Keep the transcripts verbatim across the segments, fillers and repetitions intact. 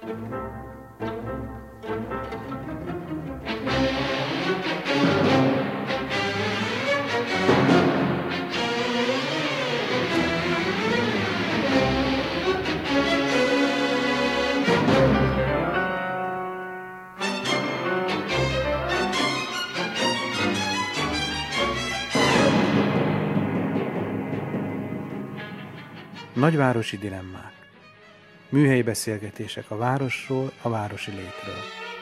Nagyvárosi dilemmák. Műhelyi beszélgetések a városról, a városi létről.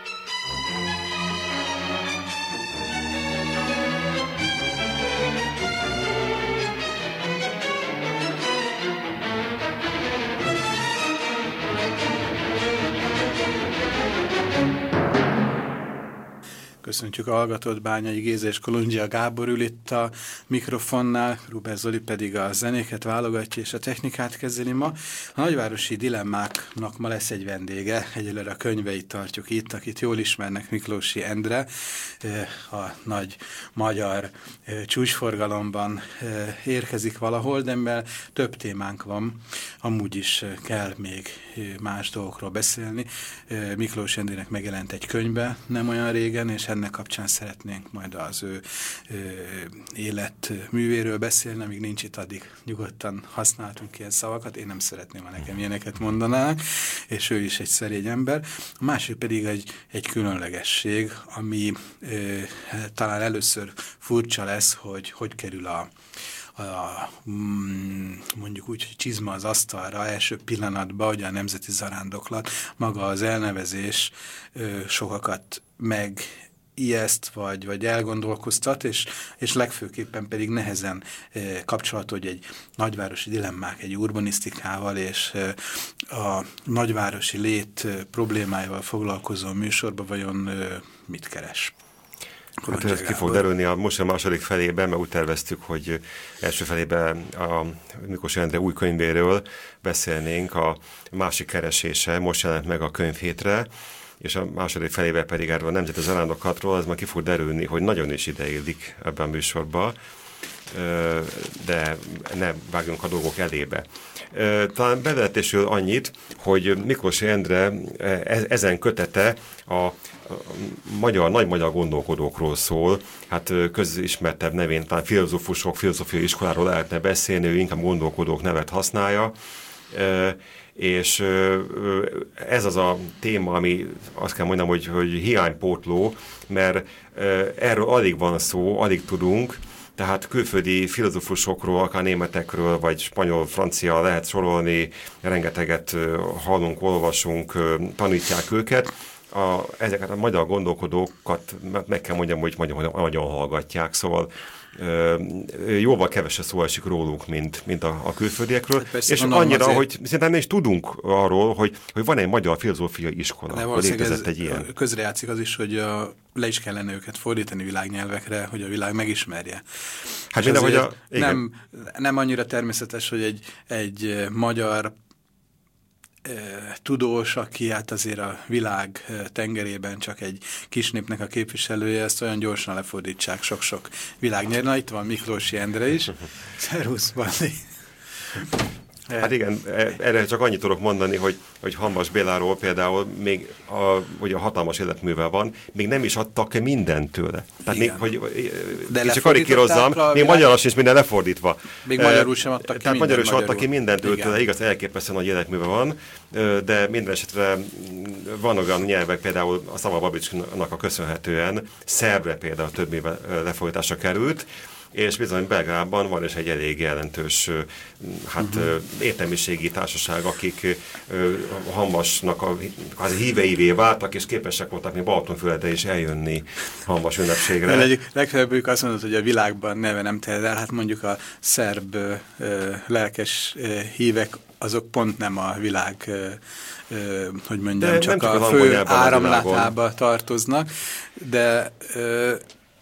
Köszöntjük a hallgatót, Bányai Géza és Kolundzsia Gábor ül itt a mikrofonnál, Ruber Zoli pedig a zenéket válogatja és a technikát kezeli ma. A nagyvárosi dilemmáknak ma lesz egy vendége, egyelőre a könyveit tartjuk itt, akit jól ismernek, Miklósi Endre, a nagy magyar csúcsforgalomban érkezik valahol, de mivel több témánk van, amúgy is kell még más dolgokról beszélni. Miklósi Endrének megjelent egy könyve nem olyan régen, és ennek kapcsán szeretnénk majd az ő ö, életművéről beszélni, amíg nincs itt, addig nyugodtan használtunk ilyen szavakat, én nem szeretném, ha nekem ilyeneket mondanák, és ő is egy szerény ember. A másik pedig egy, egy különlegesség, ami ö, talán először furcsa lesz, hogy hogy kerül a A, mondjuk úgy, hogy csizma az asztalra első pillanatban, hogy a Nemzeti Zarándoklat, maga az elnevezés ö, sokakat megijeszt, vagy, vagy elgondolkoztat, és, és legfőképpen pedig nehezen ö, kapcsolatú, hogy egy nagyvárosi dilemmák, egy urbanisztikával és ö, a nagyvárosi lét ö, problémáival foglalkozó műsorban vajon ö, mit keres? Hát ez ki fog derülni a most a második felében, mert úgy terveztük, hogy első felében a Miklósi Endre új könyvéről beszélnénk, a másik keresése most jelent meg a könyvhétre, és a második felében pedig erről a Nemzeti Zarándoklatról, ez már ki fog derülni, hogy nagyon is ideillik ebben a műsorban, de ne vágjunk a dolgok elébe. Talán bevezetésül annyit, hogy Miklósi Endre ezen kötete a magyar, nagy magyar gondolkodókról szól, hát közismertebb nevén talán filozófusok, filozófiai iskoláról lehetne beszélni, ő inkább gondolkodók nevet használja, és ez az a téma, ami azt kell mondanom, hogy, hogy hiánypótló, mert erről alig van szó, alig tudunk, tehát külföldi filozófusokról, akár németekről, vagy spanyol, francia lehet sorolni, rengeteget hallunk, olvasunk, tanítják őket. A, ezeket a magyar gondolkodókat meg kell mondjam, hogy nagyon, nagyon hallgatják, szóval ö, jóval kevesebb szó esik róluk, mint, mint a, a külföldiekről. Hát és annyira, azért... hogy szerintem is tudunk arról, hogy, hogy van egy magyar filozófiai iskola, hogy létezett egy ilyen. Közrejátszik az is, hogy a, le is kellene őket fordítani világnyelvekre, hogy a világ megismerje. Hát minden, hogy a, nem, nem annyira természetes, hogy egy, egy magyar tudós, aki hát azért a világ tengerében csak egy kis népnek a képviselője, ezt olyan gyorsan lefordítsák sok-sok világnyelven. Na, itt van Miklósi Endre is. Szervusz, Bandi. Hát igen, erre csak annyit tudok mondani, hogy, hogy Hamvas Béláról például még a, ugye a hatalmas életművel van, még nem is adtak mindent tőle. Tehát még, hogy kicsit karikírozzam, még magyarul is minden lefordítva. Még magyarul sem adtak ki Tehát mindent. magyarul sem adtak ki mindent tőle, igaz, elképesztően nagy életműve van, de minden esetre van olyan nyelvek, például a Szava Babicsnak a köszönhetően szerbre például több éve lefordításra került, és bizony Belgrádban van is egy elég jelentős hát, uh-huh. értelmiségi társaság, akik Hamvasnak a, az híveivé váltak, és képesek voltak még Balatonfüredre is eljönni Hamvas ünnepségre. Legfeljebb ők azt mondod, hogy a világban neve nem terjed, hát mondjuk a szerb ö, lelkes ö, hívek, azok pont nem a világ, ö, ö, hogy mondjam, de csak, csak a fő áramlatába tartoznak, de ö,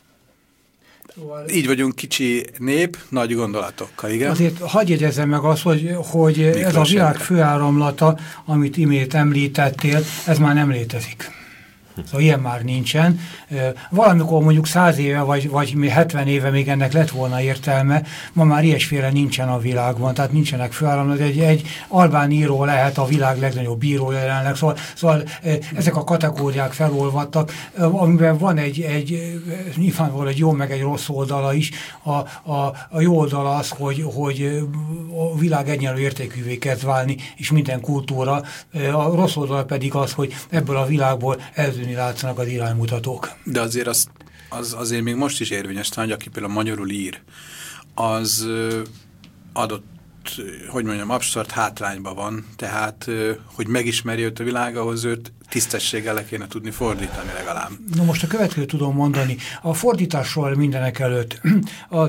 így vagyunk kicsi nép, nagy gondolatokkal, igen? Azért hagyj jegyezzem meg azt, hogy, hogy ez a világ főáramlata, amit imént említettél, ez már nem létezik. Szóval ilyen már nincsen. Valamikor mondjuk száz éve, vagy, vagy hetven éve még ennek lett volna értelme, ma már ilyesféle nincsen a világban, tehát nincsenek felállamok. Egy, egy albán író lehet a világ legnagyobb bírója jelenleg, szóval, szóval ezek a kategóriák felolvadtak, amiben van egy, egy nyilvánvalóan egy jó meg egy rossz oldala is. A, a, a jó oldala az, hogy, hogy a világ egyenlő értékűvé kezd válni, és minden kultúra. A rossz oldala pedig az, hogy ebből a világból eltűnni látszanak az iránymutatók. De azért az, az azért még most is érvényes, hogy aki például magyarul ír, az adott, hogy mondjam, abszolút hátrányban van, tehát, hogy megismerje őt a világ, ahhoz őt tisztességgel le kéne tudni fordítani legalább. Na most a következő tudom mondani. A fordításról mindenek előtt. A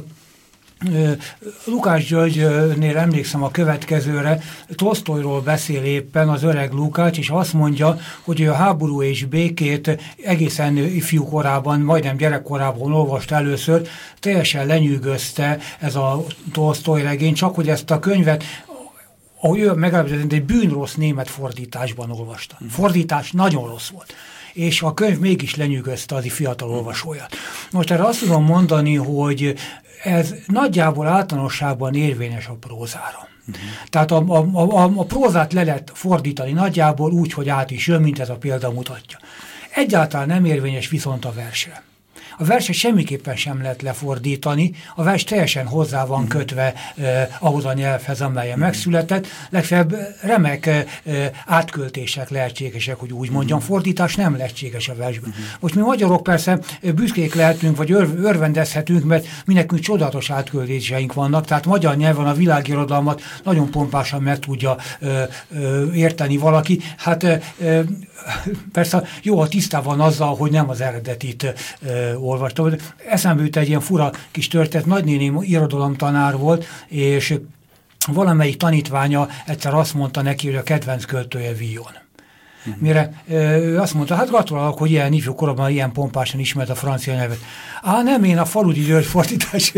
Lukács Györgynél emlékszem a következőre, Tolsztojról beszél éppen az öreg Lukács, és azt mondja, hogy ő a Háború és békét egészen ifjú korában, majdnem gyerekkorában olvasta először, teljesen lenyűgözte ez a Tolsztoj regény, csak hogy ezt a könyvet, ahogy ő megállapított, egy bűnrossz német fordításban olvasta. Fordítás nagyon rossz volt. És a könyv mégis lenyűgözte az fiatal olvasóját. Most erre azt tudom mondani, hogy ez nagyjából általánosságban érvényes a prózára. Uh-huh. Tehát a, a, a, a prózát le lehet fordítani nagyjából úgy, hogy át is jön, mint ez a példa mutatja. Egyáltalán nem érvényes viszont a versre. A verset semmiképpen sem lehet lefordítani, a vers teljesen hozzá van kötve eh, ahhoz a nyelvhez, amelyen mm. megszületett, legfeljebb remek eh, átköltések lehetségesek, hogy úgy mondjam, fordítás nem lehetséges a versben. Mm. Most mi magyarok persze büszkék lehetünk, vagy ör, örvendezhetünk, mert mi nekünk csodálatos átköltéseink vannak, tehát magyar nyelven a világirodalmat nagyon pompásan meg tudja eh, eh, érteni valaki. Hát eh, persze jó, ha tisztában azzal, hogy nem az eredetit eh, olvastam. Eszembe jut egy ilyen fura kis történet, nagynéném irodalomtanár volt, és valamelyik tanítványa egyszer azt mondta neki, hogy a kedvenc költője Villon. Uh-huh. Mire ő azt mondta, hát gratulálok, hogy ilyen ifjú koromban ilyen pompásan ismert a francia nyelvet. Á, nem, én a Faludi György fordítás.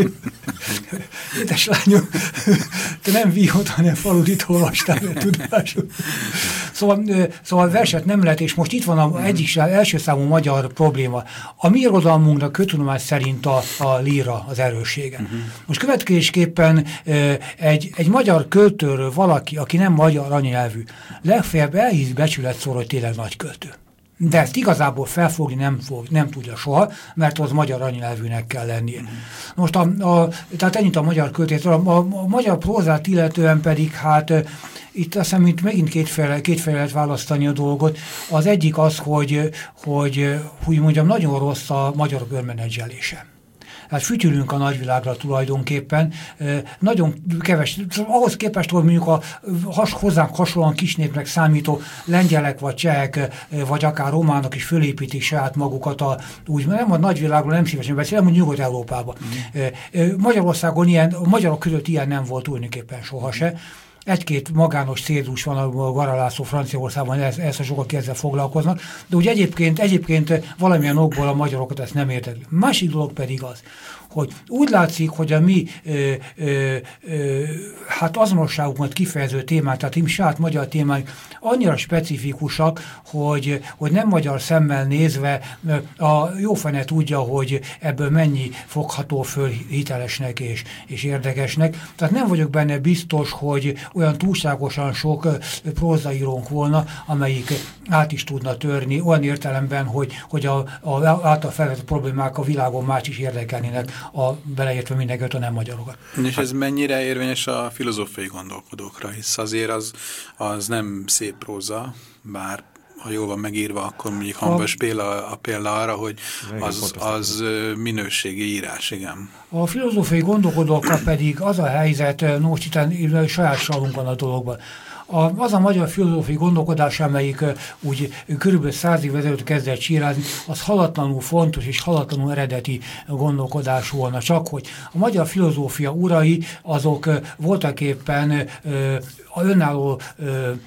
Édes lányom, te nem Villont, hanem Faludit olvastál, tudásul. Szóval, szóval verset nem lehet, és most itt van az egyik első számú magyar probléma. A mi irodalmunknak köztudomás szerint a, a líra az erőssége. Uh-huh. Most következésképpen egy, egy magyar költőről valaki, aki nem magyar anyanyelvű, legfeljebb elhisz becsület szól, hogy tényleg nagy költő. De ezt igazából felfogni nem, fog, nem tudja soha, mert az magyar anyanyelvűnek kell lennie. Mm. Most a, a, tehát ennyit a magyar költészről, a, a, a magyar prózát illetően pedig hát itt azt hiszem, itt megint kétféle, kétféle lehet választani a dolgot. Az egyik az, hogy, hogy, hogy mondjam, nagyon rossz a magyarok örmenedzselése. Hát fütyülünk a nagyvilágra tulajdonképpen, nagyon keves, ahhoz képest, hogy mondjuk a has, hozzánk hasonlóan kisnépnek számító lengyelek, vagy csehek, vagy akár románok is fölépítik saját magukat, a, úgy nem a nagyvilágról nem szívesen beszélem, hogy Nyugat-Európában. Mm. Magyarországon ilyen, a magyarok között ilyen nem volt tulajdonképpen soha se. Egy-két magános cédus van, a Garalászó Franciaországban, ez, ez a sokan ezzel foglalkoznak, de úgy egyébként, egyébként valamilyen okból a magyarokat ezt nem értek. Másik dolog pedig az, hogy úgy látszik, hogy a mi ö, ö, ö, hát azonosságunkat kifejező témák, tehát mi saját magyar témák annyira specifikusak, hogy, hogy nem magyar szemmel nézve a jófene tudja, hogy ebből mennyi fogható föl hitelesnek és, és érdekesnek. Tehát nem vagyok benne biztos, hogy olyan túlságosan sok prózaírónk volna, amelyik át is tudna törni, olyan értelemben, hogy, hogy a, a által felvetett problémák a világon más is érdekelnének, a beleértve mindenkit, a nem magyarokat. És ez mennyire érvényes a filozófiai gondolkodókra, hisz azért az, az nem szép próza, bár ha jól van megírva, akkor mondjuk Hamvas Béla a példa arra, hogy az, az minőségi írás, igen. A filozófiai gondolkodókkal pedig az a helyzet, most itt saját salunk van a dologban. A, az a magyar filozófiai gondolkodás, amelyik uh, úgy körülbelül száz évvel ezelőtt kezdett sírázni, az halatlanul fontos és halatlanul eredeti gondolkodás volna. Csak hogy a magyar filozófia urai azok uh, voltak éppen uh, a önálló ö,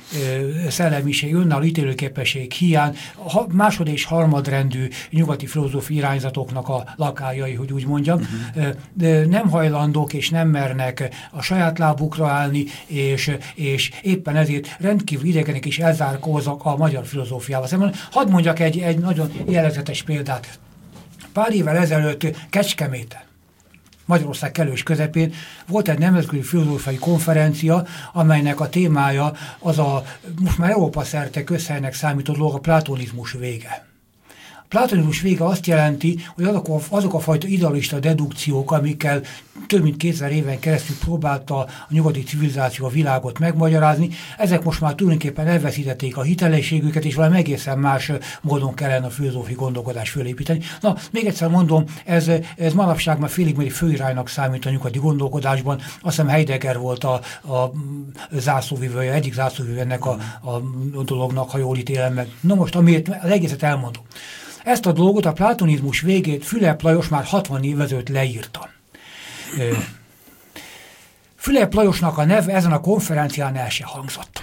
ö, szellemiség, önálló ítélőképesség hiány, ha, másod és harmadrendű nyugati filozófiai irányzatoknak a lakájai, hogy úgy mondjam, uh-huh. ö, nem hajlandók és nem mernek a saját lábukra állni, és, és éppen éppen ezért rendkívül idegenek és elzárkóznak a magyar filozófiával szemben. Hadd mondjak egy, egy nagyon jellegzetes példát. Pár évvel ezelőtt Kecskeméten, Magyarország kellős közepén volt egy nemzetközi filozófiai konferencia, amelynek a témája az a most már Európa szerte közhelynek számító dolog, a platonizmus vége. A platonizmus vége azt jelenti, hogy azok a, azok a fajta idealista dedukciók, amikkel több mint kétezer éven keresztül próbálta a nyugati civilizáció a világot megmagyarázni, ezek most már tulajdonképpen elveszítették a hitelességüket, és valami egészen más módon kellene a filozófiai gondolkodás fölépíteni. Na, még egyszer mondom, ez, ez manapság már félig méri főiránynak számít a nyugati gondolkodásban. Azt hiszem Heidegger volt a, a zászlóvivője, egyik zászlóvivője ennek a, a dolognak, ha jól ítélem meg. Na most, amiért az egészet elmondom. Ezt a dolgot, a platonizmus végét Fülep Lajos már hatvan évvel ezelőtt leírta. Fülep Lajosnak a neve ezen a konferencián el se hangzott.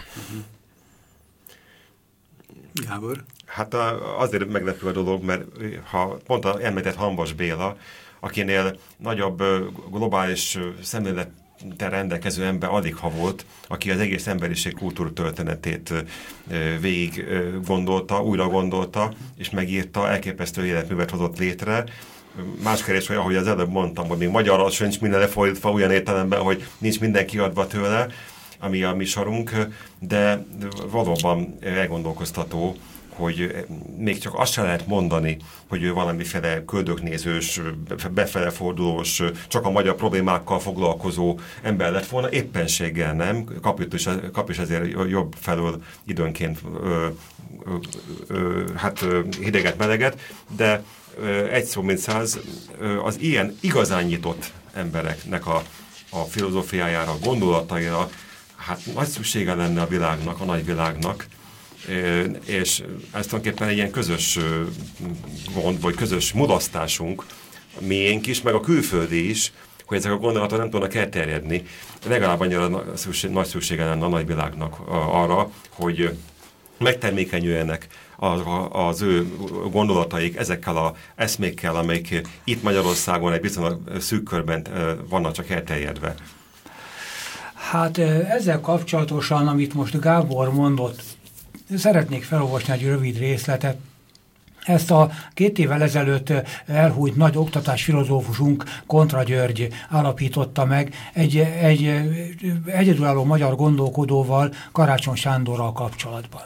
Gábor? Hát azért meglepő a dolog, mert ha pont a említett Hamvas Béla, akinél nagyobb globális szemlélet rendelkező ember alig ha volt, aki az egész emberiség kultúrtörténetét végig gondolta, újra gondolta, és megírta, elképesztő életművet hozott létre. Más kérdés, hogy ahogy az előbb mondtam, hogy még magyarra sincs minden lefordítva olyan értelemben, hogy nincs minden kiadva tőle, ami a mi sorunk, de valóban elgondolkoztató, hogy még csak azt sem lehet mondani, hogy ő valamiféle köldöknézős, befele fordulós, csak a magyar problémákkal foglalkozó ember lett volna, éppenséggel nem, kap is, kap is ezért jobb felől időnként ö, ö, ö, hát hideget, meleget, de ö, egy szó mint száz, ö, az ilyen igazán nyitott embereknek a, a filozófiájára, a gondolataira, hát nagy szüksége lenne a világnak, a nagyvilágnak, és ez tulajdonképpen egy ilyen közös gond, vagy közös mulasztásunk, miénk is, meg a külföldi is, hogy ezek a gondolatok nem tudnak elterjedni. Legalább annyira szükség, nagy szüksége lenne a nagyvilágnak arra, hogy megtermékenyüljenek az, az ő gondolataik ezekkel az eszmékkel, amelyik itt Magyarországon egy bizonyos szűk körben vannak csak elterjedve. Hát ezzel kapcsolatosan, amit most Gábor mondott, szeretnék felolvasni egy rövid részletet. Ezt a két évvel ezelőtt elhújt nagy oktatásfilozófusunk, Kontra György állapította meg egy, egy egyedülálló magyar gondolkodóval, Karácsony Sándorral kapcsolatban.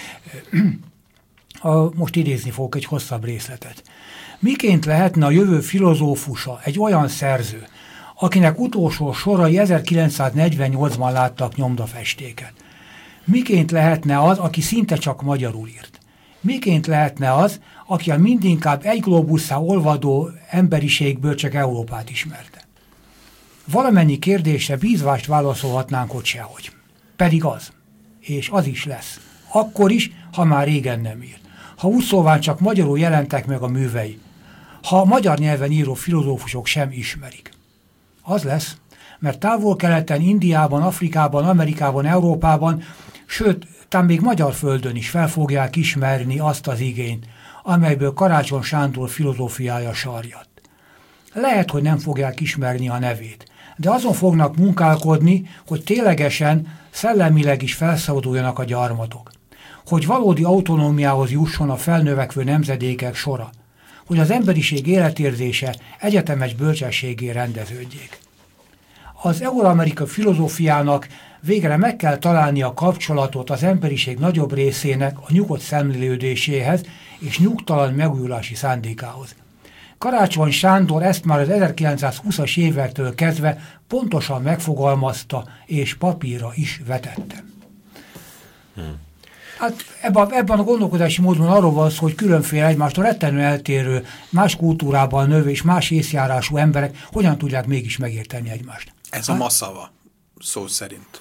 A, most idézni fogok egy hosszabb részletet. Miként lehetne a jövő filozófusa egy olyan szerző, akinek utolsó sorai ezerkilencszáznegyvennyolcban láttak nyomdafestéket? Miként lehetne az, aki szinte csak magyarul írt? Miként lehetne az, aki a mindinkább egy globusszá olvadó emberiségből csak Európát ismerte? Valamennyi kérdésre bízvást válaszolhatnánk, hogy sehogy. Pedig az. És az is lesz. Akkor is, ha már régen nem írt. Ha úgy szóval csak magyarul jelentek meg a művei. Ha a magyar nyelven író filozófusok sem ismerik. Az lesz, mert távol-keleten, Indiában, Afrikában, Amerikában, Európában, sőt, talán még magyar földön is fel fogják ismerni azt az igényt, amelyből Karácsony Sándor filozófiája sarjadt. Lehet, hogy nem fogják ismerni a nevét, de azon fognak munkálkodni, hogy ténylegesen, szellemileg is felszabaduljanak a gyarmatok, hogy valódi autonómiához jusson a felnövekvő nemzedékek sora, hogy az emberiség életérzése egyetemes bölcsességé rendeződjék. Az Euró-Amerika filozófiának végre meg kell találni a kapcsolatot az emberiség nagyobb részének a nyugodt szemlélődéséhez és nyugtalan megújulási szándékához. Karácsony Sándor ezt már az ezerkilencszázhúszas évektől kezdve pontosan megfogalmazta és papírra is vetette. Hmm. Hát ebben, ebben a gondolkodási módban arról van szó, hogy különféle egymástól rettenő eltérő, más kultúrában növő és más észjárású emberek hogyan tudják mégis megérteni egymást. Ez hát? A maszava, szó szerint.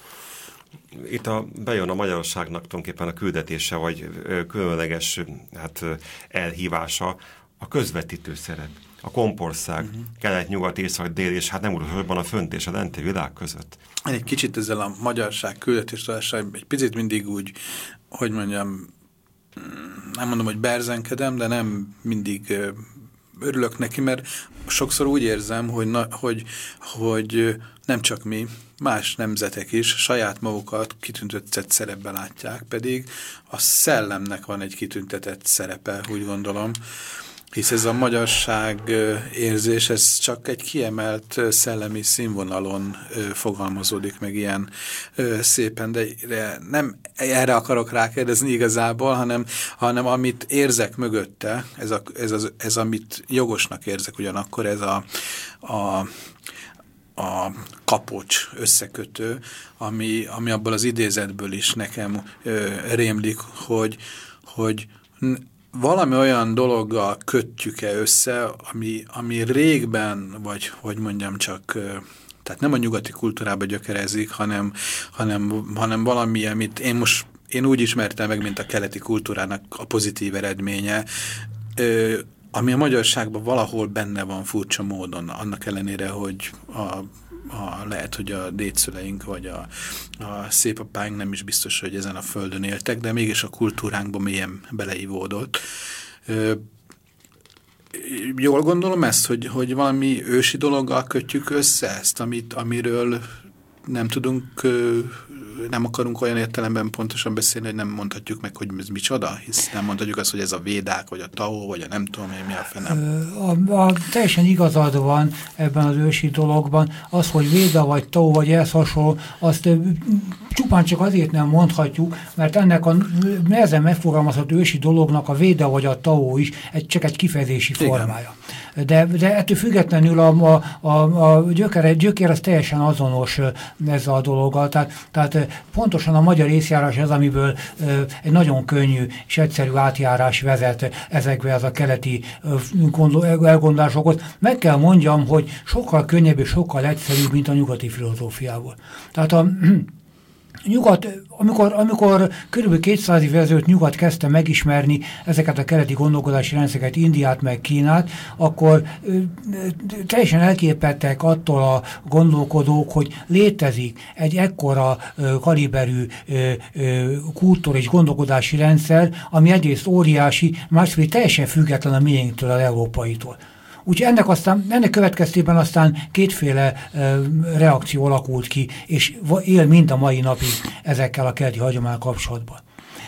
Itt a, bejön a magyarosságnak tulajdonképpen a küldetése, vagy különleges hát, elhívása, a közvetítő szerep, a kompország, uh-huh. kelet, nyugat, észak, dél, és hát nem utolsóban a fönt és a lenti világ között. Egy kicsit ezzel a magyarság küldetéssel egy picit mindig úgy, hogy mondjam, nem mondom, hogy berzenkedem, de nem mindig örülök neki, mert sokszor úgy érzem, hogy, na, hogy, hogy nem csak mi, más nemzetek is saját magukat kitüntetett szerepbe látják, pedig a szellemnek van egy kitüntetett szerepe, úgy gondolom, hisz ez a magyarság érzés, ez csak egy kiemelt szellemi színvonalon fogalmazódik meg ilyen szépen, de nem erre akarok rákérdezni igazából, hanem, hanem amit érzek mögötte, ez, a, ez, az, ez amit jogosnak érzek ugyanakkor, ez a, a a kapocs összekötő, ami, ami abból az idézetből is nekem ö, rémlik, hogy, hogy valami olyan dologgal kötjük-e össze, ami, ami régben, vagy hogy mondjam csak, tehát nem a nyugati kultúrába gyökerezik, hanem, hanem, hanem valami, amit én most én úgy ismertem meg, mint a keleti kultúrának a pozitív eredménye, ö, ami a magyarságban valahol benne van furcsa módon, annak ellenére, hogy a, a, lehet, hogy a dédszüleink vagy a, a szépapáink nem is biztos, hogy ezen a földön éltek, de mégis a kultúránkban mélyen beleivódott. Ö, jól gondolom ezt, hogy, hogy valami ősi dologgal kötjük össze ezt, amit, amiről nem tudunk, nem akarunk olyan értelemben pontosan beszélni, hogy nem mondhatjuk meg, hogy ez micsoda, hisz nem mondhatjuk azt, hogy ez a védák, vagy a tao, vagy a nem tudom, mi a fenem. A, a, teljesen igazad van ebben az ősi dologban. Az, hogy véda, vagy tao, vagy ez hasonló, azt csupán csak azért nem mondhatjuk, mert ennek a nehezen megfogalmazható ősi dolognak a véda, vagy a tao is egy, csak egy kifejezési formája. De, de ettől függetlenül a, a, a, a gyökér, gyökér az teljesen azonos ezzel a dologgal. Tehát, tehát pontosan a magyar észjárás az, amiből egy nagyon könnyű és egyszerű átjárás vezet ezekbe az a keleti elgondolásokhoz. Meg kell mondjam, hogy sokkal könnyebb és sokkal egyszerűbb, mint a nyugati filozófiából. Tehát a Nyugat, amikor, amikor kb. kétszáz évvel ezelőtt Nyugat kezdte megismerni ezeket a keleti gondolkodási rendszereket, Indiát meg Kínát, akkor ö, teljesen elképettek attól a gondolkodók, hogy létezik egy ekkora ö, kaliberű ö, ö, kultúra és gondolkodási rendszer, ami egyrészt óriási, másrészt teljesen független a miénktől, az európaitól. Úgyhogy ennek, aztán, ennek következtében aztán kétféle e, reakció alakult ki, és él mind a mai napig ezekkel a keleti hagyomány kapcsolatban.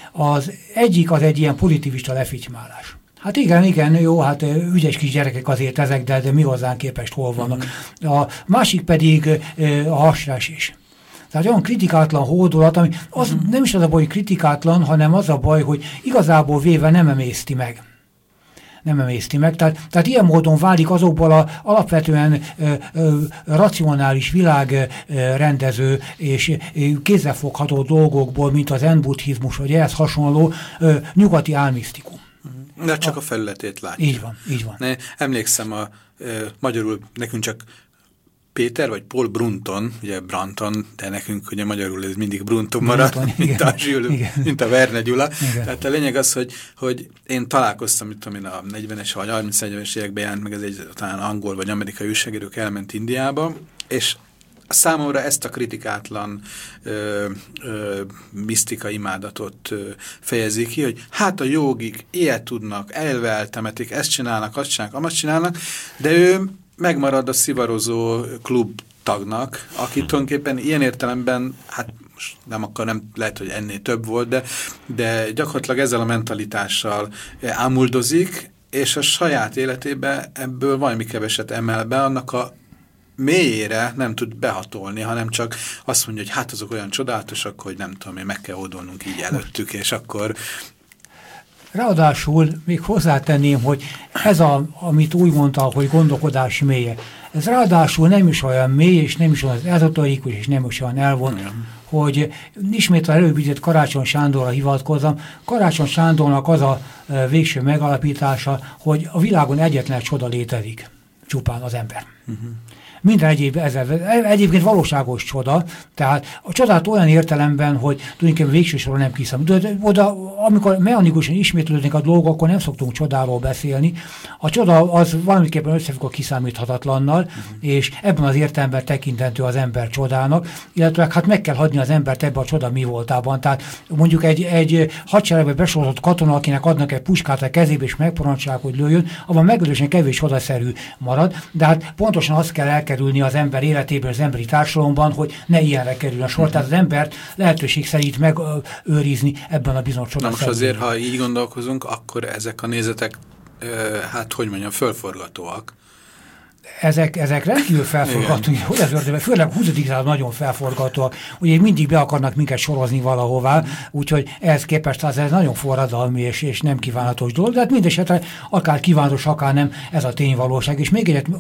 Az egyik az egy ilyen pozitivista lefitymálás. Hát igen, igen, jó, hát ügyes kis gyerekek azért ezek, de, de mi hozzánk képest hol vannak. A másik pedig e, a hasrás is. Tehát olyan kritikátlan hódolat, ami az, nem is az a baj, hogy kritikátlan, hanem az a baj, hogy igazából véve nem emészti meg. nem emészti meg. Tehát, tehát ilyen módon válik azokból az alapvetően ö, ö, racionális világrendező és ö, kézzelfogható dolgokból, mint az zen-buddhizmus, vagy ehhez hasonló ö, nyugati álmisztikum. De csak a, a felületét látja. Így van, így van. Ne, emlékszem, a ö, magyarul nekünk csak Péter, vagy Paul Brunton, ugye Brunton, de nekünk ugye magyarul ez mindig Brunton marad, Brunton, mint, igen, a Zsül, mint a Verne Gyula. Igen. Tehát a lényeg az, hogy, hogy én találkoztam, mit tudom én, a negyvenes vagy harminc-negyvenes években jelent meg, ez egy talán angol vagy amerikai újságírók elment Indiába, és számomra ezt a kritikátlan ö, ö, misztika imádatot ö, fejezi ki, hogy hát a jógik ilyet tudnak, elve eltemetik, ezt csinálnak, azt csinálnak, azt csinálnak, de ő megmarad a szivarozó klub tagnak, aki tulajdonképpen ilyen értelemben, hát most nem akar, nem lehet, hogy ennél több volt, de, de gyakorlatilag ezzel a mentalitással ámuldozik, és a saját életébe ebből valami keveset emel be, annak a mélyére nem tud behatolni, hanem csak azt mondja, hogy hát azok olyan csodálatosak, hogy nem tudom, én meg kell oldolnunk így előttük, és akkor... Ráadásul még hozzátenném, hogy ez, a, amit úgy mondta, hogy gondolkodás mélye, ez ráadásul nem is olyan mély, és nem is olyan ezoterikus, és nem is olyan elvont, mm. hogy ismét az előbb idézett Karácsony Sándorra hivatkozom. Karácsony Sándornak az a végső megalapítása, hogy a világon egyetlen csoda létezik, csupán az ember. Mm-hmm. Minden egyéb ezzel, egyébként valóságos csoda, tehát a csodát olyan értelemben, hogy tulajdonképpen végső soron nem kiszámít. De oda, amikor mechanikusan ismétlődnek a dolgok, akkor nem szoktunk csodáról beszélni. A csoda az valamiképpen összefügg a kiszámíthatatlannal, uh-huh. és ebben az értelemben tekintendő az ember csodának, illetve hát meg kell hagyni az embert ebbe a csoda mi voltában. Tehát mondjuk egy, egy hadseregbe besorozott katona, akinek adnak egy puskát a kezébe, és megparancsolják, hogy lőjön, abban meglehetősen kevés csodaszerű marad, de hát pontosan azt kell elkerülni az ember életében, az emberi társadalomban, hogy ne ilyenre kerül a sor. Tehát az embert lehetőség szerint megőrizni ebben a bizonyos csodaszerű. Na most azért, ha így gondolkozunk, akkor ezek a nézetek, hát hogy mondjam, fölforgatóak. Ezek, ezek rendkívül felforgatóak, hogy ez ördögben, főleg huszadik század nagyon felforgatóak, ugye mindig be akarnak minket sorozni valahová, úgyhogy ehhez képest az ez nagyon forradalmi és, és nem kívánatos dolog, de hát mindesetre akár kívánatos, akár nem, ez a tényvalóság. És még egyet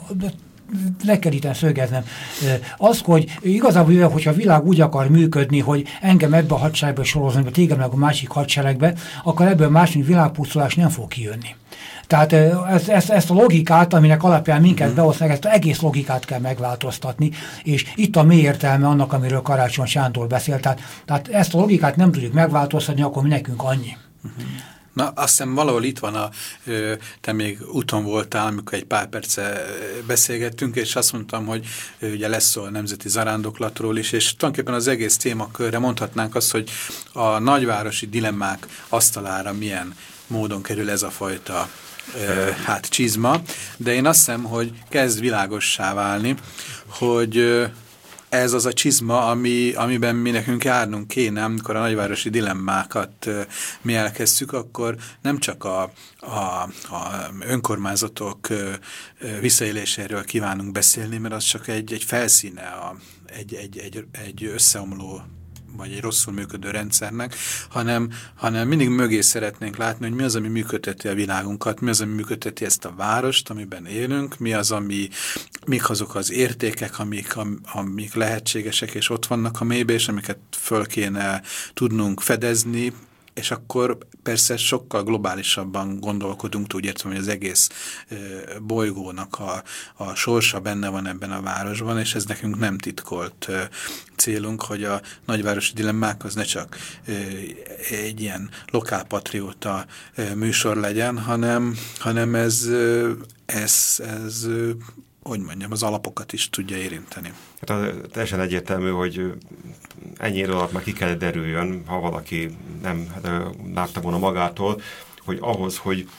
le kell itt szögeznem. Az, hogy igazából, hogyha a világ úgy akar működni, hogy engem ebbe a hadseregbe sorozni, vagy téged meg a másik hadseregbe, akkor ebből másik világpusztulás nem fog kijönni. Tehát ezt, ezt, ezt a logikát, aminek alapján minket beosztanak, ezt az egész logikát kell megváltoztatni, és itt a mély értelme annak, amiről Karácsony Sándor beszélt. Tehát, tehát ezt a logikát nem tudjuk megváltoztatni, akkor mi nekünk annyi. Uh-huh. Na, azt hiszem valahol itt van, a, te még úton voltál, amikor egy pár perce beszélgettünk, és azt mondtam, hogy ugye lesz szó a nemzeti zarándoklatról is, és tulajdonképpen az egész témakörre mondhatnánk azt, hogy a nagyvárosi dilemmák asztalára milyen módon kerül ez a fajta hát csizma, de én azt hiszem, hogy kezd világossá válni, hogy ez az a csizma, ami, amiben mi nekünk járnunk kéne, amikor a nagyvárosi dilemmákat mi elkezdjük, akkor nem csak a, a, a önkormányzatok visszaéléséről kívánunk beszélni, mert az csak egy, egy felszíne, a, egy, egy, egy, egy összeomló vagy egy rosszul működő rendszernek, hanem, hanem mindig mögé szeretnénk látni, hogy mi az, ami működteti a világunkat, mi az, ami működteti ezt a várost, amiben élünk, mi az, ami, mik azok az értékek, amik, amik lehetségesek, és ott vannak a mélybe, és amiket föl kéne tudnunk fedezni, és akkor persze sokkal globálisabban gondolkodunk, úgy értem, hogy az egész e, bolygónak a, a sorsa benne van ebben a városban, és ez nekünk nem titkolt e, célunk, hogy a nagyvárosi dilemmák az ne csak e, egy ilyen lokálpatrióta e, műsor legyen, hanem, hanem ez, e, ez, ez e, hogy mondjam, az alapokat is tudja érinteni. Hát az teljesen egyértelmű, hogy ennyi idő alatt már ki kell derüljön, ha valaki nem látta volna magától, hogy ahhoz, hogy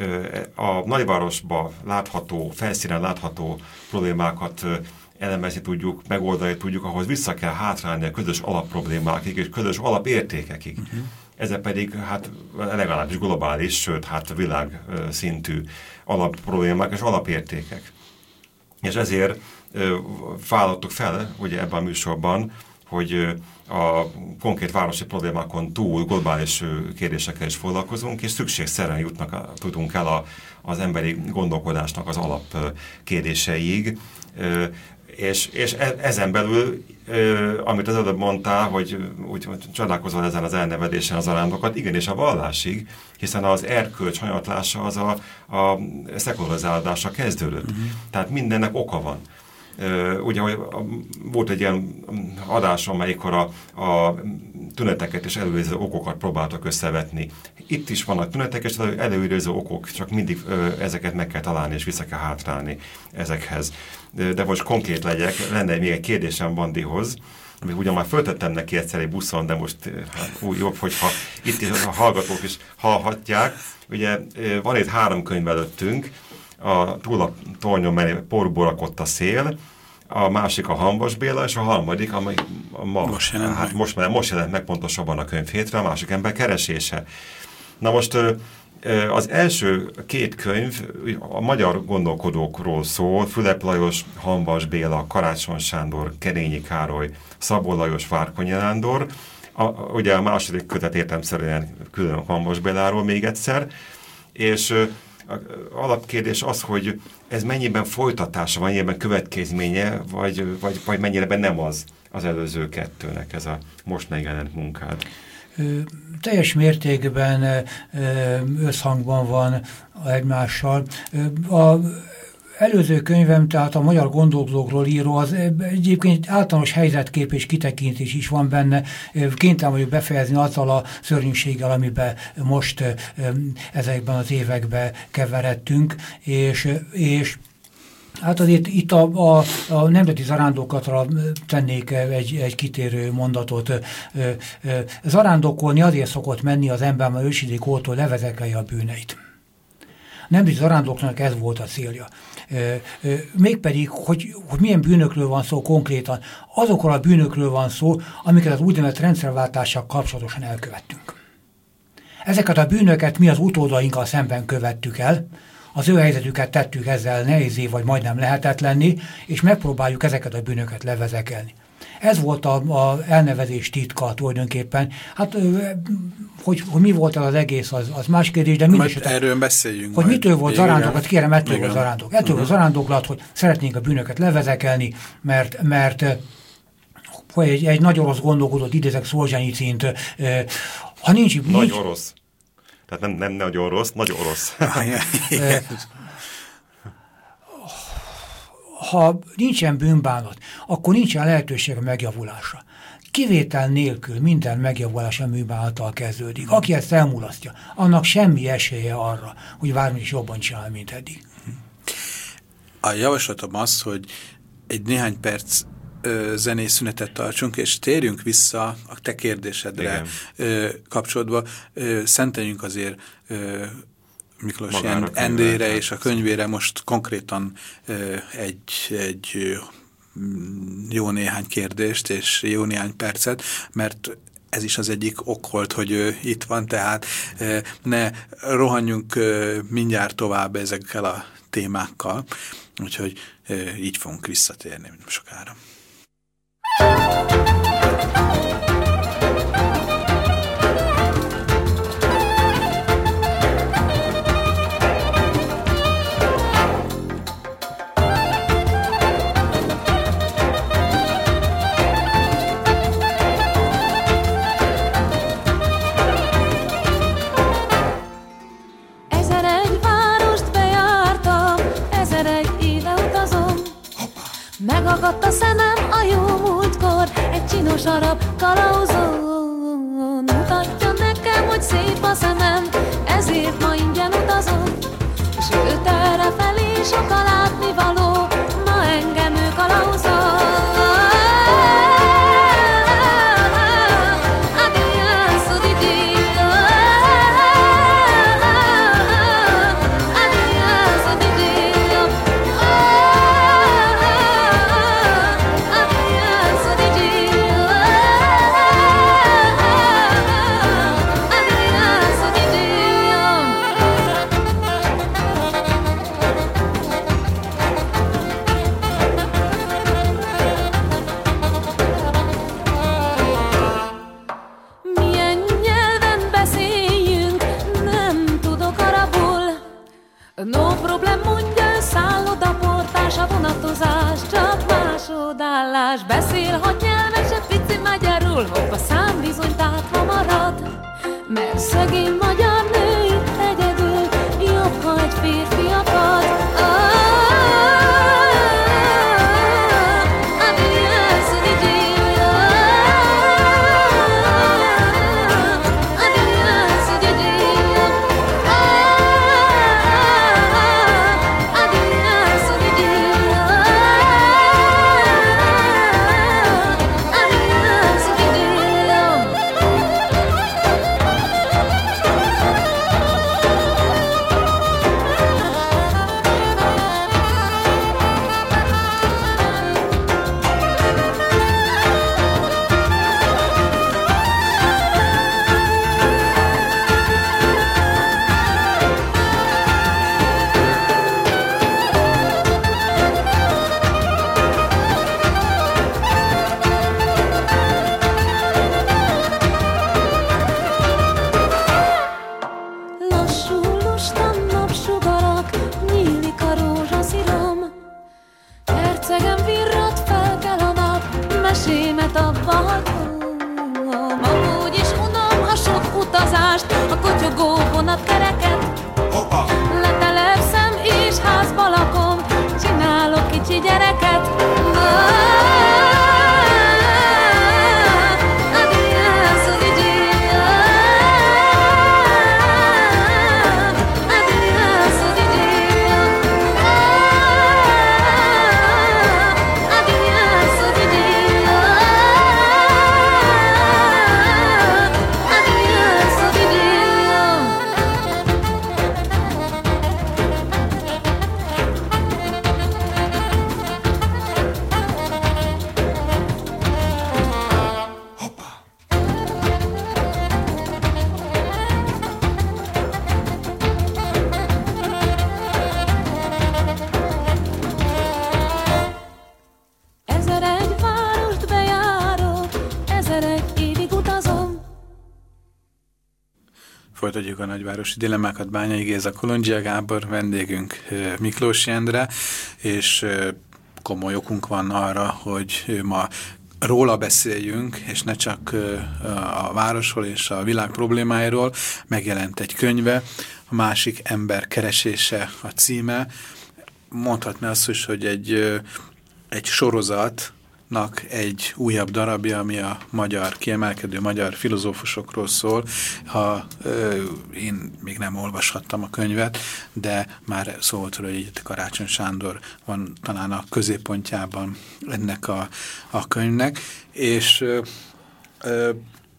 a nagyvárosban látható, felszínen látható problémákat elemezni tudjuk, megoldani tudjuk, ahhoz vissza kell hátrálni a közös alapproblémákig és közös alapértékekig. Uh-huh. Ezek pedig hát legalábbis globális, sőt hát világszintű alapproblémák és alapértékek. És ezért vállaltuk fel, ugye ebben a műsorban, hogy a konkrét városi problémákon túl globális kérdésekkel is foglalkozunk, és szükségszerűen jutnak, tudunk el a, az emberi gondolkodásnak az alapkérdéseig. És, és ezen belül, amit az előbb mondtál, hogy úgy csodálkozol ezen az elnevedésen az arándokat, igenis a vallásig, hiszen az erkölcs hanyatlása az a, a szekularizálódásra kezdődött. Uh-huh. Tehát mindennek oka van. Uh, ugye, hogy volt egy ilyen adás, amelyikkor a, a tüneteket és előidéző okokat próbáltak összevetni. Itt is vannak tünetek és előidéző okok, csak mindig uh, ezeket meg kell találni és vissza kell hátrálni ezekhez. De, de most konkrét legyek, lenne még egy kérdésem Bandihoz, amit ugyan már föltettem neki egyszer egy buszon, de most hát, úgy jobb, hogyha itt is a hallgatók is hallhatják. Ugye van itt három könyv előttünk, a túl a tornyon mellé porból rakott a szél, a másik a Hamvas Béla, és a harmadik, amely a ma, most, jelent hát most, most jelent meg pontosabban a könyv hétre, a másik ember keresése. Na most az első két könyv a magyar gondolkodókról szól, Fülep Lajos, Hamvas Béla, Karácsony Sándor, Kerényi Károly, Szabó Lajos, Várkonyi Nándor. A, ugye a második kötet értelemszerűen külön Hamvas Béláról még egyszer, és alapkérdés az, hogy ez mennyiben folytatása, mennyiben következménye, vagy, vagy, vagy mennyire nem az az előző kettőnek ez a most megjelent munkád? Ö, teljes mértékben ö, összhangban van egymással. Ö, a, előző könyvem, tehát a magyar gondolkodókról író, az egyébként általános helyzetkép és kitekintés is van benne. Kénytelen vagyok befejezni azzal a szörnyűséggel, amiben most ezekben az években keveredtünk, és, és hát azért itt a, a, a nemzeti zarándokatra tennék egy, egy kitérő mondatot. Zarándokolni azért szokott menni az ember, mert ősidők óta levezekelje a bűneit. A nemzeti zarándoknak ez volt a célja. Mégpedig, hogy, hogy milyen bűnökről van szó konkrétan. Azokról a bűnökről van szó, amiket az úgynevezett rendszerváltással kapcsolatosan elkövettünk. Ezeket a bűnöket mi az utódainkkal szemben követtük el, az ő helyzetüket tettük ezzel nehézé, vagy majdnem lehetetlenni, és megpróbáljuk ezeket a bűnöket levezekelni. Ez volt az elnevezés titka tulajdonképpen. Hát, hogy, hogy mi volt az egész, az, az más kérdés, de mindesetre. Erről beszéljünk. Hogy mitől volt zarándoklat, kérem, ettől volt zarándok. Ettől uh-huh. volt zarándoklat, hogy szeretnénk a bűnöket levezekelni, mert, mert hogy egy, egy nagy orosz gondolkodót idézek Szolzsenyicint, ha nincs... Nagy nincs, orosz. Tehát nem, nem nagyon rossz, nagy orosz. Ha nincsen bűnbánat, akkor nincsen lehetőség a megjavulásra. Kivétel nélkül minden megjavulás a bűnbánattal kezdődik. Aki ezt elmulasztja, annak semmi esélye arra, hogy bármi is jobban csinál, mint eddig. A javaslatom az, hogy egy néhány perc zenés szünetet tartsunk, és térjünk vissza a te kérdésedre ö, kapcsolódva. Ö, szenteljünk azért ö, Miklós Endrére és a könyvére most konkrétan ö, egy, egy ö, jó néhány kérdést és jó néhány percet, mert ez is az egyik ok volt, hogy ö, itt van, tehát ö, ne rohanjunk ö, mindjárt tovább ezekkel a témákkal, úgyhogy ö, így fogunk visszatérni sokára. Ezer egy várost bejártam, ezer egy éve utazom. Megakadt a szemem a jó múltkor, egy csinos arab kalauzon. Mutatja nekem, hogy szép a szemem, ezért ma ingyen utazom. Sőt, errefelé sok a látnivaló, ma engem ő kalauzol. No problem, mondja, szállodaportás, a vonatozás, csak másodállás. Beszélhat nyelveset, pici magyarul, hopp a szám bizony tátva marad. Mert szegény magyar nő itt egyedül, jobb, ha egy férfi akad. Folytatjuk a nagyvárosi dilemmákat. Bányai Géza, Kolondzsia Gábor, vendégünk Miklós Endre, és komoly okunk van arra, hogy ma róla beszéljünk, és ne csak a városról és a világ problémáiról. Megjelent egy könyve, a Másik ember keresése a címe. Mondhatná azt is, hogy egy, egy sorozat, egy újabb darabja, ami a magyar, kiemelkedő magyar filozófusokról szól. Ha ö, én még nem olvashattam a könyvet, de már szólt, hogy Karácsony Sándor van talán a középpontjában ennek a, a könyvnek, és ö, ö,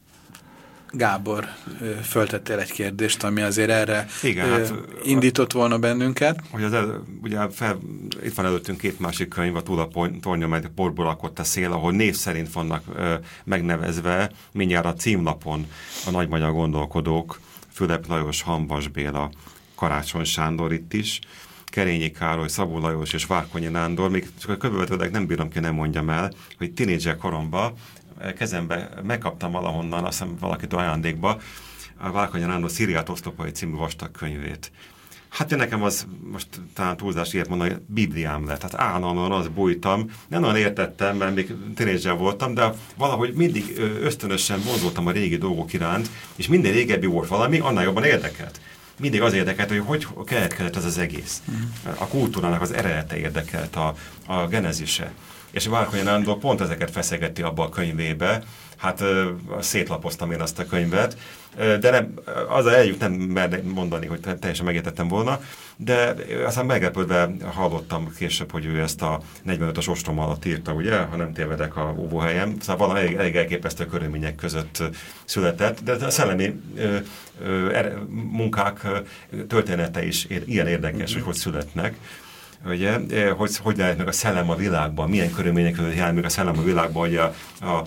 Gábor, föltettél egy kérdést, ami azért erre Igen, hát, indított volna bennünket. Hogy az el, ugye fel, itt van előttünk két másik könyv, a Túl a tornya, majd a porból lakott a szél, ahol név szerint vannak ö, megnevezve mindjárt a címlapon a nagy magyar gondolkodók, Fülep Lajos, Hamvas Béla, Karácsony Sándor itt is, Kerényi Károly, Szabó Lajos és Várkonyi Nándor, még csak a követőleg nem bírom ki, nem mondjam el, hogy tínédzser koromban kezembe megkaptam valahonnan, azt hiszem valakitől ajándékba, a Várkonyi Nándor Szíriát oszlopai című vastag könyvét. Hát én nekem az, most talán túlzás ilyet mondani, bibliám lett. Hát állandóan az bújtam, nem olyan értettem, mert még tínédzser voltam, de valahogy mindig ösztönösen vonzoltam a régi dolgok iránt, és minden régebbi volt valami, annál jobban érdekelt. Mindig az érdekelt, hogy hogy keletkezett ez az egész. A kultúrának az eredete érdekelt, a, a genezise. És Várkonyi Nándor pont ezeket feszegeti abba a könyvébe. Hát uh, szétlapoztam én azt a könyvet, uh, de nem, az eljut nem mernek mondani, hogy teljesen megértettem volna, de aztán meglepődve hallottam később, hogy ő ezt a negyvenötös ostrom alatt írta, ugye, ha nem tévedek a óvóhelyem. Szóval valami elég, elég elképesztő körülmények között született, de a szellemi uh, uh, munkák uh, története is ér, ilyen érdekes, mm-hmm. hogy hogy születnek. Ugye, hogy, hogy lehet meg a szellem a világban, milyen körülmények között jár meg a szellem a világban, hogy a, a,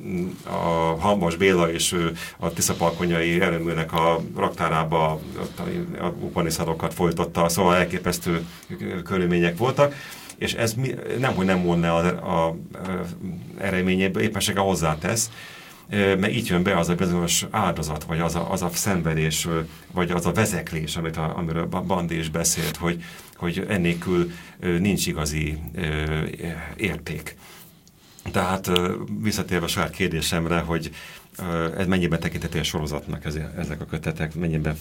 a Hamvas Béla és a Tiszapalkonyai erőműnek a raktárába a, a upaniszadokat folytatta, szóval elképesztő körülmények voltak, és ez nemhogy nem volna a, a eredményéből, éppenséggel hozzátesz, mert így jön be az a bizonyos áldozat, vagy az a, az a szenvedés, vagy az a vezeklés, amit a, amiről Bandi is beszélt, hogy, hogy ennélkül nincs igazi érték. Tehát visszatérve a saját kérdésemre, hogy ez mennyiben tekinthető a sorozatnak ezek a kötetek, mennyiben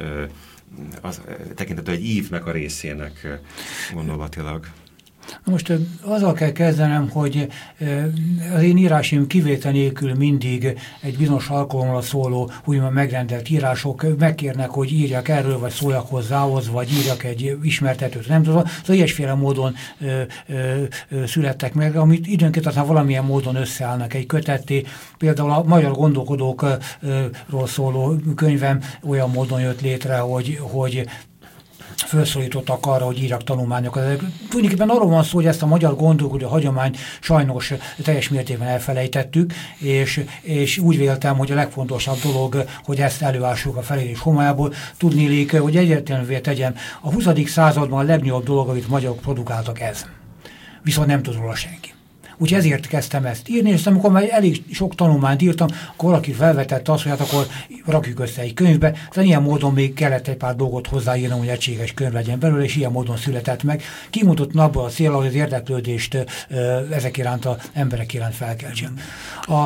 tekinthető egy ívnek a részének gondolatilag. Most azzal kell kezdenem, hogy az én írásaim kivétel nélkül mindig egy bizonyos alkalomra szóló, úgymond megrendelt írások megkérnek, hogy írjak erről, vagy szóljak hozzához, vagy írjak egy ismertetőt, nem tudom. Szóval ilyesféle módon ö, ö, ö, születtek meg, amit időnként aztán valamilyen módon összeállnak egy kötetté. Például a magyar gondolkodókról szóló könyvem olyan módon jött létre, hogy, hogy felszólítottak arra, hogy írjak tanulmányokat. Tulajdonképpen arról van szó, hogy ezt a magyar gondolkodó hagyományt sajnos teljes mértékben elfelejtettük, és, és úgy véltem, hogy a legfontosabb dolog, hogy ezt előássuk a felérés homályából. Tudnélik, hogy egyértelművé tegyem, a huszadik században a legnagyobb dolog, amit magyarok produkáltak ez. Viszont nem tud róla senki. Úgyhogy ezért kezdtem ezt írni, és amikor már elég sok tanulmányt írtam, akkor valaki felvetette azt, hogy hát akkor rakjuk össze egy könyvbe. Tehát ilyen módon még kellett egy pár dolgot hozzáírnom, hogy egységes könyv legyen belőle, és ilyen módon született meg. Kimutott abban a célra, hogy az érdeklődést ezek iránt az emberek iránt felkeltsem. A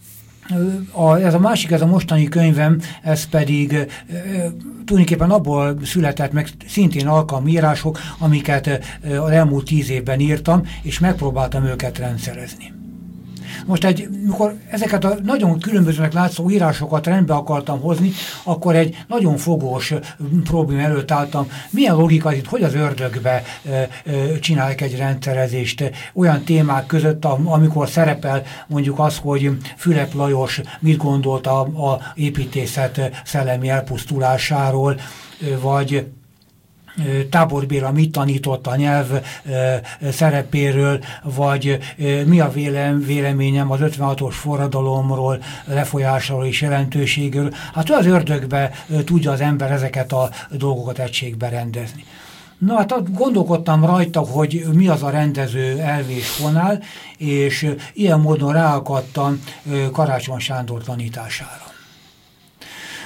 A, ez a másik, ez a mostani könyvem, ez pedig e, tulajdonképpen abból született meg szintén alkalmírások, amiket e, az elmúlt tíz évben írtam, és megpróbáltam őket rendszerezni. Most egy, mikor ezeket a nagyon különbözőnek látszó írásokat rendbe akartam hozni, akkor egy nagyon fogós probléma előtt álltam. Milyen logika itt, hogy az ördögbe e, e, csinálják egy rendszerezést olyan témák között, amikor szerepel mondjuk az, hogy Fülep Lajos mit gondolt a, a építészet szellemi elpusztulásáról, vagy Tábor Béla mit tanított a nyelv e, szerepéről, vagy e, mi a vélem, véleményem az ötvenhatos forradalomról, lefolyásáról és jelentőségéről. Hát az ördögbe e, tudja az ember ezeket a dolgokat egységbe rendezni. Na hát gondolkodtam rajta, hogy mi az a rendező elv és fonál, és e, ilyen módon ráakadtam e, Karácsony Sándor tanítására.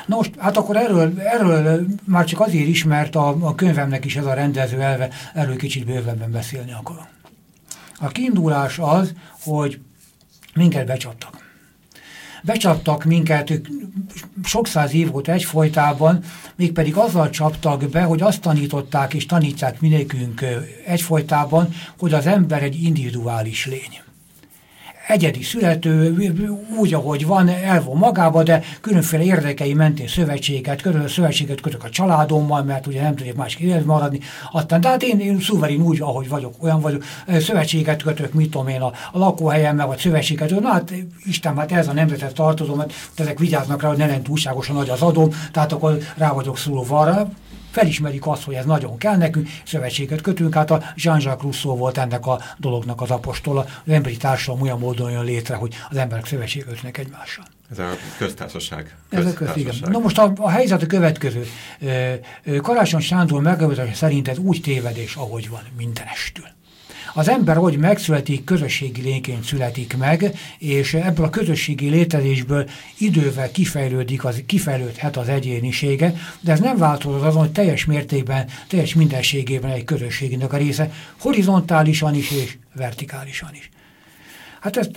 Na most, hát akkor erről, erről már csak azért is, mert a, a könyvemnek is ez a rendező elve, erről kicsit bővebben beszélni akarom. A kiindulás az, hogy minket becsaptak. Becsaptak minket sok száz év volt egyfolytában, mégpedig azzal csaptak be, hogy azt tanították és tanítják mindenkünk egyfolytában, hogy az ember egy individuális lény. Egyedi születő, úgy, ahogy van, elvon magába, de különféle érdekei mentén szövetséget kötök, szövetséget kötök a családommal, mert ugye nem tudják másik életben maradni. Aztán, tehát én, én szuverén úgy, ahogy vagyok, olyan vagyok, szövetséget kötök, mit tudom én, a, a lakóhelyemmel, vagy szövetséget kötök. Na hát Isten, hát ez a nemzetet tartozom, mert ezek vigyáznak rá, hogy ne legyen túlságosan nagy az adóm, tehát akkor rá vagyok szólva arra. Felismerik azt, hogy ez nagyon kell nekünk, szövetséget kötünk, hát a Jean-Jacques Rousseau volt ennek a dolognak az apostola, az emberi társadalom olyan módon jön létre, hogy az emberek szövetséget kötnek egymással. Ez a köztársaság. Ez a köz, igen. Na most a, a helyzet a következő. Karácsony Sándor megállapítása szerint ez úgy tévedés, ahogy van mindenestül. Az ember, ahogy megszületik, közösségi lényként születik meg, és ebből a közösségi létezésből idővel kifejlődik, az, kifejlődhet az egyénisége, de ez nem változott azon, hogy teljes mértékben, teljes mindenségében egy közösségnek a része, horizontálisan is és vertikálisan is. Hát ez,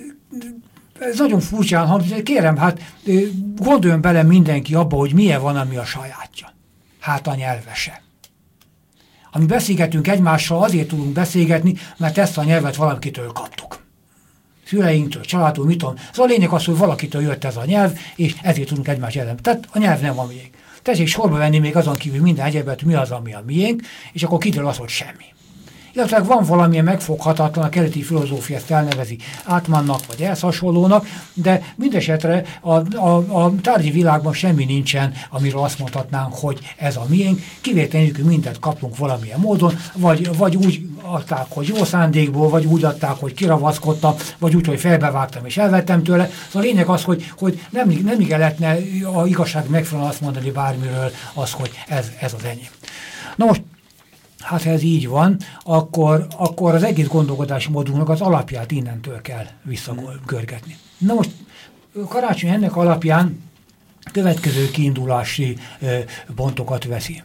ez nagyon furcsán hangzik, kérem, hát gondoljon bele mindenki abba, hogy milyen van, ami a sajátja. Hát a nyelve se. Ami beszélgetünk egymással, azért tudunk beszélgetni, mert ezt a nyelvet valakitől kaptuk. Szüleinktől, családtól, mit tudom. Szóval a lényeg az, hogy valakitől jött ez a nyelv, és ezért tudunk egymás ellen. Tehát a nyelv nem a miénk. Tessék sorba venni még azon kívül minden egyebet, mi az, ami a miénk, és akkor kiderül az, hogy semmi. Illetve van valamilyen megfoghatatlan, a keleti filozófia ezt elnevezi átmannak, vagy ehhez hasonlónak, de mindesetre a, a, a tárgyi világban semmi nincsen, amiről azt mondhatnánk, hogy ez a miénk. Kivétel hogy mindent kapunk valamilyen módon, vagy, vagy úgy adták, hogy jó szándékból, vagy úgy adták, hogy kiravaszkodtam, vagy úgy, hogy felbevágtam és elvettem tőle. Szóval a lényeg az, hogy, hogy nem, nem igen lehetne a igazság megfelelően azt mondani bármiről az, hogy ez, ez az enyém. Na most, hát ha ez így van, akkor, akkor az egész gondolkodási módunknak az alapját innentől kell visszagörgetni. Na most Karácsony ennek alapján következő kiindulási pontokat veszi.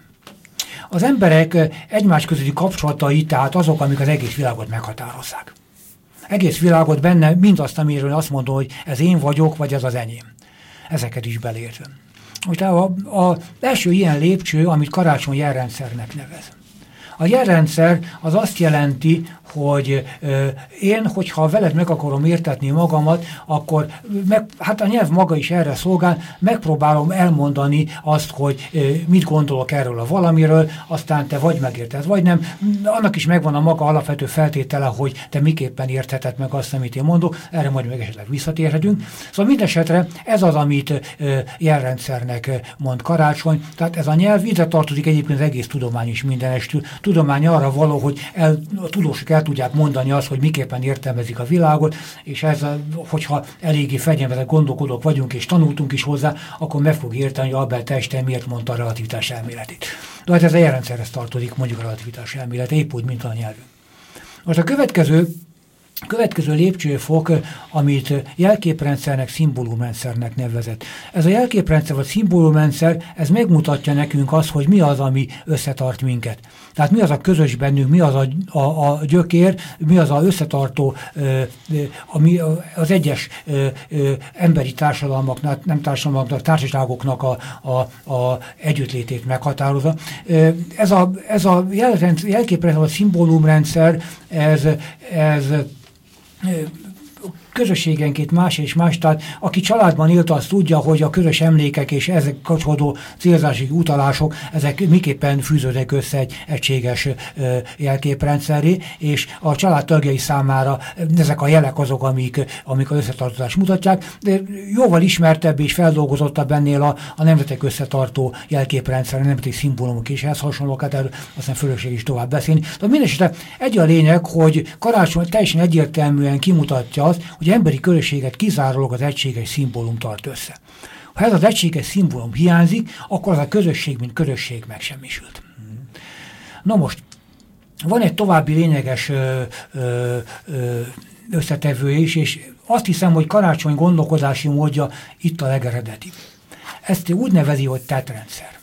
Az emberek egymás közötti kapcsolatai, tehát azok, amik az egész világot meghatározzák. Egész világot benne mindazt, amiről azt mondom, hogy ez én vagyok, vagy ez az enyém. Ezeket is belértve. Most az első ilyen lépcső, amit Karácsony jelrendszernek nevez. A jelrendszer az azt jelenti, hogy ö, én, hogyha veled meg akarom értetni magamat, akkor meg, hát a nyelv maga is erre szolgál, megpróbálom elmondani azt, hogy ö, mit gondolok erről a valamiről, aztán te vagy megérted, vagy nem. Annak is megvan a maga alapvető feltétele, hogy te miképpen értheted meg azt, amit én mondok, erre majd meg esetleg visszatérhetünk. Szóval mindesetre ez az, amit ö, jelrendszernek mond Karácsony, tehát ez a nyelv, ide tartozik egyébként az egész tudomány is mindenestül. Tudomány arra való, hogy el, a tudósok el tudják mondani azt, hogy miképpen értelmezik a világot, és ez, hogyha eléggé fegyelmezett gondolkodók vagyunk, és tanultunk is hozzá, akkor meg fog érteni, hogy Albert Einstein miért mondta a relativitás elméletét. De hát ez a jelrendszerhez tartozik, mondjuk a relativitás elmélet, épp úgy, mint a nyelvünk. Most a következő Következő lépcsőfok, amit jelképrendszernek, szimbólumrendszernek nevezett. Ez a jelképrendszer vagy szimbólumrendszer, ez megmutatja nekünk azt, hogy mi az, ami összetart minket. Tehát mi az a közös bennünk, mi az a, a, a gyökér, mi az az összetartó, ami az egyes emberi társadalmaknak, nem társadalmaknak, társaságoknak a, a, a együttlétét meghatározza. Ez a, ez a jelképrendszer vagy szimbólumrendszer, ez, ez közösségenként más és más, tehát aki családban élt, az tudja, hogy a közös emlékek és ezek kapcsolódó célzási utalások, ezek miképpen fűződnek össze egy egységes ö, jelképrendszerré, és a család tagjai számára ezek a jelek azok, amik, amik az összetartozást mutatják, de jóval ismertebb és feldolgozottabb ennél a, a nemzetek összetartó jelképrendszer, a nemzeti szimbólumok is ehhez hasonlók, hát erről aztán fölösség is tovább beszélni. Tehát mindenesetre egy a lényeg, hogy Karácsony teljesen egyértelműen kimutatja azt, hogy emberi közösséget kizárólag az egységes szimbólum tart össze. Ha ez az egységes szimbólum hiányzik, akkor az a közösség, mint közösség megsemmisült. Na most, van egy további lényeges ö, ö, ö, összetevő is, és azt hiszem, hogy Karácsony gondolkodási módja itt a legeredetibb. Ezt úgy nevezi, hogy tettrendszer.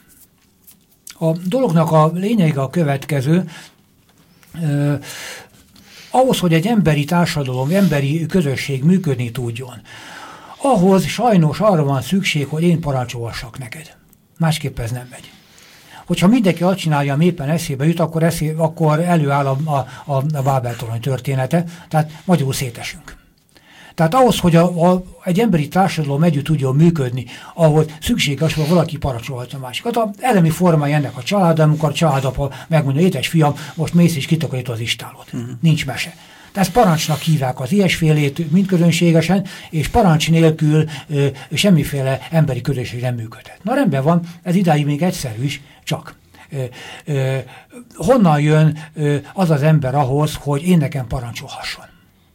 A dolognak a lényege a következő, eh, ahhoz, hogy egy emberi társadalom, emberi közösség működni tudjon, ahhoz sajnos arra van szükség, hogy én parancsolhassak neked. Másképp ez nem megy. Hogyha mindenki azt csinálja, ami éppen eszébe jut, akkor, eszé, akkor előáll a, a, a, a Bábel-torony története, tehát magyarul szétesünk. Tehát ahhoz, hogy a, a, egy emberi társadalom együtt tudjon működni, ahol szükséges, hogy valaki parancsolhatja a másikat. Az elemi formája ennek a család, amikor a családapa megmondja, édes fiam, most mész és kitakarítod az istálót. Uh-huh. Nincs mese. Tehát parancsnak hívják az ilyesfélét mindközönségesen, és parancs nélkül ö, semmiféle emberi közösség nem működhet. Na rendben van, ez idáig még egyszerű is, csak ö, ö, honnan jön ö, az az ember ahhoz, hogy én nekem parancsolhasson?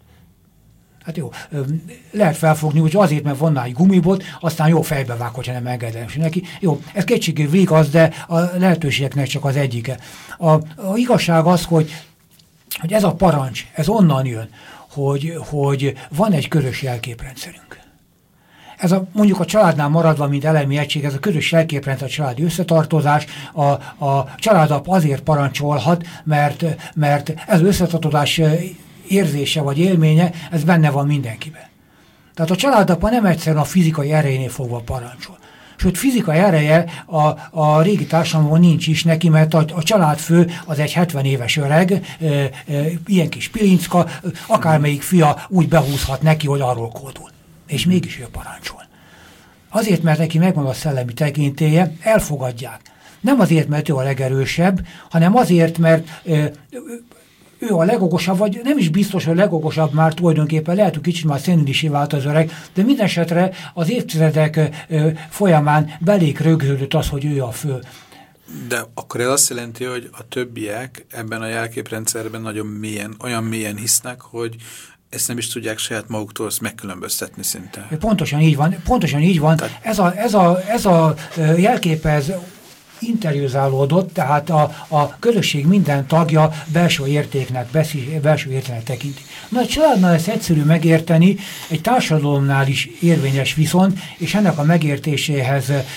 Hát jó, ö, lehet felfogni, hogy azért, mert van egy gumibot, aztán jó fejbe vág, hogyha nem engedem neki. Jó, ez kétségkívül igaz, de a lehetőségeknek csak az egyike. A, a igazság az, hogy hogy ez a parancs, ez onnan jön, hogy, hogy van egy közös jelképrendszerünk. Ez a, mondjuk a családnál maradva, mint elemi egység, ez a közös jelképrendszer, a családi összetartozás, a, a családap azért parancsolhat, mert, mert ez az összetartozás érzése vagy élménye, ez benne van mindenkiben. Tehát a családapa nem egyszerűen a fizikai erejénél fogva parancsol. Sőt, fizikai ereje a, a régi társadalomban nincs is neki, mert a, a családfő az egy hetven éves öreg, e, e, ilyen kis pilincka, akármelyik fia úgy behúzhat neki, hogy arról kódul. És mégis ő parancsol. Azért, mert neki megvan a szellemi tekintélye, elfogadják. Nem azért, mert ő a legerősebb, hanem azért, mert e, ő a legokosabb, vagy nem is biztos, hogy a legokosabb már tulajdonképpen, lehet, hogy kicsit már szenidisé vált az öreg, de minden esetre az évtizedek ö, folyamán belék rögződött az, hogy ő a fő. De akkor ez azt jelenti, hogy a többiek ebben a jelképrendszerben nagyon mélyen, olyan mélyen hisznek, hogy ezt nem is tudják saját maguktól megkülönböztetni szinte. Pontosan így van. Pontosan így van. Tehát... Ez a, ez a, ez a jelkép, ez interiorizálódott, tehát a, a közösség minden tagja belső értéknek, belső értéknek tekinti. Na, a családnál ezt egyszerű megérteni, egy társadalomnál is érvényes viszont, és ennek a megértéséhez e,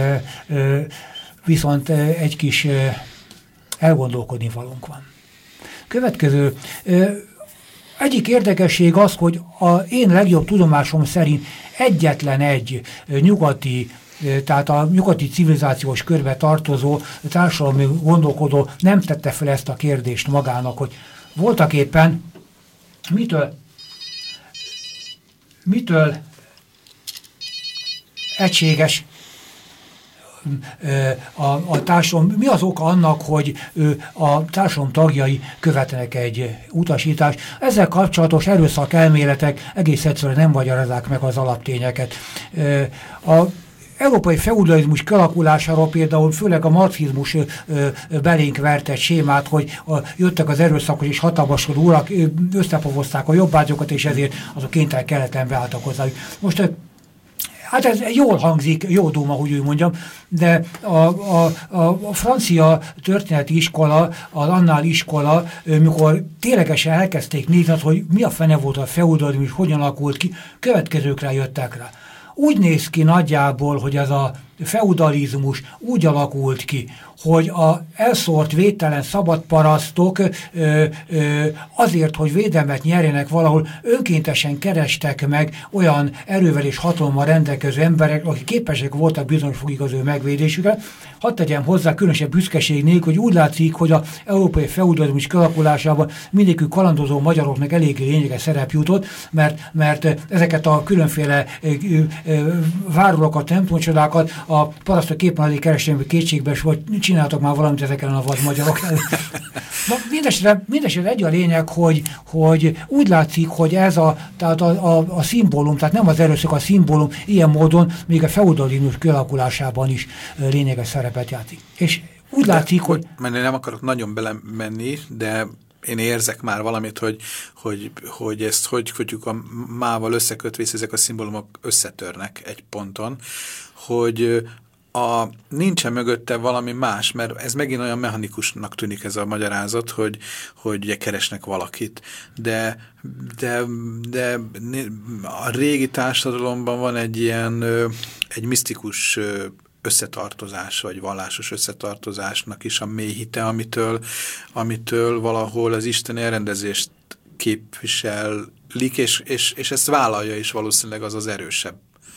e, viszont egy kis e, elgondolkodni valónk van. Következő, e, egyik érdekesség az, hogy a én legjobb tudomásom szerint egyetlen egy nyugati, tehát a nyugati civilizációs körbe tartozó társadalmi gondolkodó nem tette fel ezt a kérdést magának, hogy voltak éppen mitől, mitől egységes a, a társadalom, mi az oka annak, hogy a társadalom tagjai követnek egy utasítást. Ezzel kapcsolatos erőszak elméletek egész egyszerűen nem magyarázzák meg az alaptényeket. A európai feudalizmus kialakulásáról például főleg a marxizmus belénk vert egy sémát, hogy a, jöttek az erőszakos és hatalmaskodó urak, összepovozták a jobbágyokat, és ezért azok kénytelen keleten beálltak hozzájuk. Most hát ez jól hangzik, jó duma, hogy úgy mondjam, de a, a, a francia történeti iskola, az annál iskola, mikor ténylegesen elkezdték nézni, hogy mi a fene volt a feudalizmus, hogyan alakult ki, következőkre jöttek rá. Úgy néz ki nagyjából, hogy ez a feudalizmus úgy alakult ki, hogy a elszórt védtelen szabadparasztok ö, ö, azért, hogy védelmet nyerjenek valahol, önkéntesen kerestek meg olyan erővel és hatalommal rendelkező emberek, akik képesek voltak bizonyos fokig az ő megvédésükre. Hadd tegyem hozzá különösebb büszkeség nélkül, hogy úgy látszik, hogy az európai feudalizmus kialakulásában mindegyikük kalandozó magyaroknak eléggé lényeges szerep jutott, mert, mert ezeket a különféle várulakat, templomcsodákat a parasztok éppen azért kerestem kétségbe, hogy csináltak már valamit ezek ellen a vad magyarok ellen. Mindenesetre, mindenesetre egy a lényeg, hogy, hogy úgy látszik, hogy ez a, tehát a, a, a szimbólum, tehát nem az erőszak, a szimbólum ilyen módon még a feudalizmus kialakulásában is lényeges szerepet játszik. És úgy de, látszik, hogy... Mert nem akarok nagyon belemenni, de én érzek már valamit, hogy, hogy, hogy ezt hogy fogjuk a mával összekötve, ezek a szimbólumok összetörnek egy ponton, hogy a, nincsen mögötte valami más, mert ez megint olyan mechanikusnak tűnik ez a magyarázat, hogy, hogy ugye keresnek valakit. De, de, de a régi társadalomban van egy ilyen, egy misztikus összetartozás, vagy vallásos összetartozásnak is a mély hite, amitől, amitől valahol az isteni elrendezést képviselik, és, és, és ezt vállalja is valószínűleg az az erősebb.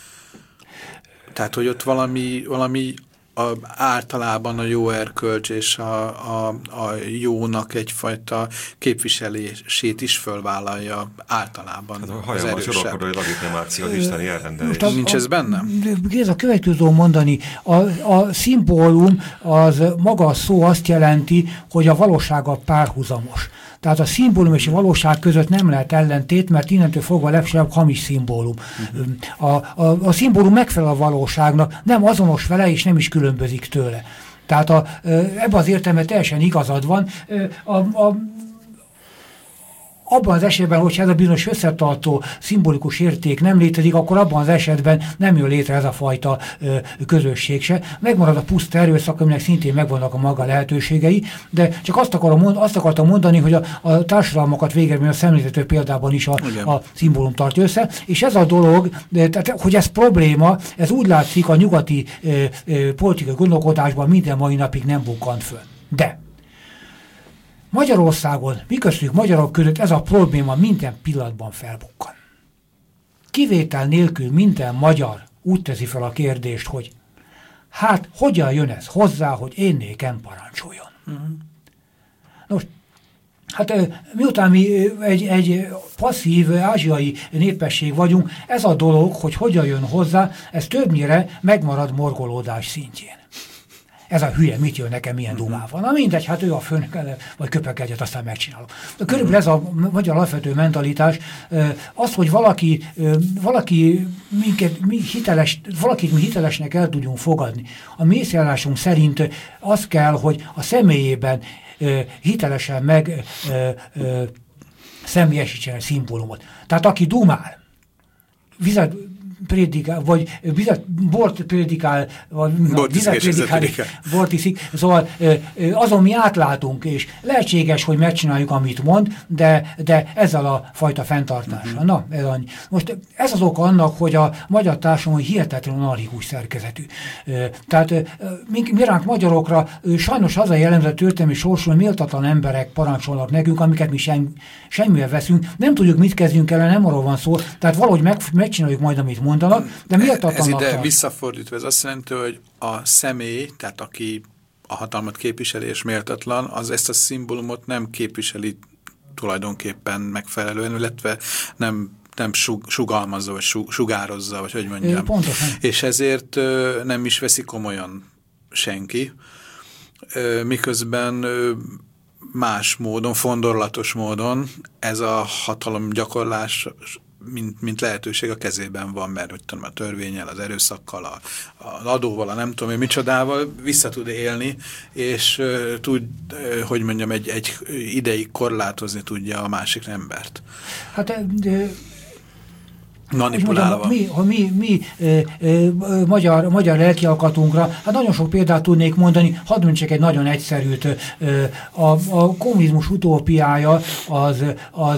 Tehát, hogy ott valami, valami a, általában a jó erkölcs és a, a, a jónak egyfajta képviselését is fölvállalja általában hát, az erősebb. A legitimáció, az isteni elrendelés. Nincs ez benne? Ez a következő mondani. A, a szimbólum, az maga a szó azt jelenti, hogy a valósága párhuzamos. Tehát a szimbólum és a valóság között nem lehet ellentét, mert innentől fogva legfeljebb hamis szimbólum. Uh-huh. a, a, a szimbólum megfelel a valóságnak, nem azonos vele, és nem is különbözik tőle. Tehát a, ebben az értelemben teljesen igazad van. A, a, abban az esetben, hogyha ez a bizonyos összetartó szimbolikus érték nem létezik, akkor abban az esetben nem jön létre ez a fajta ö, közösség se. Megmarad a puszta erőszak, aminek szintén megvannak a maga lehetőségei, de csak azt, akarom mond, azt akartam mondani, hogy a, a társadalmakat végre a szemléltető példában is a, a szimbólum tartja össze, és ez a dolog, de, tehát, hogy ez probléma, ez úgy látszik a nyugati ö, ö, politikai gondolkodásban minden mai napig nem bukkant föl. De Magyarországon, mi köztük magyarok között ez a probléma minden pillanatban felbukkan. Kivétel nélkül minden magyar úgy teszi fel a kérdést, hogy hát hogyan jön ez hozzá, hogy én nékem parancsoljon. Uh-huh. Nos, hát miután mi egy, egy passzív ázsiai népesség vagyunk, ez a dolog, hogy hogyan jön hozzá, ez többnyire megmarad morgolódás szintjén. Ez a hülye, mit jön nekem, milyen dumával. Na mindegy, hát ő a főnök, vagy köpek egyet, aztán megcsinálom. De körülbelül ez a magyar alapvető mentalitás, az, hogy valaki, valaki minket, mi hiteles, valakit mi hitelesnek el tudjunk fogadni. A mészjárásunk szerint az kell, hogy a személyében hitelesen meg személyesítsen a szimbólumot. Tehát aki dumál, vizet prédikál, vagy vizet, bort prédikál, vagy bort vizet prédikál, bort iszik, szóval azon mi átlátunk, és lehetséges, hogy megcsináljuk, amit mond, de, de ezzel a fajta fenntartással. Uh-huh. Na, ez annyi. Most ez az oka annak, hogy a magyar társadalom hihetetlenül anarchikus szerkezetű. Tehát mi, mi ránk magyarokra sajnos az a jellemző történelmi sorsul, hogy méltatlan emberek parancsolnak nekünk, amiket mi sem, semmivel veszünk. Nem tudjuk, mit kezdjünk el, nem arról van szó. Tehát valahogy meg, megcsináljuk majd, amit mondanak, de méltatlannak. Ez ide visszafordítva, ez azt jelenti, hogy a személy, tehát aki a hatalmat képviseli és méltatlan, az ezt a szimbólumot nem képviseli tulajdonképpen megfelelően, illetve nem, nem sug, sugalmazza, vagy sug, sugározza, vagy hogy mondjam. Pontosan. És ezért ö, nem is veszi komolyan senki, ö, miközben ö, más módon, fondorlatos módon ez a hatalomgyakorlás mint, mint lehetőség a kezében van, mert hogy tudom, a törvénnyel, az erőszakkal, a, az adóval, a nem tudom én micsodával vissza tud élni, és uh, tud, uh, hogy mondjam, egy, egy ideig korlátozni tudja a másik embert. Hát de manipulálva. Mi, mi, mi ö, ö, magyar, magyar lelkialkatunkra, hát nagyon sok példát tudnék mondani, hadd mondjak egy nagyon egyszerűt. Ö, a, a kommunizmus utópiája az, az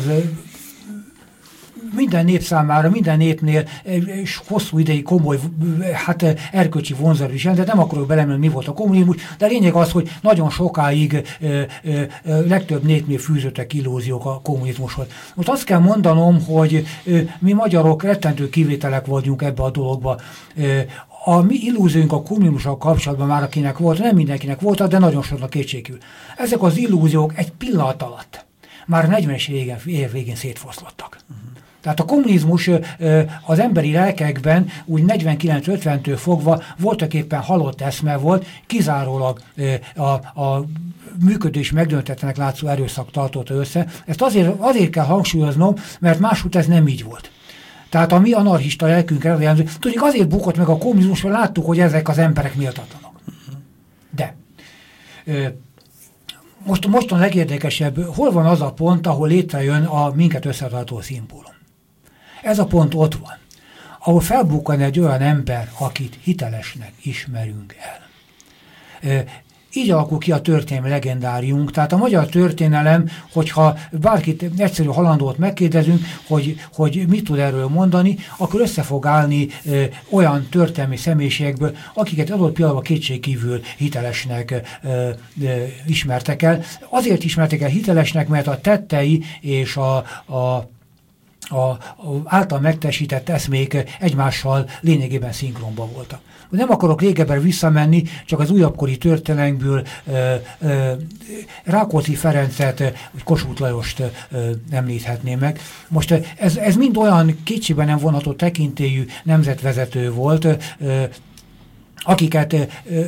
minden nép számára, minden népnél és hosszú ideig komoly, hát erkölcsi vonzat is, de nem akarok belemenni, mi volt a kommunizmus, de a lényeg az, hogy nagyon sokáig ö, ö, ö, legtöbb népnél fűzöttek illúziók a kommunizmushoz. Most azt kell mondanom, hogy ö, mi magyarok rettentő kivételek vagyunk ebbe a dologba. Ö, A mi illúzióink a kommunizmussal kapcsolatban már akinek volt, nem mindenkinek volt, de nagyon soknak kétségkívül. Ezek az illúziók egy pillanat alatt már negyvenes év végén szétfoszlottak. Uh-huh. Tehát a kommunizmus az emberi lelkekben úgy negyvenkilenc ötventől fogva voltak éppen halott eszme volt, kizárólag a, a működés megdöntetlenek látszó erőszak tartotta össze. Ezt azért, azért kell hangsúlyoznom, mert máshogy ez nem így volt. Tehát a mi anarchista lelkünkre jellemző. Tudjuk, azért bukott meg a kommunizmus, mert láttuk, hogy ezek az emberek méltatlanok. De most, most a legérdekesebb, hol van az a pont, ahol létrejön a minket összetartó szimbólum? Ez a pont ott van. ahol felbukkan egy olyan ember, akit hitelesnek ismerünk el. Így alakul ki a történelmi legendáriumunk. Tehát a magyar történelem, hogyha bárkit egyszerű halandót megkérdezünk, hogy, hogy mit tud erről mondani, akkor össze fog állni ö, olyan történelmi személyiségekből, akiket adott pillanatban kétségkívül hitelesnek ö, ö, ismertek el. Azért ismertek el hitelesnek, mert a tettei és a, a A, a által megtestített eszmék egymással lényegében szinkronban voltak. Nem akarok régebbre visszamenni, csak az újabbkori történelemből ö, ö, Rákóczi Ferencet, vagy Kossuth Lajost ö, említhetném meg. Most ez, ez mind olyan kétségbe nem vonható tekintélyű nemzetvezető volt, ö, akiket ö,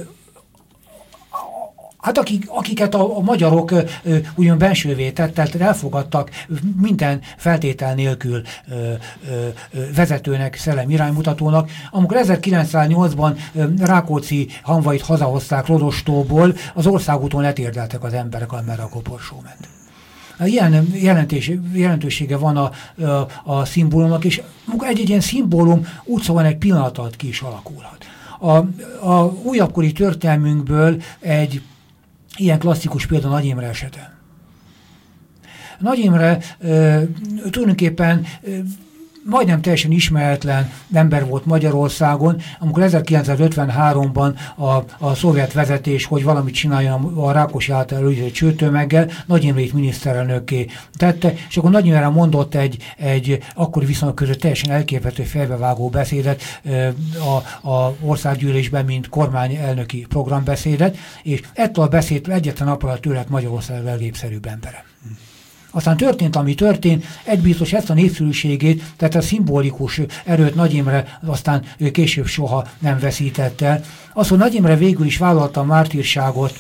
Hát akik, akiket a, a magyarok ö, ugyan bensővé tett, tehát elfogadtak minden feltétel nélkül ö, ö, vezetőnek, szellemi iránymutatónak. Amikor ezerkilencszáznyolcban ö, Rákóczi hamvait hazahozták Rodostóból, az országúton letérdeltek az emberek, amerre a koporsó ment. Ilyen jelentés, jelentősége van a, a, a szimbólumnak, és egy-egy ilyen szimbólum úgy szóval egy pillanat alatt ki is alakulhat. A, a újabbkori történelmünkből egy ilyen klasszikus példa Nagy Imre esete. Nagy Imre ö, tulajdonképpen ö, majdnem teljesen ismeretlen ember volt Magyarországon, amikor ezerkilencszázötvenháromban a, a szovjet vezetés, hogy valamit csináljon a Rákosi által előidézett csőtömeggel, Nagy Imrét miniszterelnökké tette, és akkor Nagy Imre mondott egy, egy akkori viszonyok között teljesen elképesztő fejbevágó beszédet a, a országgyűlésben, mint kormányelnöki programbeszédet, és ettől a beszédtől egyetlen nap alatt ő lett Magyarország legnépszerűbb embere. Aztán történt, ami történt, egy biztos ezt a népszerűségét, tehát a szimbolikus erőt Nagy Imre aztán ő később soha nem veszített el. Az, hogy Nagy Imre végül is vállalta a mártírságot,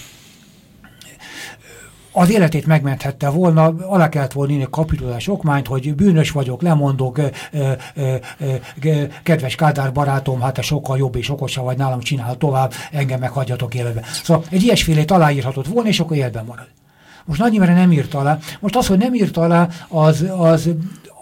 az életét megmenthette volna, alá kellett volna írni a kapitulás okmányt, hogy bűnös vagyok, lemondok, ö, ö, ö, kedves Kádár barátom, hát te sokkal jobb és okosabb vagy nálam, csinál tovább, engem meghagyjatok életbe. Szóval egy ilyesfélét aláírhatott volna, és akkor életben marad. Most Nagy Imre nem írt alá. Most az, hogy nem írt alá, az, az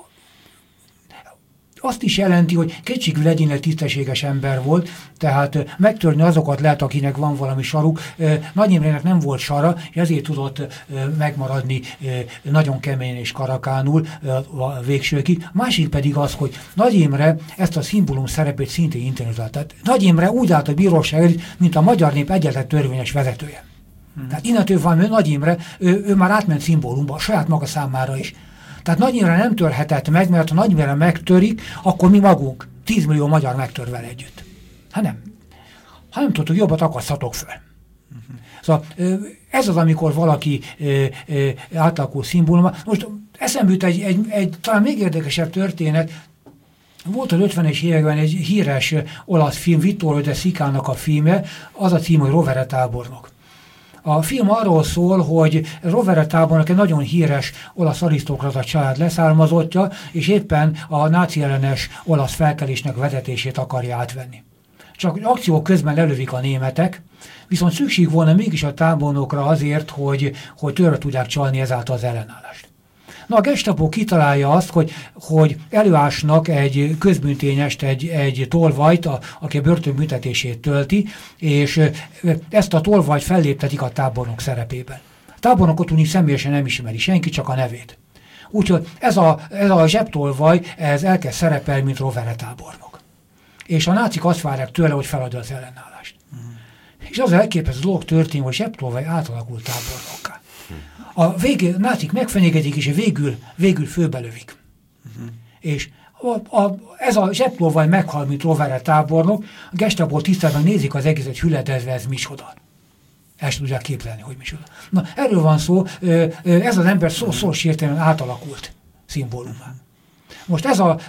azt is jelenti, hogy kétségkívül egyénileg tisztességes ember volt, tehát megtörni azokat lehet, akinek van valami saruk. Nagy Imrének nem volt sara, és ezért tudott megmaradni nagyon kemény és karakánul a végsőkig. Másik pedig az, hogy Nagy Imre ezt a szimbólum szerepét szintén internalizált. Tehát Nagy Imre úgy állt a bíróság előtt, mint a magyar nép egyetlen törvényes vezetője. Hmm. Tehát innentől van ő Nagy Imre, ő, ő már átment szimbólumba, a saját maga számára is. Tehát Nagy Imre nem törhetett meg, mert ha Nagy Imre megtörik, akkor mi magunk, tízmillió magyar megtör vele együtt. Hát nem. Ha nem tudtuk, jobbat akaszthatok föl. Uh-huh. Szóval ez az, amikor valaki átalakul szimbóluma. Most eszembe jut egy, egy, egy talán még érdekesebb történet. Volt az ötvenes években egy híres olasz film, Vittorio De Sica-nak a filme, az a cím, hogy Rovere tábornok. A film arról szól, hogy Rovere tábornok egy nagyon híres olasz arisztokrata család leszármazottja, és éppen a náci ellenes olasz felkelésnek vezetését akarja átvenni. Csak akció közben lelövik a németek, viszont szükség volna mégis a tábornokra azért, hogy, hogy törre tudják csalni ezáltal az ellenállást. Na, a Gestapo kitalálja azt, hogy, hogy előásnak egy közbűntényest, egy, egy tolvajt, a, aki a börtönbüntetését tölti, és ezt a tolvajt felléptetik a tábornok szerepében. A tábornokot úgy személyesen nem ismeri senki, csak a nevét. Úgyhogy ez a, ez a zsebtolvaj, ez elkezd szerepelni, mint Rovere tábornok. És a nácik azt várják tőle, hogy feladja az ellenállást. Mm. És az elképesztő dolog történik, hogy zsebtolvaj átalakult tábornokká. A végén nácik megfenyegetik, és végül, végül főbelövik. Uh-huh. És a, a, ez a zsebtolvaj meghal, mint Rovere tábornok, a Gestapo tisztában nézik az egészet hüledezve, ez micsoda. El sem tudják képzelni, hogy micsoda. Na, erről van szó, ez az ember szó-szoros értelemben átalakult szimbólumá. Most ez a,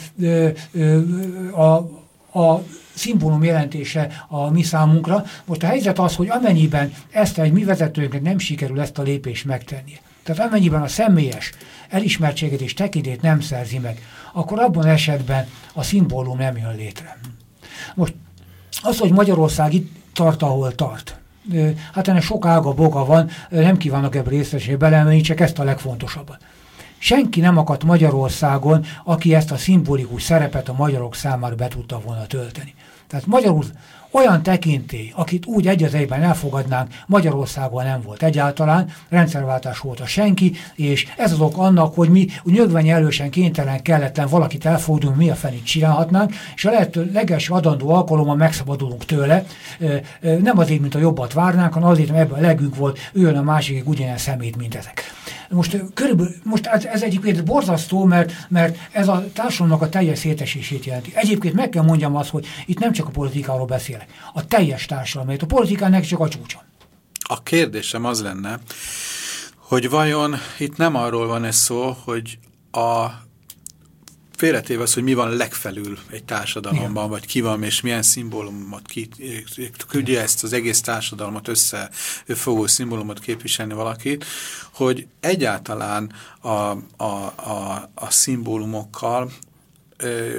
a, a szimbólum jelentése a mi számunkra. Most a helyzet az, hogy amennyiben ezt egy mi vezetőnknek nem sikerül ezt a lépést megtennie, tehát amennyiben a személyes elismertséget és tekintét nem szerzi meg, akkor abban esetben a szimbólum nem jön létre. Most az, hogy Magyarország itt tart, ahol tart, hát ennek sok ága boga van, nem kívánok ebben részletesen belemenni, csak ezt a legfontosabbat. senki nem akadt Magyarországon, aki ezt a szimbolikus szerepet a magyarok számára be tudta volna tölteni. Tehát magyarul olyan tekintély, akit úgy egy az egyben elfogadnánk, Magyarországon nem volt egyáltalán, rendszerváltás volt a senki, és ez az ok annak, hogy mi nyögvenyi elősen kénytelen, kelletlen valakit elfogadunk, mi a fenét csinálhatnánk, és a lehető legelső adandó alkalommal megszabadulunk tőle. Nem azért, mint a jobbat várnánk, hanem azért, mert ebből a legünk volt, ő jön a másikig ugyanilyen szemét, mint ezek. Most körülbelül, most ez egyébként borzasztó, mert, mert ez a társadalomnak a teljes szétesését jelenti. Egyébként meg kell mondjam azt, hogy itt nem csak a politikáról beszélek, a teljes társadalom, a politikának csak a csúcsa. A kérdésem az lenne, hogy vajon itt nem arról van ez szó, hogy a félretéve az, hogy mi van legfelül egy társadalomban, igen, vagy ki van, és milyen szimbólumot, ki, küldje ezt az egész társadalmat összefogó szimbólumot képviselni valakit, hogy egyáltalán a, a, a, a szimbólumokkal ö,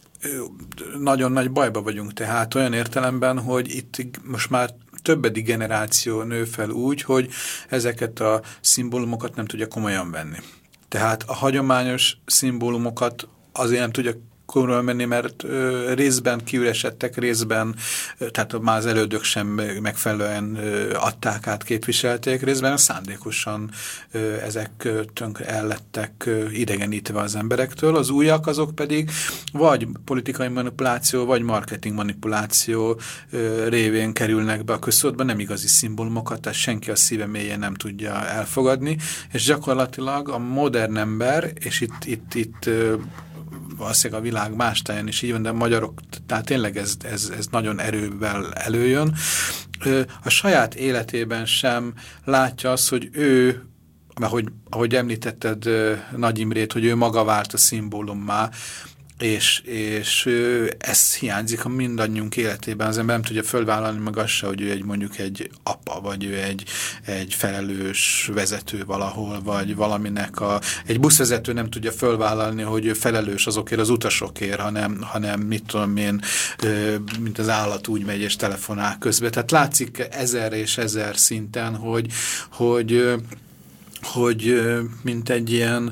nagyon nagy bajba vagyunk, tehát olyan értelemben, hogy itt most már többedik generáció nő fel úgy, hogy ezeket a szimbólumokat nem tudja komolyan venni. Tehát a hagyományos szimbólumokat azért nem tudja komolyan venni, mert ö, részben kiüresedtek, részben, ö, tehát már az elődök sem megfelelően ö, adták át, képviselték, részben szándékosan ö, ezek ö, tönkre ellettek ö, idegenítve az emberektől. Az újak azok pedig vagy politikai manipuláció, vagy marketing manipuláció ö, révén kerülnek be a köztudatba, nem igazi szimbólumokat, tehát senki a szíve mélyén nem tudja elfogadni, és gyakorlatilag a modern ember, és itt, itt, itt ö, valószínűleg a világ más táján is így van, de a magyarok, tehát tényleg ez, ez, ez nagyon erővel előjön. A saját életében sem látja azt, hogy ő, ahogy, ahogy említetted Nagy Imrét, hogy ő maga vált a szimbólummá, és, és ez hiányzik a mindannyiunk életében. Az ember nem tudja fölvállalni meg azt se, hogy ő egy, mondjuk egy apa, vagy ő egy, egy felelős vezető valahol, vagy valaminek a... Egy buszvezető nem tudja fölvállalni, hogy ő felelős azokért az utasokért, hanem, hanem mit tudom én, mint az állat úgy megy és telefonál közben. Tehát látszik ezer és ezer szinten, hogy, hogy, hogy mint egy ilyen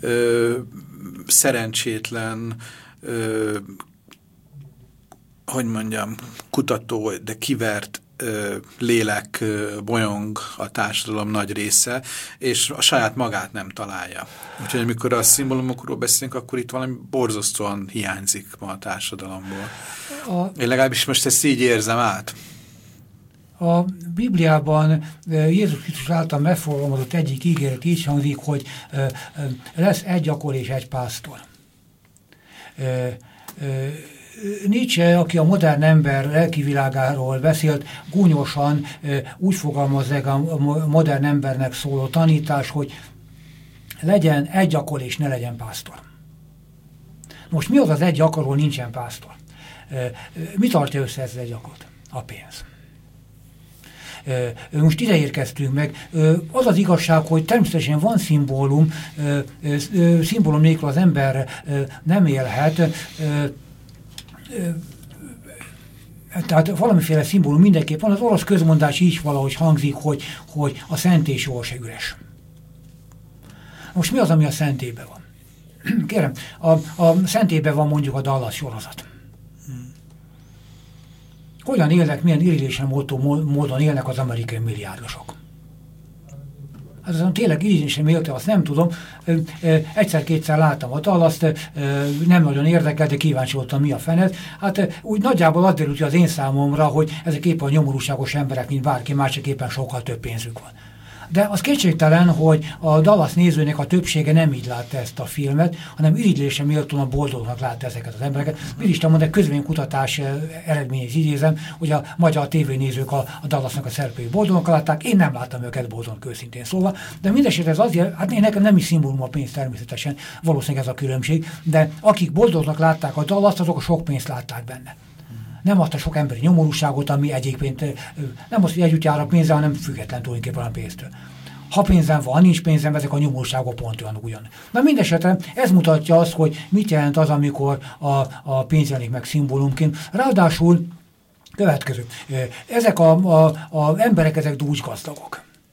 szerencsétlen, ö, hogy mondjam, kutató, de kivert ö, lélek ö, bolyong a társadalom nagy része, és a saját magát nem találja. Úgyhogy amikor a szimbólumokról beszélünk, akkor itt valami borzasztóan hiányzik ma a társadalomból. A... Én legalábbis most ezt így érzem át. A Bibliában Jézus Krisztus által megfogalmazott egyik ígéret így hangzik, hogy lesz egy gyakor és egy pásztor. Nietzsche, aki a modern ember lelki világáról beszélt, gúnyosan úgy fogalmazzák a modern embernek szóló tanítás, hogy legyen egy gyakor és ne legyen pásztor. Most mi az az egy gyakor, ahol nincsen pásztor? Mi tartja össze ezt egy gyakort? A pénz. Most ide érkeztünk meg. Az az igazság, hogy természetesen van szimbólum, szimbólum nélkül az ember nem élhet, tehát valamiféle szimbólum mindenképp van. Az orosz közmondás így valahogy hangzik, hogy, hogy a szentély sohasem üres. Most mi az, ami a szentélyben van? Kérem, a, a szentélyben van mondjuk a Dallas sorozat. Hogyan élnek, milyen irigylésen módon élnek az amerikai milliárdosok? Hát azon tényleg irigylésen méltó, azt nem tudom. Egyszer-kétszer láttam a Dallast, nem nagyon érdekel, de kíváncsi voltam, mi a fenet. Hát úgy nagyjából az derült az én számomra, hogy ezek éppen a nyomorúságos emberek, mint bárki más, csak éppen sokkal több pénzük van. De az kétségtelen, hogy a Dallas nézőnek a többsége nem így látta ezt a filmet, hanem irigylésen méltóan boldognak látta ezeket az embereket. Mit is tudom, de közvénykutatás eredményét idézem, hogy a magyar tévénézők a, a Dallasnak a szereplői boldognak látták, én nem láttam őket boldognak, őszintén szólva, de mindesetre ez azért, hát én nekem nem is szimbólum a pénz természetesen, valószínűleg ez a különbség, de akik boldognak látták a Dallast, azok a sok pénzt látták benne. Nem azt a sok emberi nyomorúságot, ami egyébként nem az, hogy együtt jár a pénzzel, hanem független tulajdonképpen a pénztől. Ha pénzem van, nincs pénzem, ezek a nyomorúságok pont olyan ugyan. Na mindesetre ez mutatja azt, hogy mit jelent az, amikor a, a pénz jelenik meg szimbólumként. Ráadásul következő. Ezek a, a, a emberek, ezek dúsgazdagok.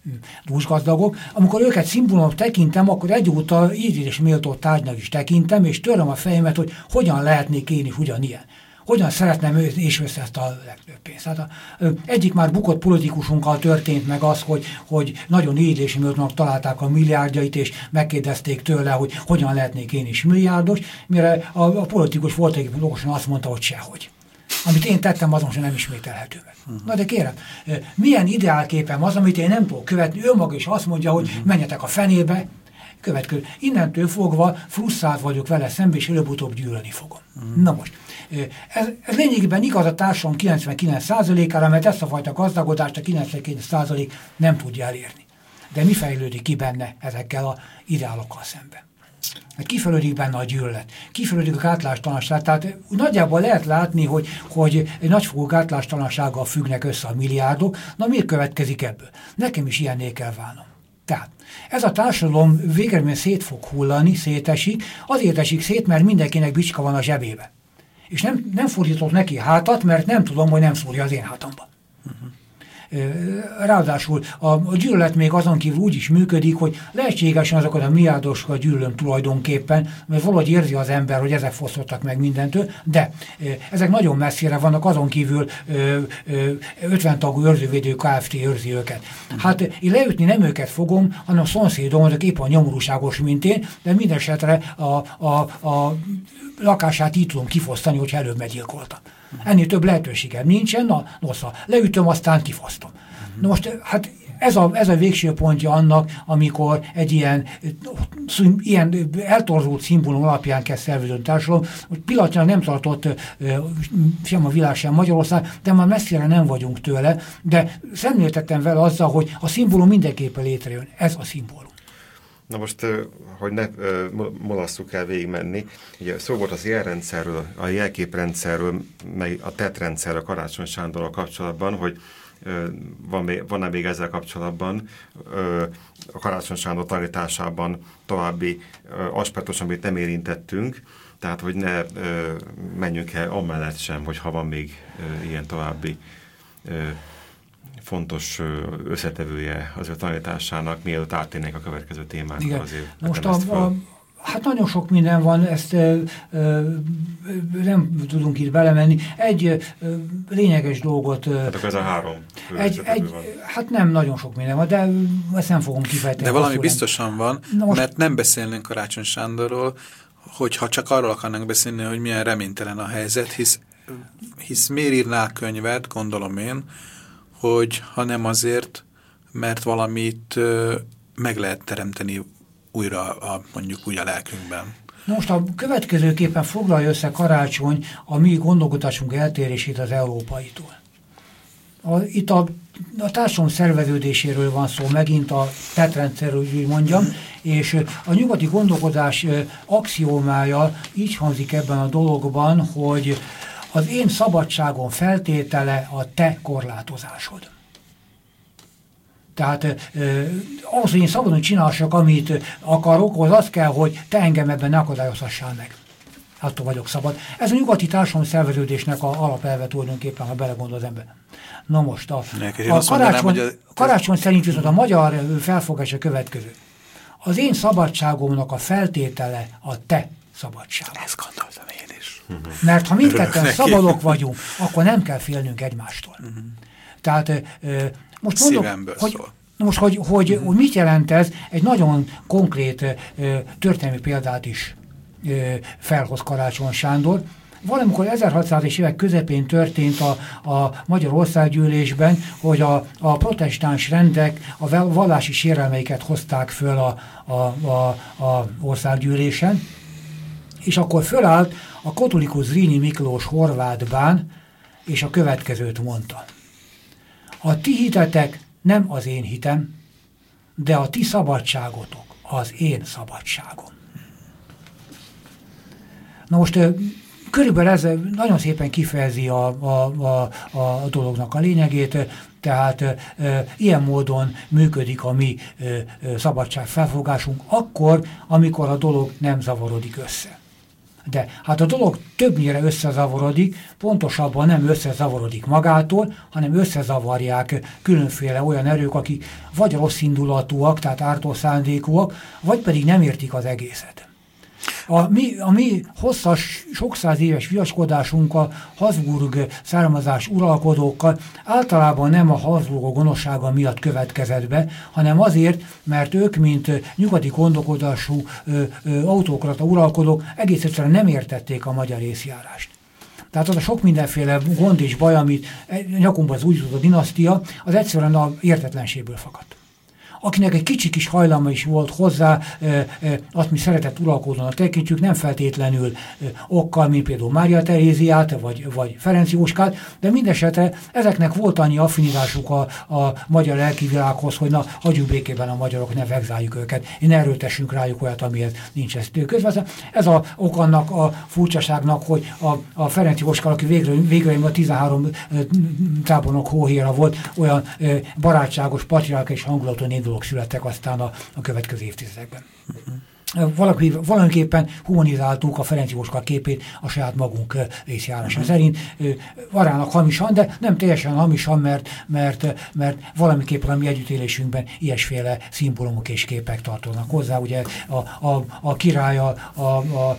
dúsgazdagok. Amikor őket szimbólumok tekintem, akkor egyúttal ízlés méltó tárgynak is tekintem, és töröm a fejemet, hogy hogyan lehetnék én is ugyanilyen. Hogyan szeretném ő és össze ezt a legtöbb pénzt. Hát a, egyik már bukott politikusunkkal történt meg az, hogy, hogy nagyon ízlési méltónak találták a milliárdjait, és megkérdezték tőle, hogy hogyan lehetnék én is milliárdos, mire a, a politikus volt egyébként okosan azt mondta, hogy sehogy. Amit én tettem, azon sem nem ismételhető meg. Uh-huh. Na de kérem, milyen ideálképem az, amit én nem tudok követni, ő maga is azt mondja, hogy uh-huh. menjetek a fenébe, következő. Innentől fogva frusztrált vagyok vele szemben, és előbb-utóbb gyűlölni fogom. Uh-huh. Na most, ez, ez lényegében igaz a társadalom kilencvenkilenc százalékára, mert ezt a fajta gazdagodást a kilencvenkilenc százalék nem tudja elérni. De mi fejlődik ki benne ezekkel az ideálokkal szemben? Hát kifejlődik benne a gyűlölet, kifejlődik a gátlástalanság, tehát nagyjából lehet látni, hogy, hogy egy nagyfokú gátlástalansággal függnek össze a milliárdok. Na miért következik ebből? Nekem is ilyenné kell válnom. Tehát ez a társadalom végeredményben szét fog hullani, szétesik, azért esik szét, mert mindenkinek bicska van a zsebébe. És nem, nem fordítok neki hátat, mert nem tudom, hogy nem szúrja az én hátamban. Uh-huh. Ráadásul a, a gyűlölet még azon kívül úgy is működik, hogy lehetségesen azokat a milliárdosokat gyűlölöm tulajdonképpen, mert valahogy érzi az ember, hogy ezek fosztottak meg mindentől, de ezek nagyon messzire vannak, azon kívül ötven tagú őrzővédő Kft. Őrzi őket. Hát én leütni nem őket fogom, hanem a szomszédom, azok épp a nyomorúságos, mint én, de minden esetre a, a, a lakását így tudom kifosztani, hogyha előbb meggyilkoltam. Ennél több lehetőségem nincsen, na, nosza, leütöm, aztán kifosztom. Uh-huh. Na most, hát ez a, ez a végső pontja annak, amikor egy ilyen, ilyen eltorzult szimbólum alapján kezd szerveződni társadalom, hogy pillanatnyilag nem tartott sem a világ, sem Magyarország, de már messzire nem vagyunk tőle, de szemléltettem vele azzal, hogy a szimbólum mindenképpen létrejön. Ez a szimbólum. Na most, hogy ne molasszuk el végigmenni, ugye szó volt az jelrendszerről, a jelképrendszerről, meg a tettrendszerről, Karácsony Sándorral kapcsolatban, hogy van még, van-e még ezzel kapcsolatban a Karácsony Sándor tanításában további aspektus, amit nem érintettünk, tehát hogy ne menjünk el amellett sem, hogy ha van még ilyen további fontos összetevője az ő tanításának, mielőtt áttérnénk a következő témákra azért. Most a, a, hát nagyon sok minden van, ezt ö, ö, nem tudunk itt belemenni. Egy ö, lényeges dolgot... Ö, hát akkor ez a három egy, egy, van. Hát nem nagyon sok minden van, de ezt nem fogom kifejteni. De valami biztosan van, most, mert nem beszélnénk Karácsony Sándorról, hogyha csak arról akarnánk beszélni, hogy milyen reménytelen a helyzet, hisz, hisz miért írnál könyvet, gondolom én, hogy ha nem azért, mert valamit ö, meg lehet teremteni újra a, mondjuk úgy a lelkünkben. Most a következőképpen foglalja össze Karácsony a mi gondolkodásunk eltérését az európaitól. A, itt a, a társadalom szerveződéséről van szó, megint a tettrendszerről, úgy mondjam, és a nyugati gondolkodás axiómája így hangzik ebben a dologban, hogy az én szabadságom feltétele a te korlátozásod. Tehát eh, ahhoz, hogy én szabadon csinálsak, amit akarok, az az kell, hogy te engem ebben ne akadályozhassál meg. Attól vagyok szabad. Ez a nyugati társadalmi szerveződésnek a alapelve tulajdonképpen, ha belegondol az ember. Na most, a, a karácsony, mondanám, a... karácsony szerint viszont a magyar felfogás a következő. Az én szabadságomnak a feltétele a te szabadságod. Ezt gondoltam én is. Uh-huh. Mert ha mindketten szabadok vagyunk, akkor nem kell félnünk egymástól. Uh-huh. Tehát uh, most mondok, hogy, most, hogy, hogy, uh-huh. hogy mit jelent ez, egy nagyon konkrét uh, történelmi példát is uh, felhoz Karácsony Sándor. Valamikor ezerhatszázas évek közepén történt a, a Magyar Országgyűlésben, hogy a, a protestáns rendek a vallási sérelmeiket hozták föl a, a, a, a országgyűlésen, és akkor fölállt a katolikus Zrínyi Miklós horvát bán, és a következőt mondta. A ti hitetek nem az én hitem, de a ti szabadságotok az én szabadságom. Na most körülbelül ez nagyon szépen kifejezi a, a, a, a dolognak a lényegét, tehát e, ilyen módon működik a mi e, szabadságfelfogásunk akkor, amikor a dolog nem zavarodik össze. De hát a dolog többnyire összezavarodik, pontosabban nem összezavarodik magától, hanem összezavarják különféle olyan erők, akik vagy rossz indulatúak, tehát ártó szándékúak, vagy pedig nem értik az egészet. A mi, a mi hosszas, sok száz éves viaskodásunk a Habsburg származás uralkodókkal általában nem a Habsburgok gonoszsága miatt következett be, hanem azért, mert ők, mint nyugati gondolkodású ö, ö, autokrata uralkodók egész egyszerűen nem értették a magyar észjárást. Tehát az a sok mindenféle gond és baj, amit nyakunkban az úgy jutott a dinasztia, az egyszerűen a értetlenségből fakadt. Akinek egy kicsi kis hajlama is volt hozzá, azt mi szeretett uralkodónak tekintjük, nem feltétlenül okkal, mint például Mária Teréziát, vagy, vagy Ferenc Jóskát, de mindesetre ezeknek volt annyi affinitásuk a, a magyar lelkivilághoz, hogy na, hagyjuk békében a magyarok, ne vegzáljuk őket, ne erőtessünk rájuk olyat, amihez nincs ezt közben. Ez a ok annak a furcsaságnak, hogy a, a Ferenc Jóska, aki végre, végre a tizenhárom tábornok hóhéra volt, olyan barátságos, patriarkális hangulaton indul születtek aztán a, a következő évtizedekben. Uh-huh. Valaki, valamiképpen humanizáltuk a Ferenc Jóska képét a saját magunk észjárása uh-huh. szerint. Varának hamisan, de nem teljesen hamisan, mert, mert, mert valamiképpen a mi együttélésünkben ilyesféle szimbólumok és képek tartoznak hozzá. Ugye a, a, a király a, a, a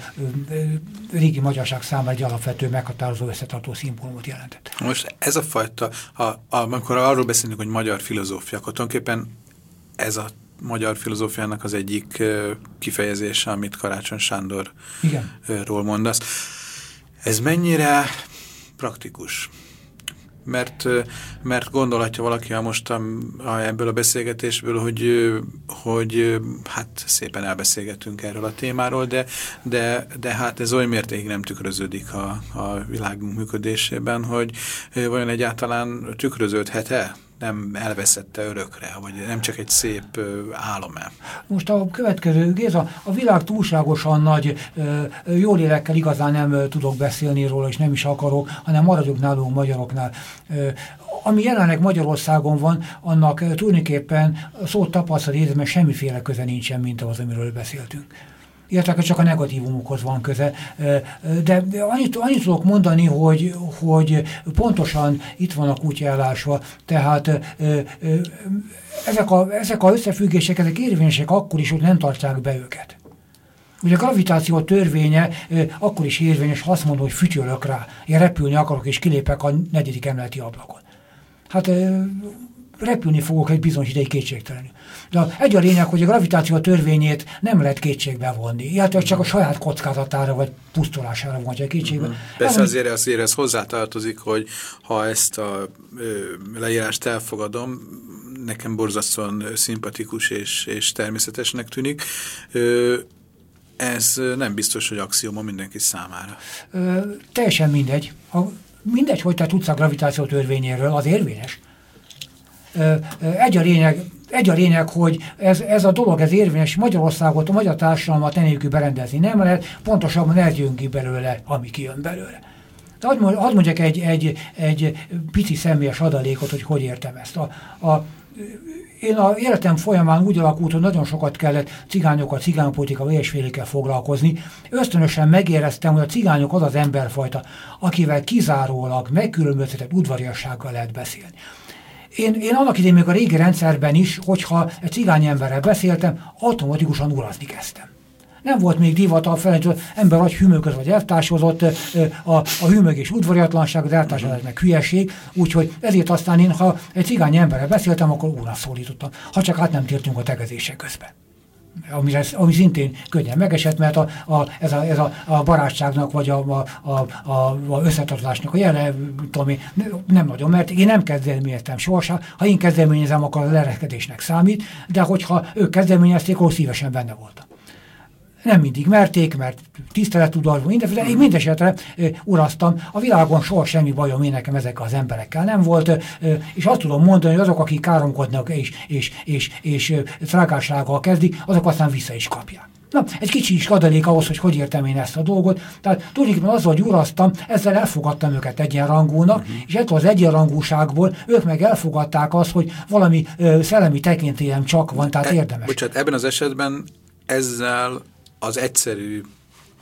régi magyarság számára egy alapvető meghatározó összetartó szimbólumot jelentett. Most ez a fajta, a, a, amikor arról beszélünk, hogy magyar filozófia, akkor tulajdonképpen ez a magyar filozófiának az egyik uh, kifejezése, amit Karácsony Sándorról mondasz. Ez mennyire praktikus? Mert, uh, mert gondolhatja valaki most a, a, ebből a beszélgetésből, hogy, uh, hogy uh, hát szépen elbeszélgetünk erről a témáról, de, de, de hát ez oly mértékig nem tükröződik a, a világunk működésében, hogy uh, vajon egyáltalán tükröződhet-e? Nem elveszette örökre, vagy nem csak egy szép álom-e? Most a következő, Géza, a világ túlságosan nagy, jó lélekkel igazán nem tudok beszélni róla, és nem is akarok, hanem maradjuk nálunk magyaroknál. Ami jelenleg Magyarországon van, annak tulajdonképpen szót tapasztalat érzetben semmiféle köze nincsen, mint az, amiről beszéltünk. Illetve csak a negatívumokhoz van köze. De, de annyit, annyit tudok mondani, hogy, hogy pontosan itt van a kutya elásva, tehát ezek a, ezek a összefüggések, ezek érvényesek akkor is, hogy nem tartják be őket. Ugye a gravitáció törvénye akkor is érvényes, ha azt mondom, hogy fütyölök rá, én repülni akarok és kilépek a negyedik emeleti ablakon. Hát repülni fogok egy bizonyos ideig kétségtelenül. De egy a lényeg, hogy a gravitáció törvényét nem lehet kétségbe vonni. Illetve csak a saját kockázatára vagy pusztulására vonja kétségbe. Uh-huh. Persze ez, azért, azért ez hozzátartozik, hogy ha ezt a ö, leírást elfogadom, nekem borzasztóan szimpatikus és, és természetesnek tűnik, ö, ez nem biztos, hogy axioma mindenki számára. Ö, teljesen mindegy. Ha, mindegy, hogy te tudsz a gravitáció törvényéről, az érvényes. Egy a lényeg, egy a lényeg hogy ez, ez a dolog, ez érvényes, Magyarországot, a magyar társadalmat enélkül berendezni nem lehet, pontosabban ez jön ki belőle, ami kijön belőle. De hadd mondjak egy, egy, egy pici személyes adalékot, hogy hogy értem ezt. A, a, én a életem folyamán úgy alakult, hogy nagyon sokat kellett cigányokkal, cigánypolitikával, ilyesfélékkel foglalkozni. Ösztönösen megéreztem, hogy a cigányok az az emberfajta, akivel kizárólag megkülönböztetett udvariassággal lehet beszélni. Én, én annak idején még a régi rendszerben is, hogyha egy cigány emberrel beszéltem, automatikusan urazni kezdtem. Nem volt még divat a felett, hogy ember vagy hűmögött, vagy eltársozott, a, a hűmögés udvariatlanság, az eltársadás meg hülyeség, úgyhogy ezért aztán én, ha egy cigány emberrel beszéltem, akkor úrra szólítottam, ha csak át nem tértünk a tegezések közben. Ami, ami szintén könnyen megesett, mert a, a, ez, a, ez a, a barátságnak, vagy a, a, a, a összetartozásnak a jele, tudom én, nem nagyon, mert én nem kezdeményeztem sohasem, ha én kezdeményezem, akkor a lerekedésnek számít, de hogyha ők kezdeményezték, akkor szívesen benne voltam. Nem mindig merték, mert tisztelettudalmas, mindenféle, én mindesetre e, uraztam. A világon soha semmi bajom én nekem ezekkel az emberekkel nem volt, e, és azt tudom mondani, hogy azok, akik káromkodnak és, és, és, és trágársággal kezdik, azok aztán vissza is kapják. Na, egy kicsi is adalék ahhoz, hogy hogy értem én ezt a dolgot. Tehát tulajdonképpen azzal, hogy uraztam, ezzel elfogadtam őket egyenrangúnak, uh-huh. és ettől az egyenrangúságból ők meg elfogadták azt, hogy valami ö, szellemi tekintélyem csak van, tehát e, érdemes. Bocsánat, ebben az esetben ezzel az egyszerű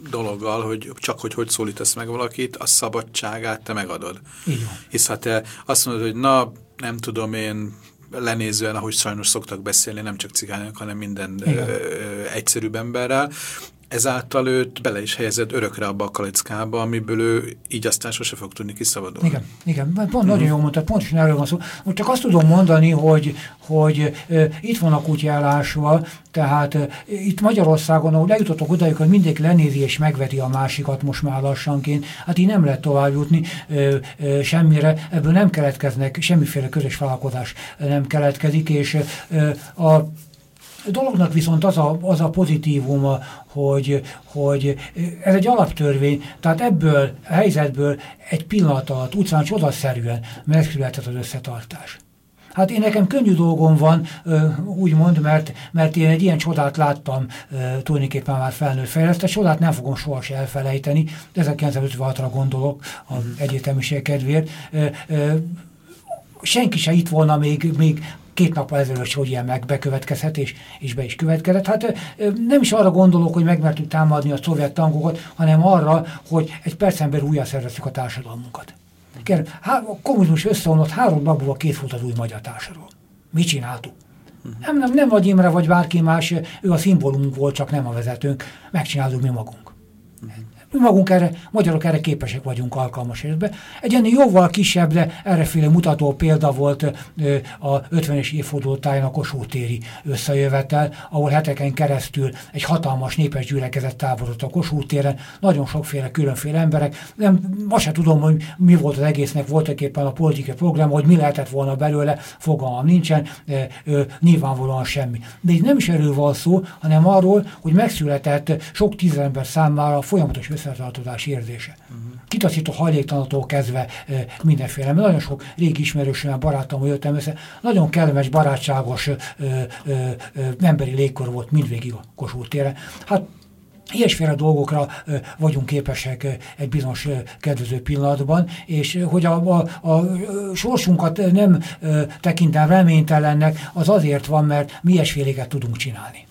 dologgal, hogy csak hogy hogy szólítasz meg valakit, a szabadságát te megadod. Így van. Hisz ha te azt mondod, hogy na, nem tudom én, lenézően, ahogy sajnos szoktak beszélni, nem csak cigányok, hanem minden ö, ö, egyszerűbb emberrel, ezáltal őt bele is helyezed örökre abba a kalickába, amiből ő így aztán sose fog tudni kiszabadulni. Igen, igen. Pont mm-hmm. nagyon jól mondtad, pontosan erről van szó. Most csak azt tudom mondani, hogy, hogy e, itt van a kutya elásva, tehát e, itt Magyarországon, ahol eljutottok odáig, hogy mindenki lenézi és megveti a másikat most már lassanként, hát így nem lehet tovább jutni e, e, semmire, ebből nem keletkeznek, semmiféle közös vállalkozás nem keletkezik, és e, a A dolognak viszont az a, az a pozitívuma, hogy, hogy ez egy alaptörvény, tehát ebből a helyzetből egy pillanat alatt, utcán csodaszerűen megszületett az összetartás. Hát én nekem könnyű dolgom van, úgymond, mert, mert én egy ilyen csodát láttam tulajdonképpen már felnőtt fejlesztett. Csodát nem fogom sohasem elfelejteni, ezerkilencszázötvenhatra gondolok az egyértelműség kedvéért. Senki se itt volna még, még két nappal ezelőtt, hogy ilyen meg bekövetkezhet, és, és be is következett. Hát nem is arra gondolok, hogy megmertük támadni a szovjet tankokat, hanem arra, hogy egy percen belül újra szerveztük a társadalmunkat. A kommunizmus összeomlott, három napból két volt az új magyar társadalom. Mit csináltuk? Nem, nem, nem Nagy Imre vagy bárki más, ő a szimbólumunk volt, csak nem a vezetőnk. Megcsináltuk mi magunk. Mi magunk erre, magyarok erre képesek vagyunk alkalmas életben. Egy ennél jóval kisebb, de erreféle mutató példa volt a ötvenes évforduló táján a Kossuth téri összejövetel, ahol heteken keresztül egy hatalmas népes gyülekezet táborozott a Kossuth téren, nagyon sokféle különféle emberek. Nem, azt sem tudom, hogy mi volt az egésznek voltak éppen a politikai program, hogy mi lehetett volna belőle, fogalmam nincsen, nyilvánvalóan semmi. De itt nem is erről van szó, hanem arról, hogy megszületett sok tízember számára folyamatos összetartozás érzése. Uh-huh. Kitaszító hajléktalanatól kezdve e, mindenféle. Mert nagyon sok régi ismerősömmel, barátommal jöttem össze. Nagyon kellemes, barátságos e, e, e, emberi légkor volt mindvégig a Kossuth téren. Hát ilyesféle dolgokra e, vagyunk képesek e, egy bizonyos e, kedvező pillanatban, és e, hogy a, a, a sorsunkat nem e, tekintem reménytelennek, az azért van, mert mi ilyesféléket tudunk csinálni.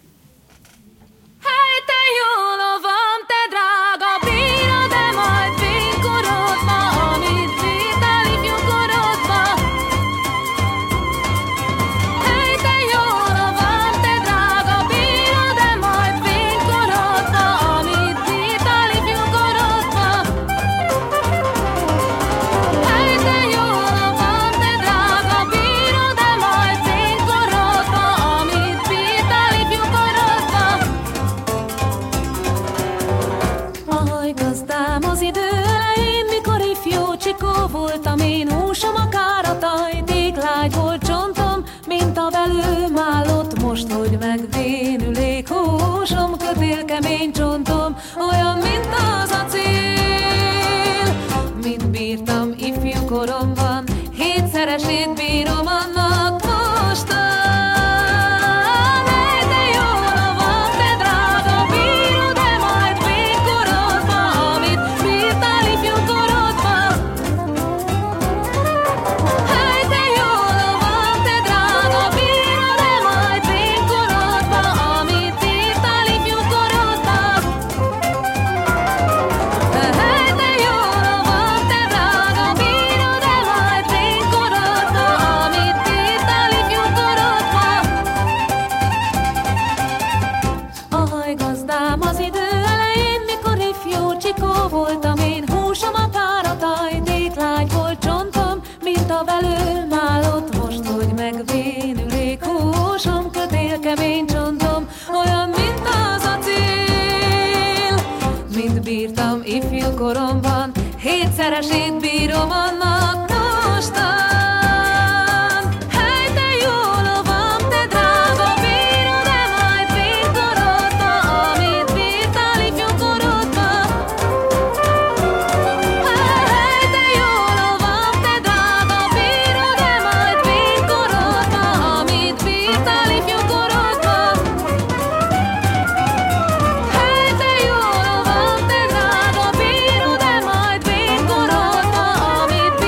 Most, hogy megvénülék húsom, kötélkemény csontom, olyan, mint az a cél. Mint bírtam ifjú koromban, hétszeresét bírom annak mostan. Koromban hétszeresét bírom annak mostan. Hely, te jó lovam, te drága bírod, de majd vérkorodba, amit bírtál ifjú korodba. Hely, te jó lovam, te drága bírod, de majd vérkorodba, amit bírtál ifjú korodba. Hely, te jó lovam, te drága bírod, amit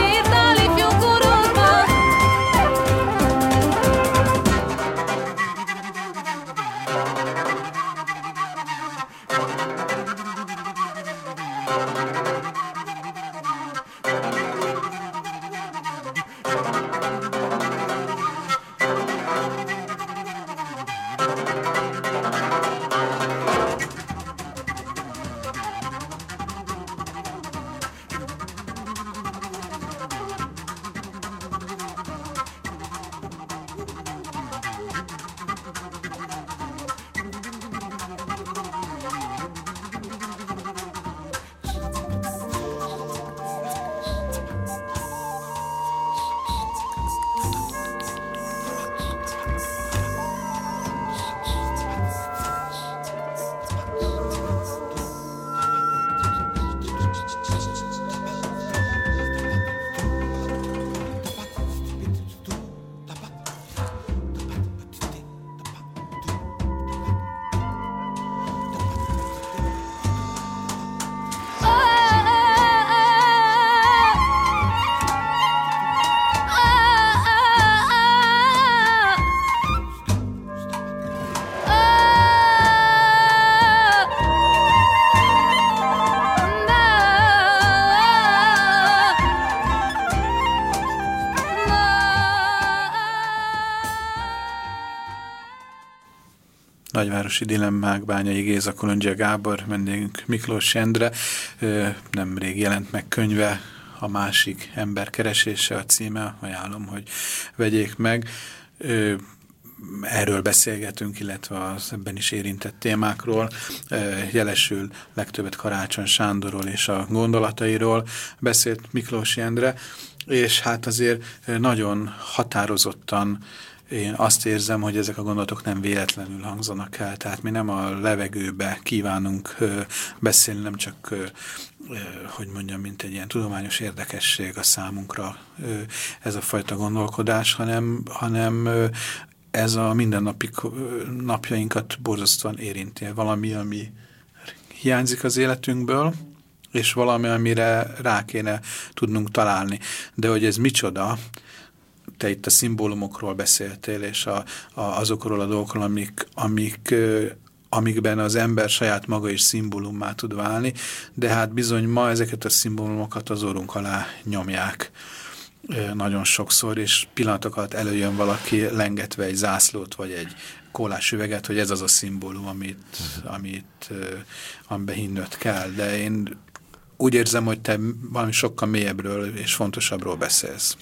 Nagyvárosi dilemmák, Bányai Géza, Kolondzsia Gábor, vendégünk Miklós Endre. Nemrég jelent meg könyve, A másik ember keresése a címe, ajánlom, hogy vegyék meg. Erről beszélgetünk, illetve az ebben is érintett témákról. Jelesül legtöbbet Karácsony Sándorról és a gondolatairól beszélt Miklós Endre, és hát azért nagyon határozottan én azt érzem, hogy ezek a gondolatok nem véletlenül hangzanak el, tehát mi nem a levegőbe kívánunk ö, beszélni, nem csak, ö, ö, hogy mondjam, mint egy ilyen tudományos érdekesség a számunkra ö, ez a fajta gondolkodás, hanem, hanem ö, ez a mindennapi napjainkat borzasztóan érinti. Valami, ami hiányzik az életünkből, és valami, amire rá kéne tudnunk találni. De hogy ez micsoda, te itt a szimbólumokról beszéltél, és a, a, azokról a dolgokról, amik, amik, amikben az ember saját maga is szimbólummá tud válni, de hát bizony ma ezeket a szimbólumokat az orrunk alá nyomják nagyon sokszor, és pillanatokat előjön valaki lengetve egy zászlót, vagy egy kólás üveget, hogy ez az a szimbólum, amit, amit amiben hinnöd kell. De én úgy érzem, hogy te valami sokkal mélyebbről és fontosabbról beszélsz.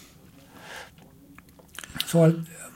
Szóval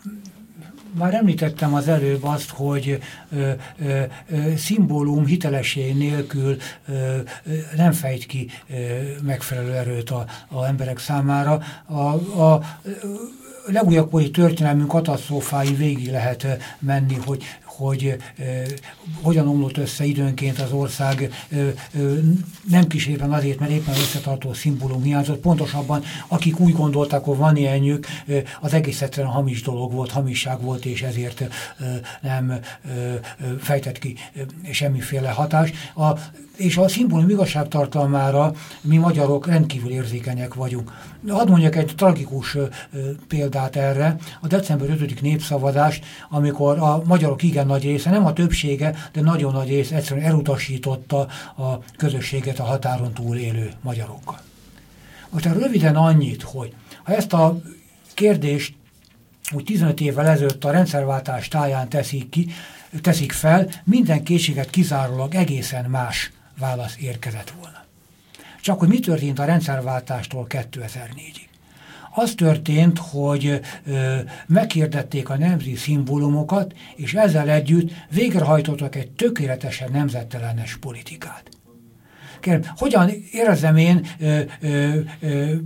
már említettem az előbb azt, hogy ö, ö, ö, szimbólum hitelesség nélkül ö, ö, nem fejt ki ö, megfelelő erőt a, a emberek számára. A, a, a legújabb kori történelmünk katasztrófái végig lehet menni, hogy hogy eh, hogyan omlott össze időnként az ország, eh, eh, nem kísérben azért, mert éppen összetartó szimbólum hiányzott, pontosabban akik úgy gondolták, hogy van ilyenjük, eh, az egész egyszerűen hamis dolog volt, hamisság volt, és ezért eh, nem eh, fejtett ki eh, semmiféle hatás. A, és a szimbólum igazságtartalmára mi magyarok rendkívül érzékenyek vagyunk. Hadd mondjak egy tragikus ö, példát erre, a december ötödike népszavazást, amikor a magyarok igen nagy része, nem a többsége, de nagyon nagy része egyszerűen elutasította a közösséget a határon túl élő magyarokkal. Most röviden annyit, hogy ha ezt a kérdést úgy tizenöt évvel ezelőtt a rendszerváltás táján teszik ki, teszik fel, minden kétséget kizárólag egészen más válasz érkezett volna. Csak hogy mi történt a rendszerváltástól kétezer-négyig? Az történt, hogy ö, meghirdették a nemzeti szimbólumokat, és ezzel együtt végrehajtottak egy tökéletesen nemzettellenes politikát. Kérem, hogyan érzem én ö, ö, ö,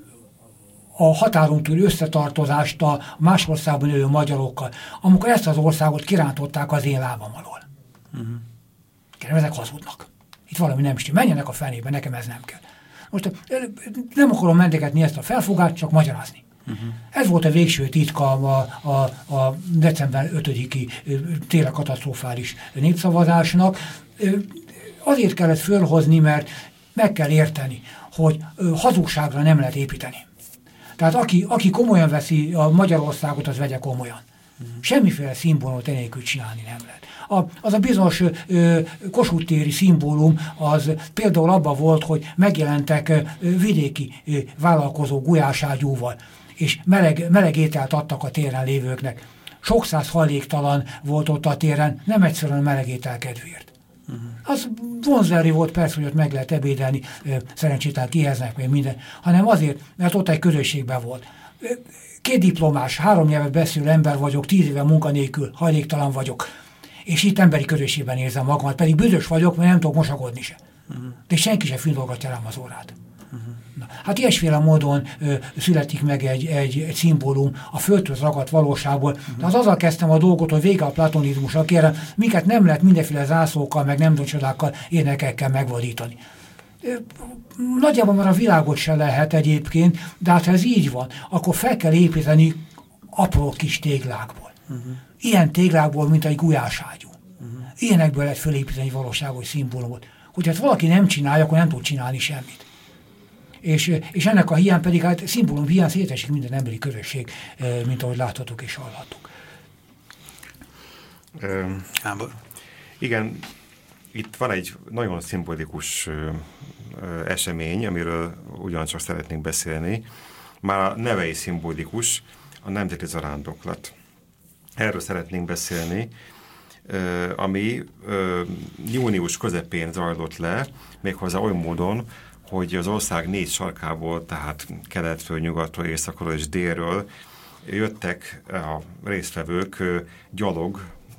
a határon túl összetartozást a más országban élő magyarokkal, amikor ezt az országot kirántották az én lábam alól. Uh-huh. Kérem, ezek hazudnak. Itt valami nem stimmel. Menjenek a fenébe, nekem ez nem kell. Most nem akarom mentegetni ezt a felfogást, csak magyarázni. Uh-huh. Ez volt a végső titka a, a, a december ötödiki tényleg katasztrofális népszavazásnak. Azért kellett fölhozni, mert meg kell érteni, hogy hazugságra nem lehet építeni. Tehát aki, aki komolyan veszi a Magyarországot, az vegye komolyan. Uh-huh. Semmiféle szimbólumot enélkül csinálni nem lehet. A, az a bizonyos ö, Kossuth téri szimbólum, az például abban volt, hogy megjelentek ö, vidéki ö, vállalkozó gulyáságyúval, és meleg, meleg ételt adtak a téren lévőknek. Sok száz hajléktalan volt ott a téren, nem egyszerűen meleg étel kedvéért. Uh-huh. Az vonzerű volt persze, hogy ott meg lehet ebédelni, ö, szerencsétlen kiheznek még minden, hanem azért, mert ott egy közösségben volt. Két diplomás, három nyelvet beszélő ember vagyok, tíz éve munkanélkül, hajléktalan vagyok, és itt emberi közösségben érzem magamat, pedig büdös vagyok, mert nem tudok mosakodni se. Uh-huh. De senki se findolgatja rám az órát. Uh-huh. Na, hát ilyesféle módon ö, születik meg egy, egy, egy szimbólum a földhöz ragadt valóságból. Uh-huh. De az azzal kezdtem a dolgot, hogy vége a platonizmusra, kérem, minket nem lehet mindenféle zászlókkal, meg nem csodákkal, énekekkel megvadítani. Nagyjából már a világot se lehet egyébként, de hát ha ez így van, akkor fel kell építeni apró kis téglákból. Uh-huh. Ilyen téglákból, mint egy gulyáságyú. Uh-huh. Ilyenekből lehet fölépíteni valóságos szimbólumot. Hogyha ezt valaki nem csinálja, akkor nem tud csinálni semmit. És, és ennek a hiány pedig, hát szimbólum hiány szétesik minden emberi közösség, mint ahogy láthatók és hallhatók. Gábor. Igen, itt van egy nagyon szimbolikus ö, ö, esemény, amiről ugyancsak szeretnénk beszélni. Már a neve is szimbolikus, a nemzeti zarándoklat. Erről szeretnénk beszélni. ami június közepén zajlott le, méghozzá oly módon, hogy az ország négy sarkából, tehát keletről, nyugatról, északról és délről jöttek a résztvevők gyalog,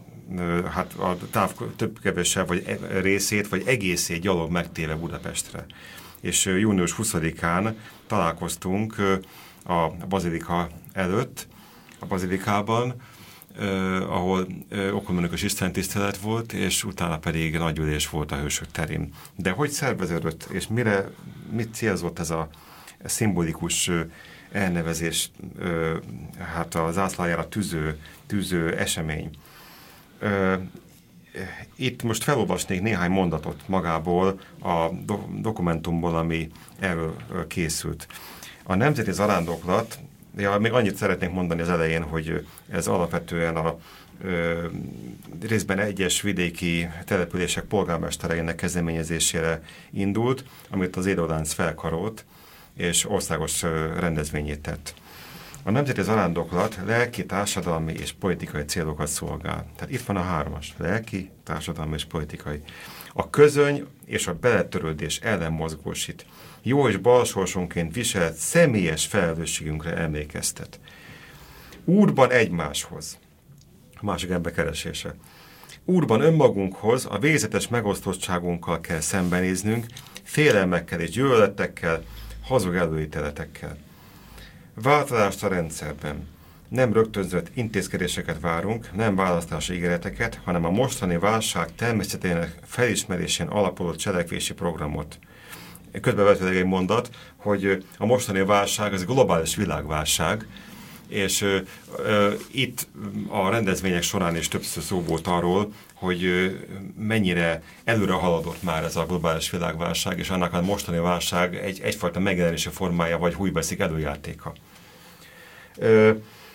hát a táv több-kevesebb vagy részét, vagy egészét gyalog megtéve Budapestre. És június huszadikán találkoztunk a bazilika előtt, a bazilikában, Uh, ahol uh, okonominikus istentisztelet volt, és utána pedig nagyülés volt a Hősök terén. De hogy szerveződött, és mire, mit célzott ez a szimbolikus uh, elnevezés, uh, hát a zászlájára tűző, tűző esemény? Uh, itt most felolvasnék néhány mondatot magából a do- dokumentumból, ami erről uh, készült. A Nemzeti Zarándoklat. Ja, még annyit szeretnék mondani az elején, hogy ez alapvetően a ö, részben egyes vidéki települések polgármestereinek kezdeményezésére indult, amit az Édolánc felkarolt, és országos ö, rendezvényét tett. A Nemzeti Zarándoklat lelki, társadalmi és politikai célokat szolgál. Tehát itt van a hármas, lelki, társadalmi és politikai. A közöny és a beletörődés ellen mozgósít. Jó és balsorsonként viselt személyes felelősségünkre emlékeztet. Úrban egymáshoz. A másik ember keresése. Úrban önmagunkhoz a végzetes megosztottságunkkal kell szembenéznünk, félelmekkel és gyűlöletekkel, hazug előítéletekkel. Változást a rendszerben. Nem rögtönzött intézkedéseket várunk, nem választási ígéreteket, hanem a mostani válság természetének felismerésén alapuló cselekvési programot. Közbevetőleg egy mondat, hogy a mostani válság az globális világválság, és ö, ö, itt a rendezvények során is többször szó volt arról, hogy ö, mennyire előre haladott már ez a globális világválság, és annak a mostani válság egy, egyfajta megjelenési formája, vagy hújbeszik előjátéka. Ö,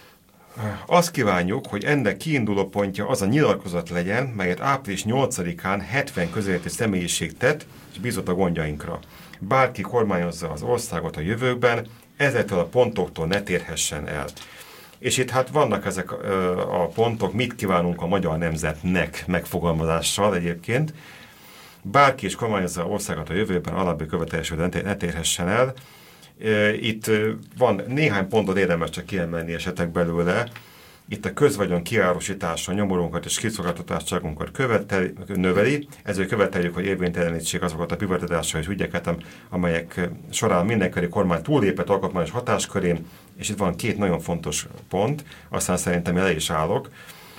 Azt kívánjuk, hogy ennek kiinduló pontja az a nyilatkozat legyen, melyet április nyolcadikán hetven közéleti személyiség tett, és bízott a gondjainkra. Bárki kormányozza az országot a jövőkben, ezektől a pontoktól ne térhessen el. És itt hát vannak ezek a pontok, mit kívánunk a magyar nemzetnek megfogalmazással egyébként. Bárki is kormányozza az országot a jövőben, alábbi követelésről ne térhessen el. Itt van néhány pontot érdemes csak kiemelni esetek belőle. Itt a közvagyon kiárusítása, nyomorunkat és kiszolgáltatottságunkat követel, növeli, ezért követeljük, hogy érvénytelenítsék azokat a privatizásai ügyeket, amelyek során mindenkori kormány túllépett alkotmányos hatáskörén, és itt van két nagyon fontos pont, aztán szerintem el is állok.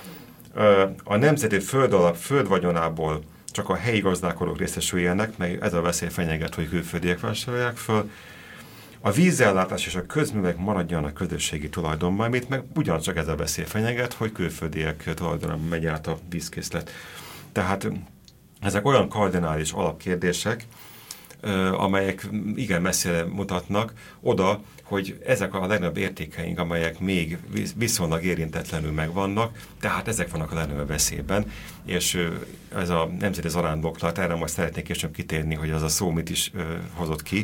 A nemzeti földalap földvagyonából csak a helyi gazdálkodók részesüljenek, meg ez a veszély fenyeget, hogy külföldiek vásárolják föl. A vízellátás és a közművek maradjanak közösségi tulajdonban, amit meg ugyancsak ez a veszély fenyeget, hogy külföldiek tulajdonban megy át a vízkészlet. Tehát ezek olyan kardinális alapkérdések, amelyek igen messzire mutatnak oda, hogy ezek a legnagyobb értékeink, amelyek még viszonylag érintetlenül megvannak, tehát ezek vannak a legnagyobb veszélyben, és ez a Nemzeti Zarándoklat, erre most szeretnék később kitérni, hogy az a szó mit is hozott ki,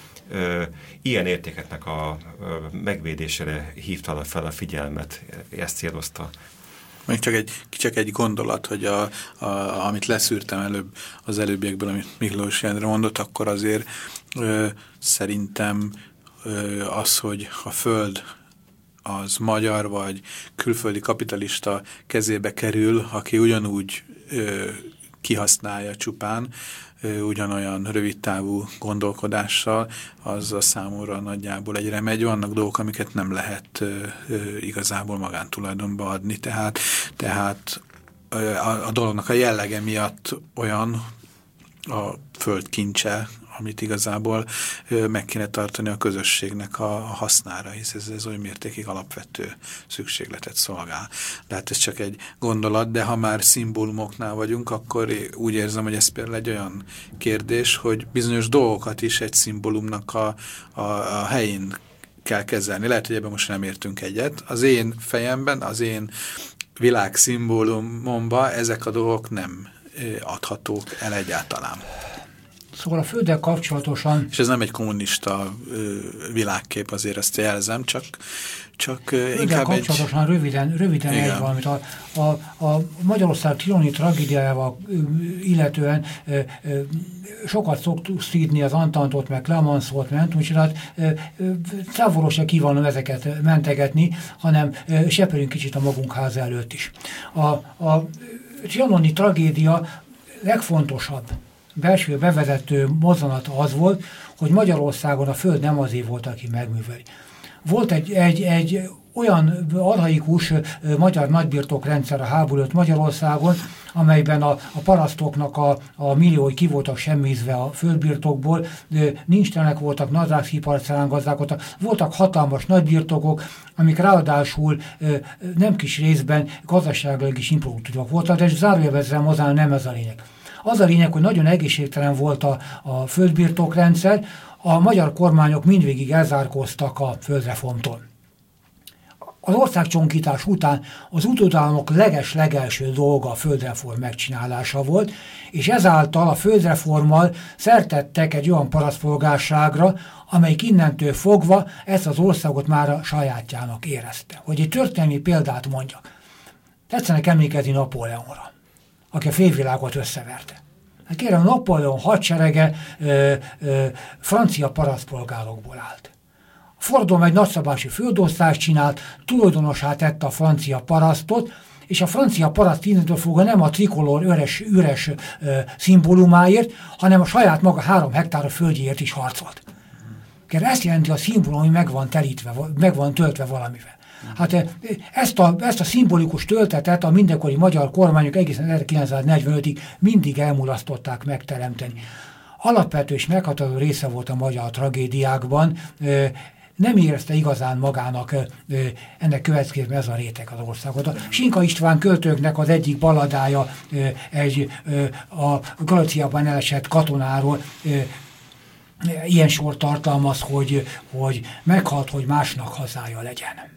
ilyen értékeknek a megvédésére hívta fel a figyelmet, ezt célozta. Még csak egy, csak egy gondolat, hogy a, a, amit leszűrtem előbb az előbbiekből, amit Miklós Endre mondott, akkor azért ö, szerintem ö, az, hogy a föld az magyar vagy külföldi kapitalista kezébe kerül, aki ugyanúgy ö, kihasználja csupán, ugyanolyan rövidtávú gondolkodással, az a számomra nagyjából egy remegy. Vannak dolgok, amiket nem lehet ö, ö, igazából magántulajdonba adni, tehát, tehát ö, a, a dolognak a jellege miatt olyan a föld kincse, amit igazából ö, meg kéne tartani a közösségnek a, a hasznára, hisz ez, ez olyan mértékig alapvető szükségletet szolgál. Tehát ez csak egy gondolat, de ha már szimbólumoknál vagyunk, akkor úgy érzem, hogy ez például egy olyan kérdés, hogy bizonyos dolgokat is egy szimbólumnak a, a, a helyén kell kezelni. Lehet, hogy ebben most nem értünk egyet. Az én fejemben, az én világszimbólumomban ezek a dolgok nem adhatók el egyáltalán. Szóval a földdel kapcsolatosan... És ez nem egy kommunista ö, világkép, azért ezt jelzem, csak, csak Ödel inkább kapcsolatosan egy... röviden, röviden egy valamit. A, a, a Magyarország trianoni tragédiával illetően ö, ö, sokat szoktuk szídni az Antantot, meg Clemenceot, meg úgyhogy hát távolról se kívánom ezeket mentegetni, hanem ö, seperünk kicsit a magunk háza előtt is. A, a trianoni tragédia legfontosabb belső bevezető mozzanata az volt, hogy Magyarországon a föld nem azért volt, aki megműveli. Volt egy, egy, egy olyan archaikus magyar nagybirtokrendszer a háború előtt Magyarországon, amelyben a, a parasztoknak a, a milliói ki voltak semmizve a földbirtokból, nincstenek voltak, nadrágszíparcán gazdálkodtak, voltak hatalmas nagybirtokok, amik ráadásul nem kis részben gazdaságilag is improduktívak voltak, de zárójelbezzem hozzá, nem ez a lényeg. Az a lényeg, hogy nagyon egészségtelen volt a, a földbirtokrendszer, a magyar kormányok mindvégig elzárkóztak a földreformtól. Az országcsonkítás után az utódállamok leges-legelső dolga a földreform megcsinálása volt, és ezáltal a földreformmal szertettek egy olyan parasztpolgárságra, amelyik innentől fogva ezt az országot már a sajátjának érezte. Hogy egy történelmi példát mondjak. Tetszenek emlékezni Napóleonra, aki a félvilágot összeverte. Hát kérem, Napóleon hadserege ö, ö, francia parasztpolgárokból állt. Fordom egy nagyszabású földosztást csinált, tulajdonossá tette a francia parasztot, és a francia paraszt innentől fogva nem a trikolor üres, üres ö, szimbólumáért, hanem a saját maga három hektár földjéért is harcolt. Kérem, ezt jelenti a szimbólum, hogy meg van telítve, meg van töltve valamivel. Hát ezt a, ezt a szimbolikus töltetet a mindenkori magyar kormányok egészen ezerkilencszáznegyvenötig mindig elmulasztották megteremteni. Alapvető és meghatározó része volt a magyar tragédiákban, nem érezte igazán magának ennek következtében ez a réteg az országot. A Sinka István költőknek az egyik balladája egy a Galíciában elesett katonáról ilyen sort tartalmaz, hogy, hogy meghalt, hogy másnak hazája legyen.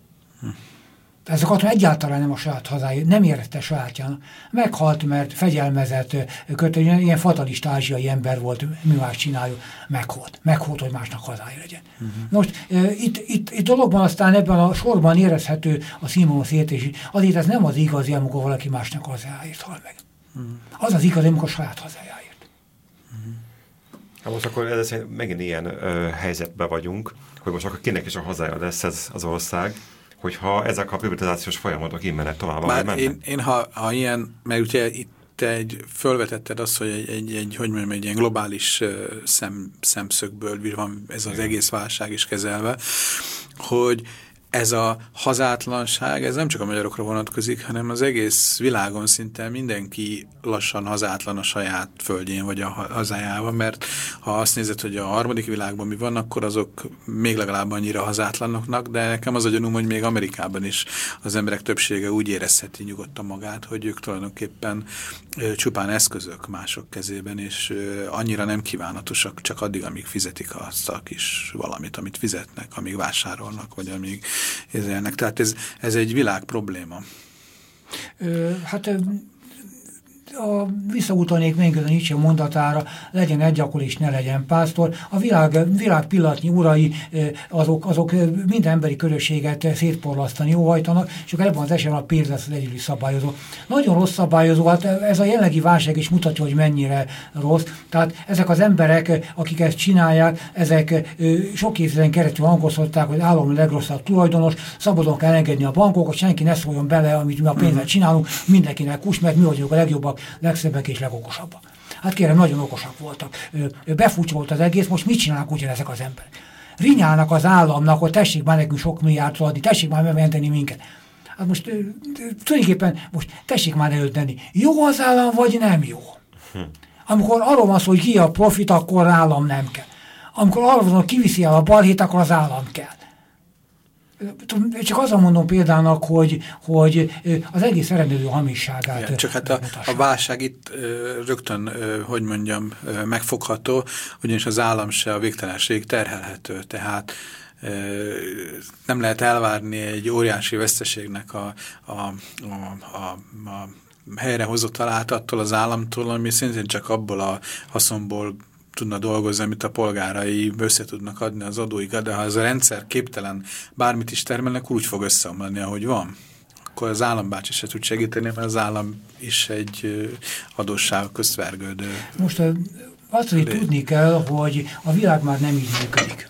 Ez a katona egyáltalán nem a saját hazája, nem érezte sajátjának. Meghalt, mert fegyelmezett, kötő, ilyen fatalista ázsiai ember volt, mi más csináljuk, meghalt. Meghalt, hogy másnak hazája legyen. Uh-huh. Most e, itt, itt, itt dologban aztán ebben a sorban érezhető a színvonalas értés. Azért ez nem az igazi, amikor valaki másnak hazájáért hal meg. Uh-huh. Az az igazi, amikor a saját hazájáért. Uh-huh. Hát most akkor ez megint ilyen ö, helyzetben vagyunk, hogy most akkor kinek is a hazája lesz ez az ország, hogyha ezek a privatizációs folyamatok innen tovább mennek. Én, én ha, ha ilyen, mert ugye itt egy fölvetetted azt, hogy egy, egy, egy hogy mondjam, egy ilyen globális szem, szemszögből van ez az egész válság is kezelve, hogy ez a hazátlanság, ez nem csak a magyarokra vonatkozik, hanem az egész világon szinte mindenki lassan hazátlan a saját földjén vagy a hazájában, mert ha azt nézed, hogy a harmadik világban mi van, akkor azok még legalább annyira hazátlanoknak, de nekem az a gyanúm, hogy még Amerikában is az emberek többsége úgy érezheti nyugodtan magát, hogy ők tulajdonképpen ö, csupán eszközök mások kezében, és ö, annyira nem kívánatosak, csak addig, amíg fizetik azt a kis valamit, amit fizetnek, amíg vásárolnak, vagy amíg érzelnek. Tehát ez, ez egy világ probléma. Ö, hát a, visszautalnék még a Nietzsche mondatára, legyen egyakor és ne legyen pásztor. A világ, világ pillanatnyi urai azok, azok minden emberi közösséget szétporlasztani óhajtanak, és akkor ebben az esetben a pénz lesz az egyedüli szabályozó. Nagyon rossz szabályozó, hát ez a jelenlegi válság is mutatja, hogy mennyire rossz. Tehát ezek az emberek, akik ezt csinálják, ezek sok évtizeden keresztül hangoztatták, hogy állam a legrosszabb tulajdonos, szabadon kell engedni a bankokat, senki ne szóljon bele, amit mi a pénzzel csinálunk, mindenkinek kus, mert mi vagyunk a legjobbak, legszebbek és legokosabbak. Hát kérem, nagyon okosak voltak. Befúcsolt az egész, most mit csinálnak ugyanezek az emberek? Rinyálnak az államnak, hogy tessék már nekünk sok milliárdot adni, tessék már megmenteni minket. Hát most tulajdonképpen most tessék már elődni. Jó az állam, vagy nem jó? Amikor arról van szó, hogy ki a profit, akkor állam nem kell. Amikor arról van szó, hogy kiviszi el a balhét, akkor az állam kell. Csak azon mondom példának, hogy, hogy az egész eredendő hamisságát... Igen, csak hát a, a válság itt rögtön, hogy mondjam, megfogható, ugyanis az állam se a végtelenség terhelhető, tehát nem lehet elvárni egy óriási veszteségnek a, a, a, a, a helyrehozatalát attól az államtól, ami szintén csak abból a haszonból tudna dolgozni, amit a polgárai össze tudnak adni az adóikat, de ha ez a rendszer képtelen bármit is termelnek, úgy fog összeomlani, ahogy van. Akkor az állambácsi se tud segíteni, mert az állam is egy adósság közt vergődő. Most azt, hogy tudni kell, hogy a világ már nem így működik.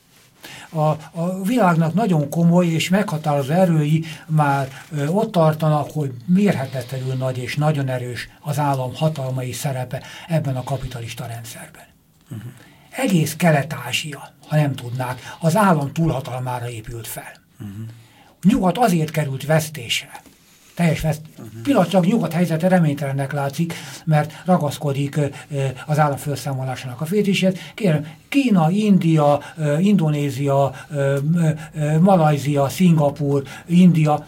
A, a világnak nagyon komoly és meghatározó erői már ö, ott tartanak, hogy mérhetetlenül nagy és nagyon erős az állam hatalmai szerepe ebben a kapitalista rendszerben. Uh-huh. Egész Kelet-Ázsia, ha nem tudnák, az állam túlhatalmára épült fel. Uh-huh. Nyugat azért került vesztésre. Teljes veszt... Uh-huh. Pillanatnyilag nyugat helyzete reménytelennek látszik, mert ragaszkodik ö, az állam felszámolásának a fétisét. Kérem, Kína, India, ö, Indonézia, ö, ö, Malajzia, Szingapúr, India,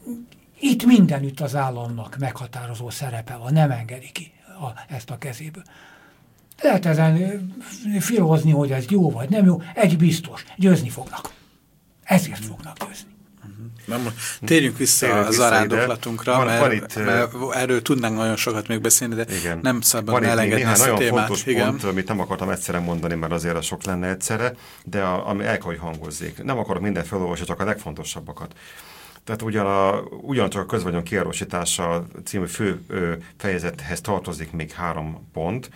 itt mindenütt az államnak meghatározó szerepe van, nem engedi ki a, ezt a kezéből. Lehet ezen filózni, hogy ez jó vagy nem jó, egy biztos, győzni fognak. Ezért fognak győzni. Na, térjünk vissza Térjünk a zarándoklatunkra, van, mert, van itt, mert erről tudnánk nagyon sokat még beszélni, de igen, nem szabad elengedni ezt a témát. Nagyon fontos igen. pont, amit nem akartam egyszerre mondani, mert azért sok lenne egyszerre, de a, ami el kell, hogy hangozzék. Nem akarok minden felolvasni, csak a legfontosabbakat. Tehát ugyan a, ugyancsak a közvagyon kiárusítása című fő ö, fejezethez tartozik még három pont.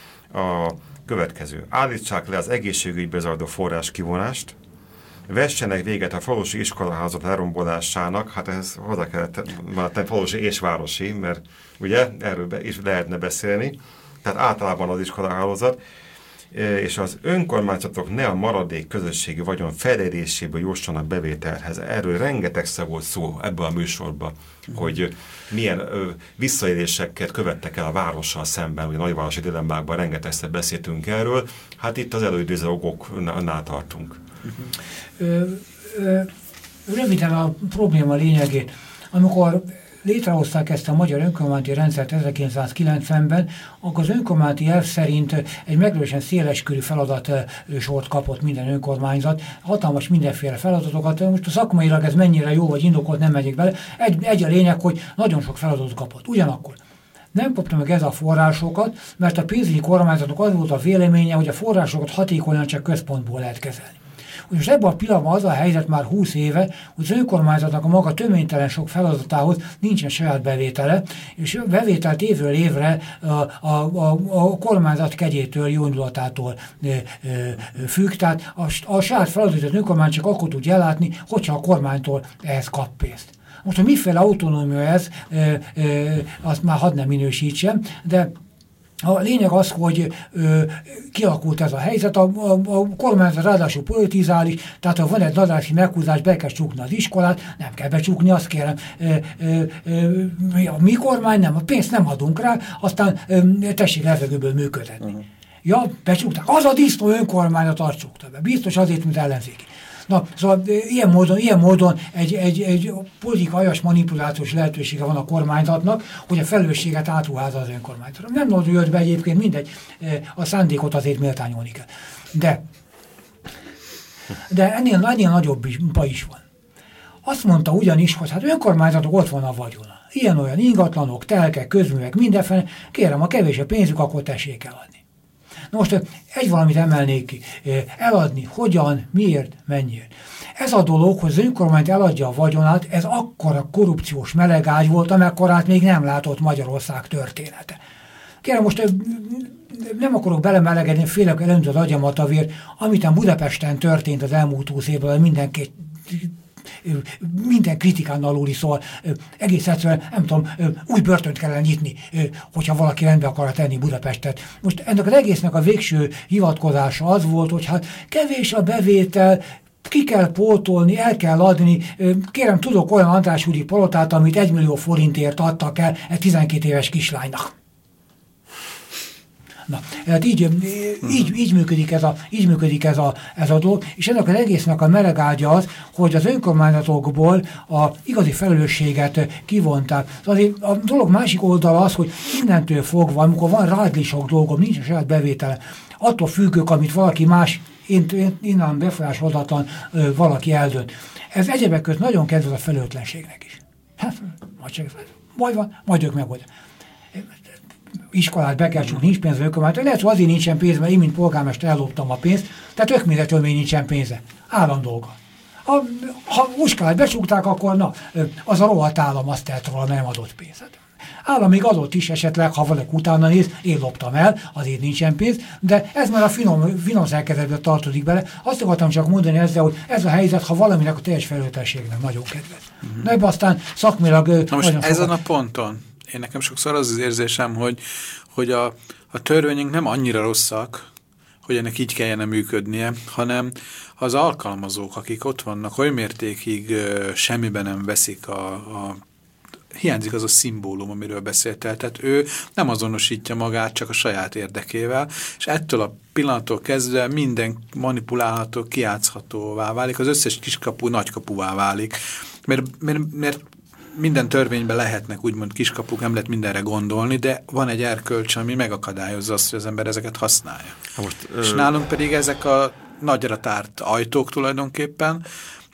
A következő. Állítsák le az egészségügybe zajló forrás kivonást, vessenek véget a falusi iskolaházat lerombolásának, hát ez hozzá kellett tenni falusi és városi, mert ugye erről be, is lehetne beszélni, tehát általában az iskolahálózat, és az önkormányzatok ne a maradék közösségi vagyon feledéséből jussanak bevételhez. Erről rengetegszer volt szó ebből a műsorban, uh-huh. hogy milyen ö, visszaéléseket követtek el a várossal szemben, ugye nagyvárosi dilemmákban rengetegszer beszéltünk erről, hát itt az előidéző okoknál tartunk. Uh-huh. Ö, ö, röviden a probléma lényegét. Amikor létrehozták ezt a magyar önkormányzati rendszert ezerkilencszázkilencvenben, akkor az önkormányzati elv szerint egy meglehetősen széleskörű feladat sort kapott minden önkormányzat, hatalmas mindenféle feladatokat. Most a szakmailag ez mennyire jó vagy indokolt, nem megyek bele. Egy, egy a lényeg, hogy nagyon sok feladatot kapott. Ugyanakkor nem kapta meg ez a forrásokat, mert a pénzügyi kormányzatnak az volt a véleménye, hogy a forrásokat hatékonyan csak központból lehet kezelni. Most ebben a pillanatban az a helyzet már húsz éve, hogy az önkormányzatnak a maga töménytelen sok feladatához nincsen saját bevétele, és bevételt évről évre a, a, a, a kormányzat kegyétől, jó indulatától e, e, függ. Tehát a, a saját feladatot az önkormányzat csak akkor tudja ellátni, hogyha a kormánytól ehhez kap pénzt. Most, hogy miféle autonómia ez, e, e, azt már hadd nem minősítsem, de a lényeg az, hogy ö, kialakult ez a helyzet, a, a, a kormányzat ráadásul politizál is, tehát ha van egy dadási meghúzás, be kell csukni az iskolát, nem kell becsukni, azt kérem, ö, ö, ö, a mi kormány nem, a pénzt nem adunk rá, aztán ö, tessék levegőből működni. Uh-huh. Ja, becsukták. Az a disznó önkormányzat azt csukta be. Biztos azért, mint ellenzéki. Na, szóval ilyen módon, ilyen módon egy, egy, egy politikai manipulációs lehetősége van a kormányzatnak, hogy a felelősséget átruházza az önkormányzatra. Nem nagyon jött be egyébként, mindegy, a szándékot azért méltányolni kell. De, de ennél, ennél nagyobb is, is van. Azt mondta ugyanis, hogy hát önkormányzatok ott van a vagyona. Ilyen-olyan ingatlanok, telkek, közművek, mindenféle. Kérem, ha kevés a pénzük, akkor tessék eladni. Na most egy valamit emelnék ki. Eladni, hogyan, miért, mennyiért. Ez a dolog, hogy az önkormányzat eladja a vagyonát, ez akkora korrupciós melegágy volt, amekkorát még nem látott Magyarország története. Kérem, most nem akarok belemelegedni, félek elöntöd az agyamat avért, amit a Budapesten történt az elmúlt húsz évben, mindenki minden kritikán aluli, szóval egész egyszerűen, nem tudom, új börtönt kellene nyitni, hogyha valaki rendbe akar tenni Budapestet. Most ennek az egésznek a végső hivatkozása az volt, hogy hát kevés a bevétel, ki kell pótolni, el kell adni. Kérem, tudok olyan András úri palotát, amit egymillió forintért adtak el egy tizenkét éves kislánynak. Na, hát így, így, így működik, ez a, így működik ez, a, ez a dolog, és ennek az egésznek a melegágya az, hogy az önkormányzatokból a igazi felelősséget kivonták. Azért a dolog másik oldala az, hogy innentől fogva, amikor van rádli sok dolgom, nincs a saját bevétele, attól függők, amit valaki más, innen befolyásolhatatlan valaki eldönt. Ez egyebek között nagyon kedvez a felelőtlenségnek is. Hát, majd, majd van, majd ők megoldják. iskolát be kell csukni, nincs pénz önkormányzat. Lehet, hogy azért nincsen pénz, mert én, mint polgármester elloptam a pénzt, tehát ökméretől még nincsen pénze. Állam dolga. Ha, ha iskolát becsukták, akkor na, az a rohadt állam azt telt róla, mert nem adott pénzet. Állam még adott is esetleg, ha valaki utána néz, én loptam el, azért nincsen pénz, de ez már a finom, finom szerkezetbe tartozik bele. Azt akartam csak mondani ezzel, hogy ez a helyzet, ha valaminek a teljes felelősségnek nagyon kedvez. Uh-huh. De ebben aztán szakmilag... Na most ezen sokat... a ponton, én nekem sokszor az az érzésem, hogy, hogy a, a törvényünk nem annyira rosszak, hogy ennek így kellene működnie, hanem az alkalmazók, akik ott vannak, oly mértékig uh, semmiben nem veszik a, a hiányzik az a szimbólum, amiről beszéltél. Tehát ő nem azonosítja magát csak a saját érdekével, és ettől a pillanattól kezdve minden manipulálható, kijátszhatóvá válik, az összes kiskapu nagykapuvá válik. Mert, mert, mert minden törvényben lehetnek úgymond kiskapuk, nem lehet mindenre gondolni, de van egy erkölcs, ami megakadályozza azt, hogy az ember ezeket használja. Most, és ö... nálunk pedig ezek a nagyra tárt ajtók tulajdonképpen,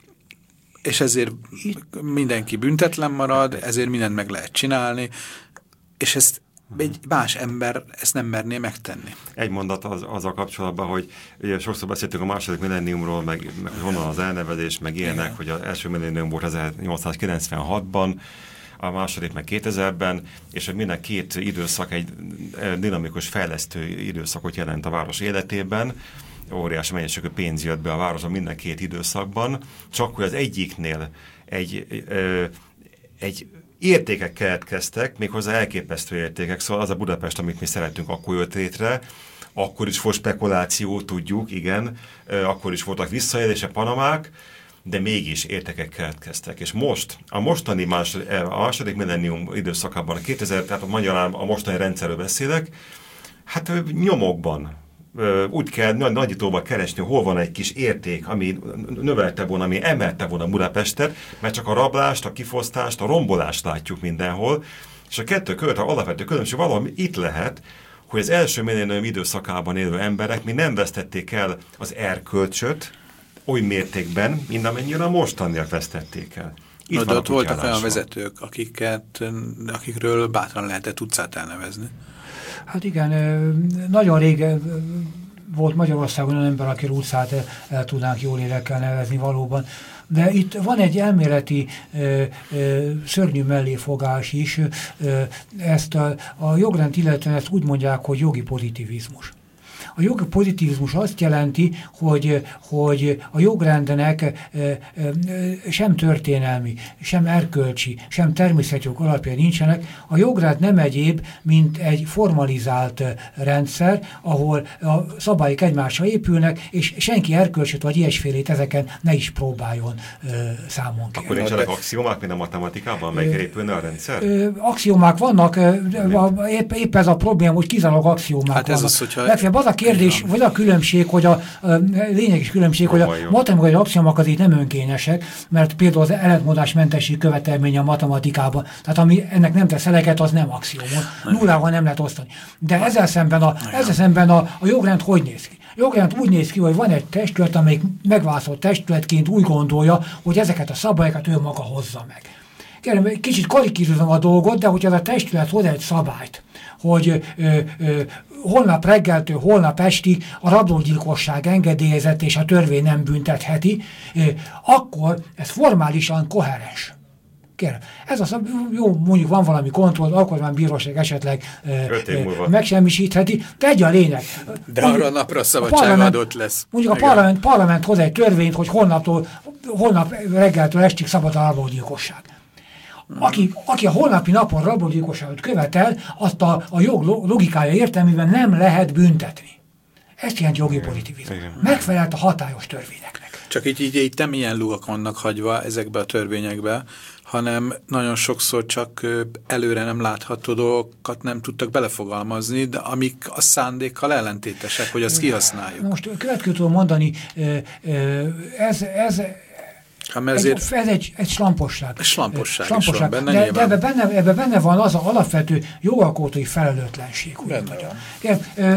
és ezért mindenki büntetlen marad, ezért mindent meg lehet csinálni, és ezt egy más ember ezt nem merné megtenni. Egy mondat az, azzal kapcsolatban, hogy ugye sokszor beszéltünk a második millenniumról, meg, meg honnan az elnevezés, meg ilyenek, igen. Hogy az első millennium volt ezernyolcszázkilencvenhatban, a második meg kétezerben, és hogy minden két időszak egy dinamikus fejlesztő időszakot jelent a város életében, óriási mennyiségű pénz jött be a városban minden két időszakban, csak hogy az egyiknél egy, ö, egy értékek keletkeztek, méghozzá elképesztő értékek, szóval az a Budapest, amit mi szeretünk, akkor jött létre, akkor is volt spekuláció, tudjuk, igen, ö, akkor is voltak visszaélések, panamák, de mégis értékek keletkeztek. És most, a mostani másod, a második millennium időszakában, a kétezer, tehát a magyarán a mostani rendszerről beszélek, hát nyomokban, úgy kell nagy, nagyítóba keresni, hol van egy kis érték, ami növelte volna, ami emelte volna Budapestet, mert csak a rablást, a kifosztást, a rombolást látjuk mindenhol, és a kettő között a alapvető különbség valami itt lehet, hogy az első millennium időszakában élő emberek még nem vesztették el az erkölcsöt oly mértékben, mint amennyire a mostaniak vesztették el. Itt no, ott voltak olyan vezetők, akiket, akikről bátran lehetett utcát elnevezni. Hát igen, nagyon rég volt Magyarországon olyan ember, aki utcát el, el tudnánk jól élekkel nevezni valóban. De itt van egy elméleti ö, ö, szörnyű melléfogás is. Ö, ezt a, a jogrend illetően ezt úgy mondják, hogy jogi pozitivizmus. A jogi pozitivizmus azt jelenti, hogy, hogy a jogrendnek sem történelmi, sem erkölcsi, sem természetjog alapja nincsenek. A jogrend nem egyéb, mint egy formalizált rendszer, ahol a szabályok egymásra épülnek, és senki erkölcsöt vagy ilyesfélét ezeken ne is próbáljon számon kérni. Akkor nincsenek axiomák, mint a matematikában, melyikre épülne a rendszer? Axiomák vannak, épp, épp ez a probléma, hogy kizárólag axiomák hát vannak. Az, hogyha... Legfeljebb az a kérdés, vagy a különbség, hogy a, a lényeges különbség, hogy a matematikai axiomák azért nem önkényesek, mert például az ellentmondásmentesség követelménye a matematikában, tehát ami ennek nem tesz eleget, az nem axiomon. Nullával nem lehet osztani. De ezzel szemben a, ezzel szemben a, a jogrend hogy néz ki? A jogrend úgy néz ki, hogy van egy testület, amelyik megválaszolt testületként úgy gondolja, hogy ezeket a szabályokat ő maga hozza meg. Kérem, kicsit karikírozom a dolgot, de hogyha a testület hoz egy szabályt, hogy ö, ö, holnap reggeltől holnap estig a rablógyilkosság engedélyezett és a törvény nem büntetheti, ö, akkor ez formálisan koherens. Kérem, ez a szab, jó, mondjuk van valami kontroll, alkotmánybíróság esetleg ö, megsemmisítheti, de egy a lényeg. De arra a napra szabadság adott lesz. Mondjuk igen. a parlament, parlament hoz egy törvényt, hogy holnaptól, holnap reggeltől estig szabad a rablógyilkosság. Aki, aki a holnapi napon rablógyilkosságot követel, azt a, a jog logikája értelmében nem lehet büntetni. Ezt jelenti jogi pozitivizmus. Megfelelt a hatályos törvényeknek. Csak így, így, így nem ilyen lugak vannak hagyva ezekbe a törvényekbe, hanem nagyon sokszor csak előre nem látható dolgokat nem tudtak belefogalmazni, de amik a szándékkal ellentétesek, hogy azt kihasználjuk. Most következő tudom mondani, ez... ez Egy, ez egy, egy slamposság. Slamposság, slamposság. Is van benne, de, de ebbe, benne, ebbe benne van az az alapvető jogalkotói felelőtlenség. Igen, ö,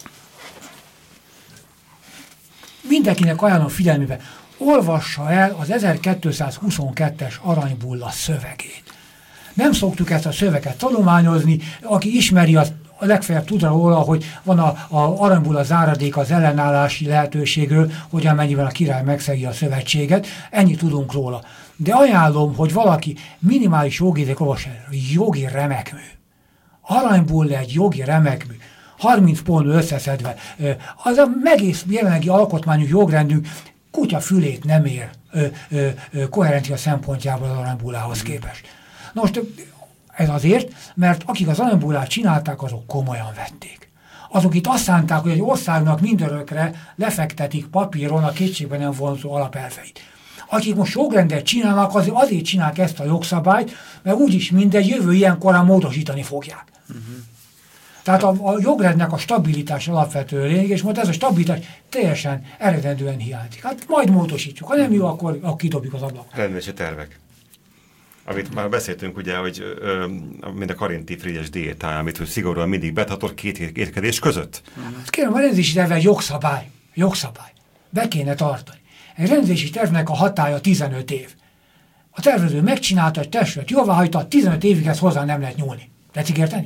mindenkinek ajánlom figyelmébe, olvassa el az ezerkétszázhuszonkettes aranybulla szövegét. Nem szoktuk ezt a szöveget tanulmányozni, aki ismeri, az a legfeljebb tud róla, hogy van a, a aranybulla záradék az ellenállási lehetőségről, hogy amennyiben a király megszegi a szövetséget, ennyit tudunk róla. De ajánlom, hogy valaki minimális jogézék olvassa, jogi remekmű. Aranybulla egy jogi remekmű. harminc pontból összeszedve. Az a egész jelenlegi alkotmányos jogrendünk kutya fülét nem ér ö, ö, ö, koherencia szempontjából az aranybullához képest. Na most ez azért, mert akik az aranybúllát csinálták, azok komolyan vették. Azok itt azt szánták, hogy egy országnak mindörökre lefektetik papíron a kétségben nem vonzó alapelveit. Akik most jogrendet csinálnak, azért, azért csinálják ezt a jogszabályt, mert úgyis mindegy, jövő ilyenkorán módosítani fogják. Uh-huh. Tehát a, a jogrendnek a stabilitás alapvető lényeg, és most ez a stabilitás teljesen eredendően hiányzik. Hát majd módosítjuk. Ha nem jó, akkor, akkor kidobjuk az ablakot. Rendési tervek. Amit már beszéltünk, ugye, hogy ö, mind a karinti frigyes diétája, amit hogy szigorúan mindig betartott két étkezés között. Hát kérem, a rendezési terv egy jogszabály. Jogszabály. Be kéne tartani. Egy rendezési tervnek a hatálya tizenöt év. A tervező megcsinálta, egy testület jóváhagyta, tizenöt évig ezt hozzá nem lehet nyúlni. Tetszik érteni?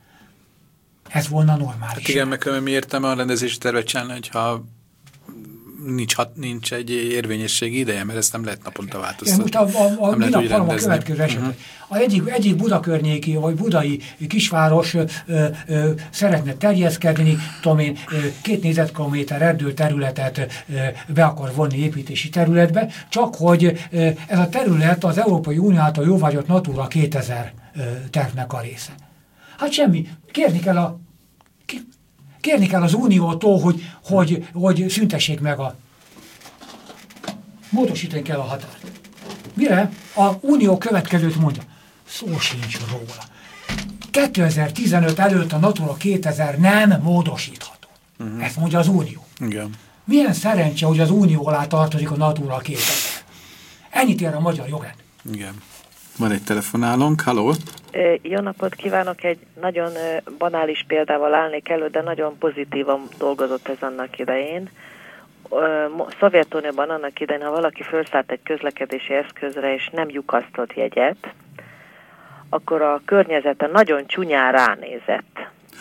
Ez volna normális. Hát igen, meg mi értem a rendezési tervet csinálni, hogyha nincs, hat, nincs egy érvényességi ideje, mert ezt nem lehet naponta változtatni. Most a, a, a minap halom a következő eset. Uh-huh. A egyik, egyik budakörnyéki vagy budai kisváros ö, ö, szeretne terjeszkedni, tudom én, két négyzetkilométer erdőterületet ö, be akar vonni építési területbe, csak hogy ö, ez a terület az Európai Unió által jóvágyott Natura kétezer ö, tervnek a része. Hát semmi. Kérni kell a kérni kell az Uniótól, hogy, hogy, hogy szüntessék meg a módosítani kell a határt. Mire? A Unió következőt mondja. Szó sincs róla. kétezer-tizenöt előtt a Natura kétezer nem módosítható. Uh-huh. Ezt mondja az Unió. Igen. Milyen szerencse, hogy az Unió alá tartozik a Natura kétezer. Ennyit ér a magyar jogrend. Igen. Van egy telefonálónk, halló? Jó napot kívánok, egy nagyon banális példával állnék elő, de nagyon pozitívan dolgozott ez annak idején. Szovjetunióban annak idején, ha valaki felszállt egy közlekedési eszközre, és nem lyukasztott jegyet, akkor a környezete nagyon csúnyán ránézett.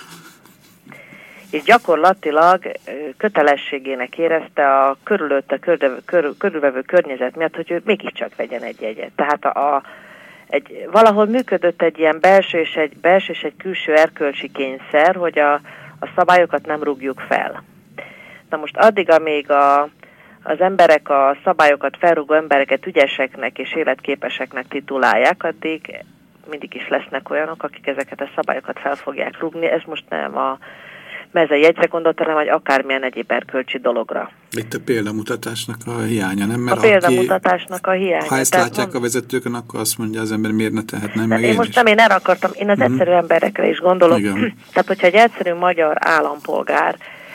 És gyakorlatilag kötelességének érezte a körülötte körül, körülvevő környezet miatt, hogy ő mégiscsak vegyen egy jegyet. Tehát a, a Egy, valahol működött egy ilyen belső és egy, belső és egy külső erkölcsi kényszer, hogy a, a szabályokat nem rúgjuk fel. Na most addig, amíg a, az emberek a szabályokat felrúgó embereket ügyeseknek és életképeseknek titulálják, addig mindig is lesznek olyanok, akik ezeket a szabályokat fel fogják rúgni. Ez most nem a meze jegyre gondolt, hanem vagy akármilyen egyéb erkölcsi dologra. Itt a példamutatásnak a hiánya, nem? Mert a példamutatásnak a hiánya. Ha ezt látják mond... a vezetőkön, akkor azt mondja az ember, miért ne tehetne meg én, én most is. Nem én erre akartam, én az mm-hmm. egyszerű emberekre is gondolok. Igen. Tehát, hogyha egy egyszerű magyar állampolgár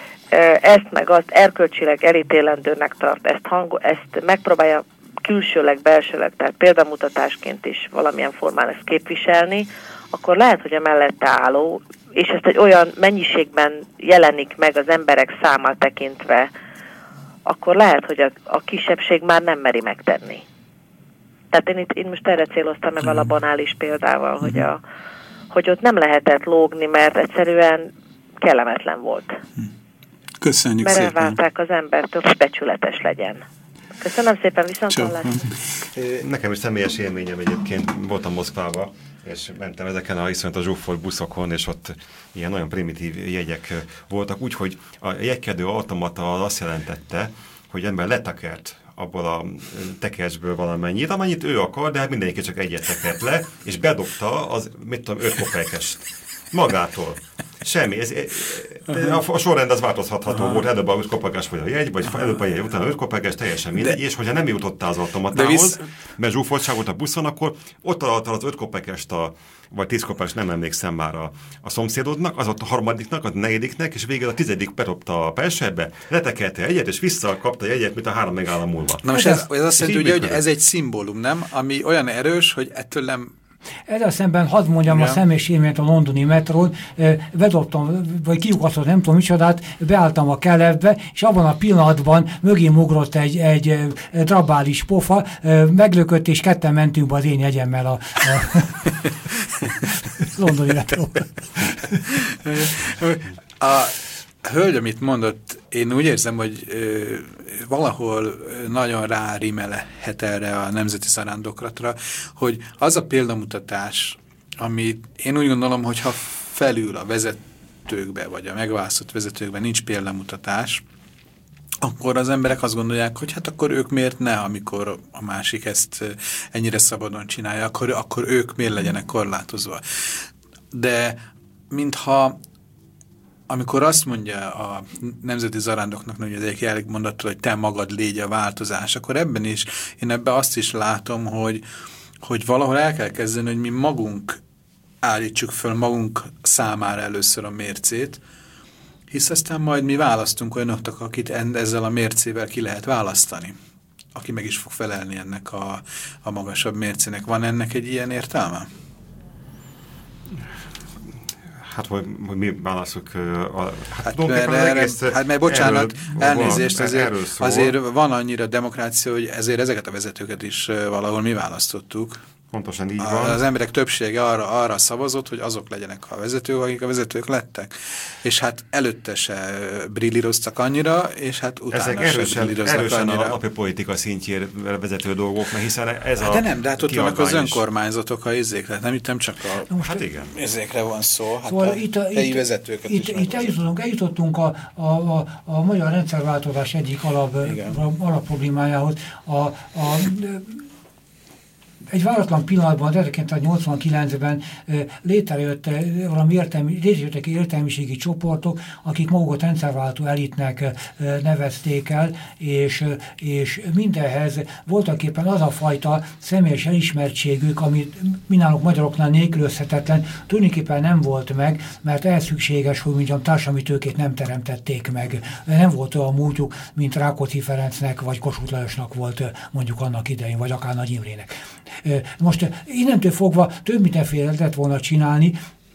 ezt meg azt erkölcsileg elítélendőnek tart, ezt, hang, ezt megpróbálja külsőleg, belsőleg, tehát példamutatásként is valamilyen formán ezt képviselni, akkor lehet, hogy a mellette álló, és ezt egy olyan mennyiségben jelenik meg az emberek számát tekintve, akkor lehet, hogy a, a kisebbség már nem meri megtenni. Tehát én, itt, én most erre céloztam meg a banális példával, hogy, a, hogy ott nem lehetett lógni, mert egyszerűen kellemetlen volt. Köszönjük mert szépen. Mert elvárták az embertől, hogy becsületes legyen. Köszönöm szépen, viszontlátásra. Nekem is személyes élményem egyébként, voltam Moszkvába, és mentem ezeken a iszonyat a zsúfolt buszokon, és ott ilyen nagyon primitív jegyek voltak, úgyhogy a jegykedő automata azt jelentette, hogy ember letakert abból a tekercsből valamennyit, amennyit ő akar, de hát mindenki csak egyet tekert le, és bedobta az, mit tudom, öt kopekest. Magától. Semmi. Ez, a, a sorrend az változhatható Aha. volt, előbb a öt kopekes vagy a jegy, vagy Aha. előbb a jegy, utána öt kopekes, teljesen mindegy, és hogyha nem jutottál az automatához, visz... mert zsúfoltság volt a buszon, akkor ott adtál az öt kopekest, a, vagy tíz kopekes, nem emlékszem már a, a szomszédodnak, az ott a harmadiknak, a negyediknek, és végül a tizedik bedobta a perserbe, letekelte egyet, és visszakapta jegyet, mint a három megállom múlva. Na most ez, ez azt jelenti, ugye, hogy ez egy szimbólum, nem? Ami olyan erős, hogy ettől nem... Ezzel szemben hadd mondjam ja. a személyes élményt a londoni metrón, bedobtam, vagy kiukasztott, nem tudom micsodát, beálltam a kelebbe, és abban a pillanatban mögém ugrott egy, egy drabális pofa, meglökött, és ketten mentünk be az én jegyemmel a, a londoni metróba. A hölgy, amit mondott, én úgy érzem, hogy ö, valahol nagyon rárimelhet erre a nemzeti zarándokratra, hogy az a példamutatás, ami én úgy gondolom, hogy ha felül a vezetőkbe, vagy a megválasztott vezetőkben nincs példamutatás, akkor az emberek azt gondolják, hogy hát akkor ők miért ne, amikor a másik ezt ennyire szabadon csinálja, akkor, akkor ők miért legyenek korlátozva. De mintha amikor azt mondja a nemzeti zarándoknak, hogy az egyik jelmondattól, hogy te magad légy a változás, akkor ebben is, én ebben azt is látom, hogy, hogy valahol el kell kezdeni, hogy mi magunk állítsuk föl magunk számára először a mércét, hisz aztán majd mi választunk olyanokat, akit ezzel a mércével ki lehet választani, aki meg is fog felelni ennek a, a magasabb mércének. Van ennek egy ilyen értelme? Hát, hogy, hogy mi válaszok... Uh, a, hát, hát, mert, egész, hát mert bocsánat, erről, elnézést, azért, azért van annyira demokrácia, hogy ezért ezeket a vezetőket is uh, valahol mi választottuk. Pontosan így a, van. Az emberek többsége arra, arra szavazott, hogy azok legyenek a vezetők, akik a vezetők lettek. És hát előtte se brillíroztak annyira, és hát utána ezek se erősen, brillíroznak erősen annyira. a napi politika szintjére vezető dolgok, mert hiszen ez hát a de nem, de hát ott vannak az is. önkormányzatok, a izékre, nem itt nem csak a hát igen. izékre van szó, hát szóval a itt a, helyi itt, vezetőket itt, is. Itt eljutottunk, eljutottunk a, a, a, a magyar rendszerváltozás egyik alap, alap problémájához. A, a Egy váratlan pillanatban, ezerkilencszáznyolcvankilencben létrejött valami értelmi, létrejöttek értelmiségi csoportok, akik magukat rendszerváltó elitnek nevezték el, és, és mindenhez voltaképpen az a fajta személyes elismertségük, ami mindannyiunk magyaroknál nélkülözhetetlen, tulajdonképpen nem volt meg, mert ehhez szükséges, hogy mondjam, társadalmi tőkét nem teremtették meg. Nem volt olyan múltjuk, mint Rákóczi Ferencnek, vagy Kossuth Lajosnak volt mondjuk annak idején, vagy akár Nagy Imrének. Most innentől fogva több mindenféle lehetett volna csinálni.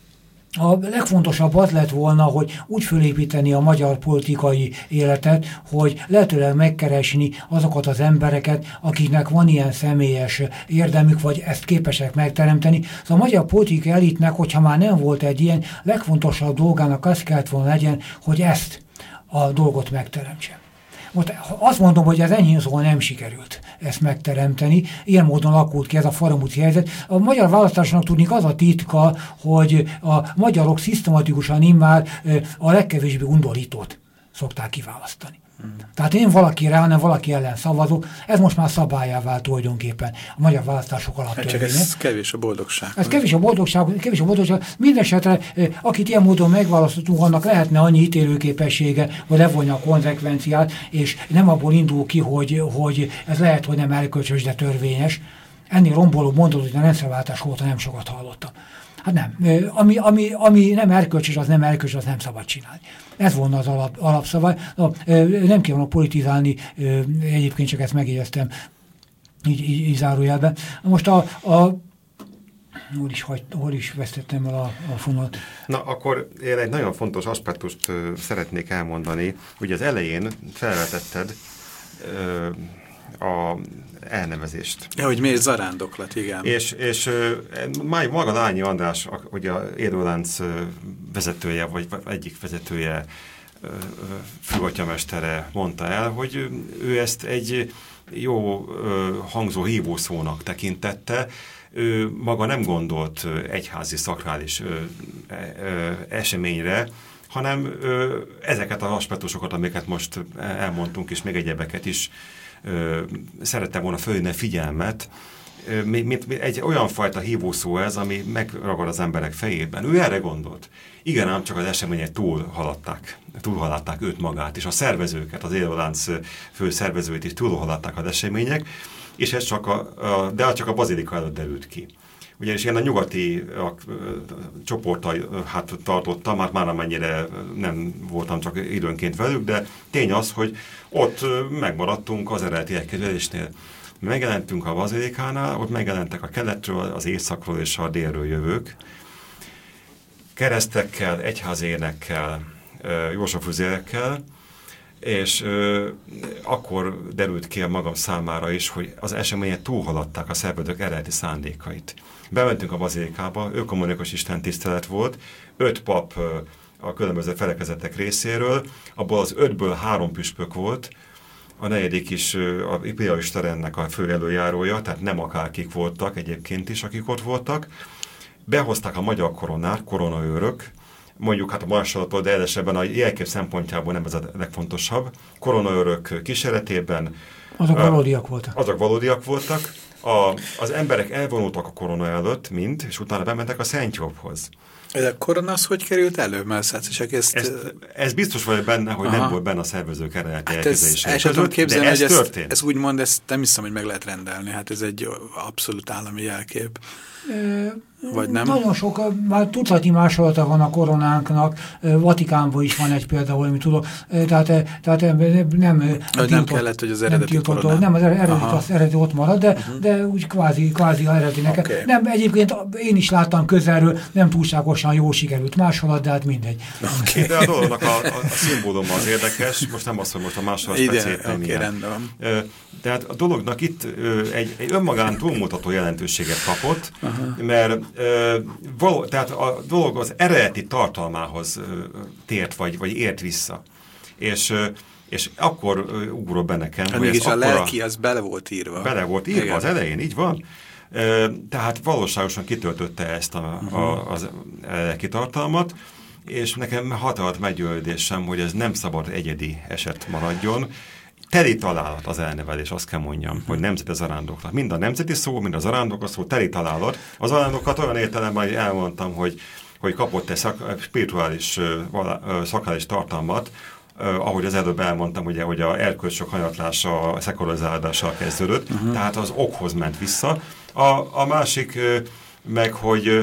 A legfontosabb az lett volna, hogy úgy fölépíteni a magyar politikai életet, hogy lehetőleg megkeresni azokat az embereket, akiknek van ilyen személyes érdemük, vagy ezt képesek megteremteni. Szóval a magyar politikai elitnek, hogyha már nem volt egy ilyen, legfontosabb dolgának az kellett volna legyen, hogy ezt a dolgot megteremtse. Most azt mondom, hogy ez enyhén szóval nem sikerült ezt megteremteni. Ilyen módon alakult ki ez a faramúci helyzet. A magyar választásnak tudnik az a titka, hogy a magyarok szisztematikusan immár a legkevésbé undorítót szokták kiválasztani. Hmm. Tehát én valakire, hanem valaki ellen szavazok, ez most már szabályá vált tulajdonképpen a magyar választások alatt. Hát csak ez kevés a boldogság. Ez kevés a boldogság, kevés a boldogság. Mindenesetre, akit ilyen módon megválasztottunk, annak lehetne annyi ítélőképessége, hogy levonja a konzekvenciát, és nem abból indul ki, hogy, hogy ez lehet, hogy nem erkölcsös, de törvényes. Ennél romboló mondat, hogy a rendszerváltás óta nem sokat hallottam. Hát nem. Ami, ami, ami nem erkölcsös, az nem erkölcsös, az nem szabad csinálni. Ez volna az alap, alapszabály. No, nem kell politizálni, egyébként csak ezt megjegyeztem így, így, így zárójelben. Most a, a hol is, hagy, hol is vesztettem el a, a fonalat. Na, akkor én egy nagyon fontos aspektust uh, szeretnék elmondani. Ugye az elején felvetetted uh, a elnevezést. Ja, hogy miért zarándoklat, igen. És, és uh, maga Lányi András, ugye a Élőlánc vezetője, vagy egyik vezetője, uh, főatyamestere mondta el, hogy ő ezt egy jó uh, hangzó hívószónak tekintette. Ő maga nem gondolt egyházi szakrális uh, uh, eseményre, hanem uh, ezeket az aspektusokat, amiket most elmondtunk, és még egyebeket is Ö, szerettem volna fölhívni a figyelmet, ö, mint, mint egy olyan fajta hívószó ez, ami megragad az emberek fejében. Ő erre gondolt. Igen, ám csak az események túlhaladták, túlhaladták őt magát, és a szervezőket, az Élőlánc fő szervezőit is túlhaladták az események, és ez csak a, a, de csak a bazilika előtt derült ki. Ugyanis én a nyugati a, a, csoporttal hát, tartottam, már már amennyire nem voltam csak időnként velük, de tény az, hogy ott megmaradtunk az eredeti elképzelésnél. Megjelentünk a bazilikánál, ott megjelentek a keletről, az északról és a délről jövők. Keresztekkel, egyházénekkel, jósafűzérekkel, és ö, akkor derült ki a magam számára is, hogy az események túlhaladták a szervezők eredeti szándékait. Bementünk a bazilikába, ökumenikus istentisztelet volt, öt pap ö, a különböző felekezetek részéről, abból az ötből három püspök volt, a negyedik is a Piarista rendnek a fő előjárója, tehát nem akárkik voltak egyébként is, akik ott voltak. Behozták a magyar koronát, koronaőrök, mondjuk hát a marsalatot, de edesebben a jelkép szempontjából nem ez a legfontosabb. Koronaőrök kíséretében. Azok uh, valódiak voltak. Azok valódiak voltak. A, az emberek elvonultak a korona előtt, mind, és utána bementek a Szent Jobbhoz. Ez a korona az hogy került elő? Mert ezt... Ez, ez biztos vagy benne, hogy aha. nem volt benne a szervezők eredeti hát elképzelése. Ez, el tudom képzelni, ez hogy történt. Ez, ez úgymond, ezt nem hiszem, hogy meg lehet rendelni. Hát ez egy abszolút állami jelkép. E Vagy nem? Nagyon sok, már tucatnyi másolata van a koronánknak, Vatikánban is van egy például, amit tudok, tehát, tehát nem tiltott, nem kellett, hogy az eredeti nem koronán. Nem, az eredeti, az eredeti ott marad, de, uh-huh. de úgy kvázi, kvázi a eredetinek. Okay. Nem, egyébként én is láttam közelről, nem túlságosan jól sikerült másolat, de hát mindegy. Okay. De a dolognak a, a, a szimbóluma az érdekes, most nem azt, hogy most a másolat speciáltan okay, rendben. Tehát a dolognak itt egy, egy önmagán túlmutató jelentőséget kapott, uh-huh. mert Ö, való, tehát a dolog az eredeti tartalmához ö, tért, vagy, vagy ért vissza. És, ö, és akkor ö, ugrott be nekem, hogy mégis a lelki az bele volt írva. Bele volt írva igen. Az elején, így van. Ö, tehát valóságosan kitöltötte ezt a, uh-huh. a, az lelki tartalmat, és nekem határozott meggyőződésem, hogy ez nem szabad egyedi eset maradjon. Teli találat az elnevelés, azt kell mondjam, uh-huh. hogy nemzeti zarándoknak. Mind a nemzeti szó, mind a zarándok szó, teli találat. Az zarándokat olyan értelemben, hogy elmondtam, hogy, hogy kapott egy szak, spirituális, szakális tartalmat, Uh, ahogy az előbb elmondtam, ugye, hogy a erkölcsök hanyatlása, a szekularizálással kezdődött, uh-huh. tehát az okhoz ment vissza. A, a másik uh, meg, hogy, uh,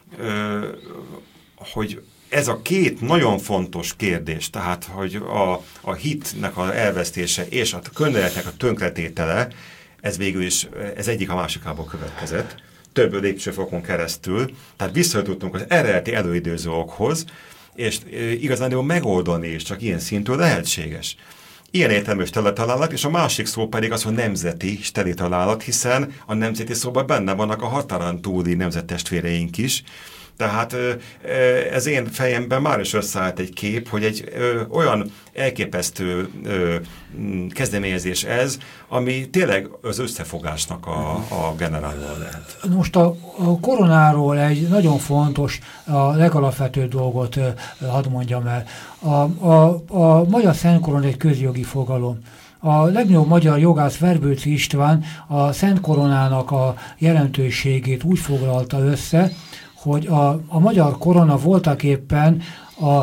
hogy ez a két nagyon fontos kérdés, tehát, hogy a, a hitnek az elvesztése és a könyveletnek a tönkretétele, ez végül is, ez egyik a másikából következett, több lépcsőfokon keresztül, tehát visszatudtunk az eredeti előidőző okhoz, és e, igazán megoldani is csak ilyen szintű lehetséges. Ilyen értelmű teletalálat, és a másik szó pedig az, hogy nemzeti teletalálat, hiszen a nemzeti szóban benne vannak a határán túli nemzettestvéreink is. Tehát ez én fejemben már is összeállt egy kép, hogy egy ö, olyan elképesztő ö, kezdeményezés ez, ami tényleg az összefogásnak a, a generálja lehet. Most a, a koronáról egy nagyon fontos, a legalapvetőbb dolgot hadd mondjam el. A, a, a magyar Szent Korona egy közjogi fogalom. A legnagyobb magyar jogász Verbőci István a Szent Koronának a jelentőségét úgy foglalta össze, hogy a, a magyar korona voltaképpen a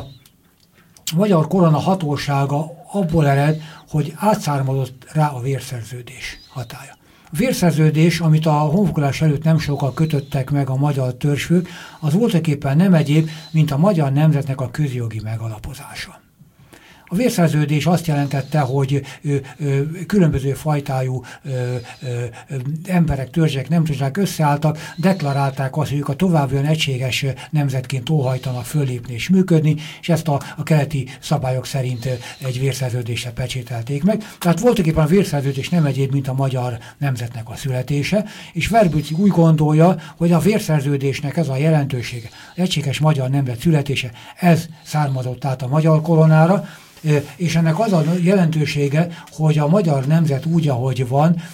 magyar korona hatósága abból ered, hogy átszármazott rá a vérszerződés hatálya. A vérszerződés, amit a honfoglalás előtt nem sokkal kötöttek meg a magyar törzsfők, az voltaképpen nem egyéb, mint a magyar nemzetnek a közjogi megalapozása. A vérszerződés azt jelentette, hogy ö, ö, különböző fajtájú ö, ö, emberek, törzsek, nem törzsek összeálltak, deklarálták azt, hogy ők a további egységes nemzetként óhajtanak föllépni és működni, és ezt a, a keleti szabályok szerint egy vérszerződésre pecsételték meg. Tehát voltaképpen a vérszerződés nem egyéb, mint a magyar nemzetnek a születése, és Verbőci úgy gondolja, hogy a vérszerződésnek ez a jelentősége, az egységes magyar nemzet születése, ez származott át a magyar koronára, és ennek az a jelentősége, hogy a magyar nemzet úgy, ahogy van,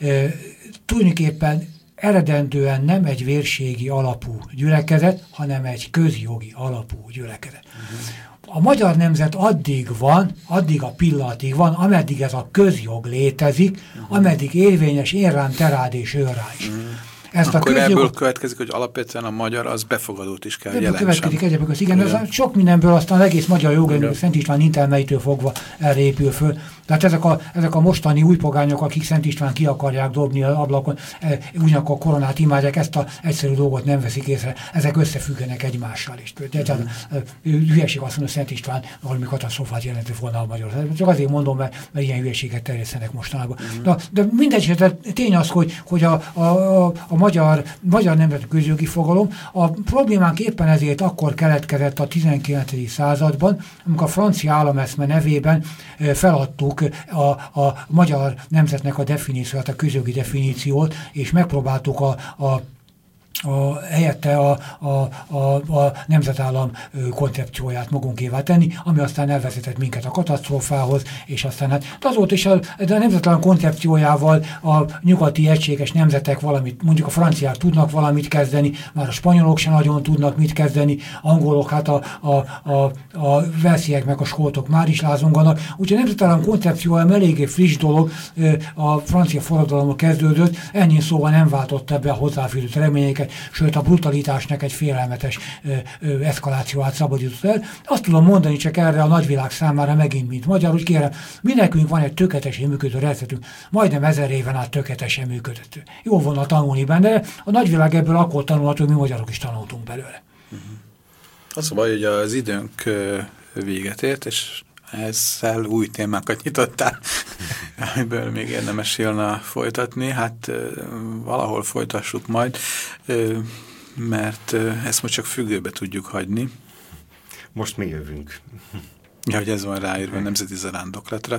tulajdonképpen eredendően nem egy vérségi alapú gyülekezet, hanem egy közjogi alapú gyülekezet. A magyar nemzet addig van, addig a pillanatig van, ameddig ez a közjog létezik, ameddig érvényes én rám, te rád és ő rá is. Ezt akkor a közjogot... ebből következik, hogy alapvetően a magyar az befogadót is kell jelentsen. Ebből következik egyébként, az igen, igen. sok mindenből aztán az egész magyar jogrendünk Szent István intelmeitől fogva erre épül föl. Tehát ezek a, ezek a mostani újpogányok, akik Szent István ki akarják dobni az ablakon, e, ugyanakkor a koronát imádják, ezt a egyszerű dolgot nem veszik észre, ezek összefüggenek egymással is. Tehát mm. hülyeség azt mondja, hogy Szent István valami katasztrófát jelentett volna a magyar. Csak azért mondom, mert, mert ilyen hülyeséget terjesztenek mostanában. Mm. De, de mindegy, tény az, hogy, hogy a, a, a magyar, magyar nemzeti közjogi fogalom. A problémánk éppen ezért akkor keletkezett a tizenkilencedik században, amikor a francia állameszme nevében feladtuk a, a magyar nemzetnek a definíciót, a közjogi definíciót, és megpróbáltuk a, a A, helyette a, a, a, a nemzetállam koncepcióját magunkévá tenni, ami aztán elvezetett minket a katasztrófához, és aztán hát azóta is a, a nemzetállam koncepciójával a nyugati egységes nemzetek valamit, mondjuk a franciák tudnak valamit kezdeni, már a spanyolok sem nagyon tudnak mit kezdeni, angolok, hát a, a, a, a velsziek meg a skótok már is lázonganak, úgyhogy a nemzetállam koncepciója eléggé friss dolog, a francia forradalommal kezdődött, ennyi szóval nem váltotta be a hozzáfűzött reményeket, sőt a brutalitásnak egy félelmetes ö, ö, eszkalációát szabadított el. Azt tudom mondani csak erre a nagyvilág számára megint, mint magyar, hogy kérem, mi nekünk van egy tökéletesen működő rendszerünk, majdnem ezer éven át tökéletesen működött. Jó volna tanulni benne, a nagyvilág ebből akkor tanulhat, hogy mi magyarok is tanultunk belőle. Uh-huh. Az a baj, hogy az időnk véget ért, és ezzel új témákat nyitottál, amiből még érdemes jönne folytatni. Hát valahol folytassuk majd, mert ezt most csak függőbe tudjuk hagyni. Most mi jövünk. Ja, hogy ez van ráírva a Nemzeti Zarándoklatra.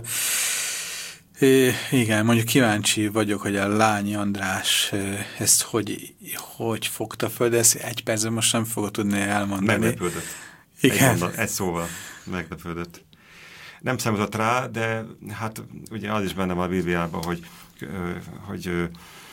É, igen, mondjuk kíváncsi vagyok, hogy a Lányi András ezt hogy, hogy fogta föl, de ezt egy percben most nem fogod tudni elmondani. Meglepődött. Igen. Egy, mondat, egy szóval meglepődött. Nem számított rá, de hát ugye az is benne van a Bibliában, hogy, hogy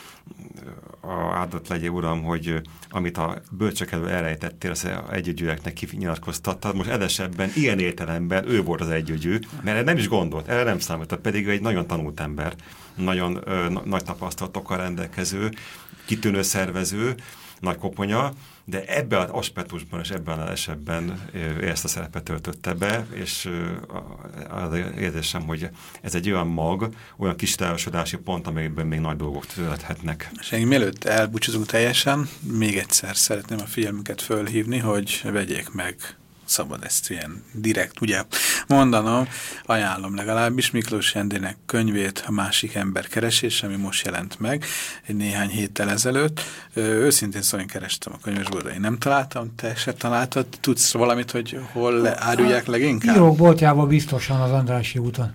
a áldott legyél, Uram, hogy amit a bölcsök elől elrejtettél, az együgyűeknek kinyilatkoztattad. Most edesebben, ilyen értelemben ő volt az együgyű, mert erre nem is gondolt, erre nem számított, pedig egy nagyon tanult ember, nagyon ö, nagy tapasztalatokkal rendelkező, kitűnő szervező, nagy koponya, de ebben az aspektusban és ebben az esetben ezt a szerepet töltötte be, és az érzésem, hogy ez egy olyan mag, olyan kis társadási pont, amelyben még nagy dolgok történhetnek. És én mielőtt elbúcsúzunk teljesen, még egyszer szeretném a figyelmüket fölhívni, hogy vegyék meg, szabad ezt ilyen direkt, ugye mondanom, ajánlom legalábbis Miklós Endrének könyvét, A másik ember keresés, ami most jelent meg egy néhány héttel ezelőtt. Őszintén szóval én kerestem a könyvesboltban, én nem találtam, te se találtad. Tudsz valamit, hogy hol árulják leginkább? Írók boltjában biztosan az Andrássy úton.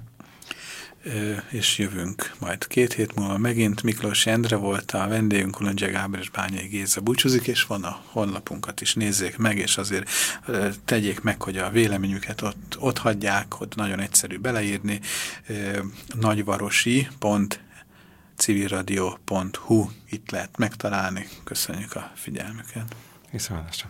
És jövünk majd két hét múlva megint. Miklós Endre volt a vendégünk, Kulondzsia Gábor és Bányai Géza búcsúzik, és van a honlapunkat is, nézzék meg, és azért tegyék meg, hogy a véleményüket ott, ott hagyják, ott nagyon egyszerű beleírni. nagyvarosi pont civilradio pont hu itt lehet megtalálni. Köszönjük a figyelmüket. Viszontlátásra.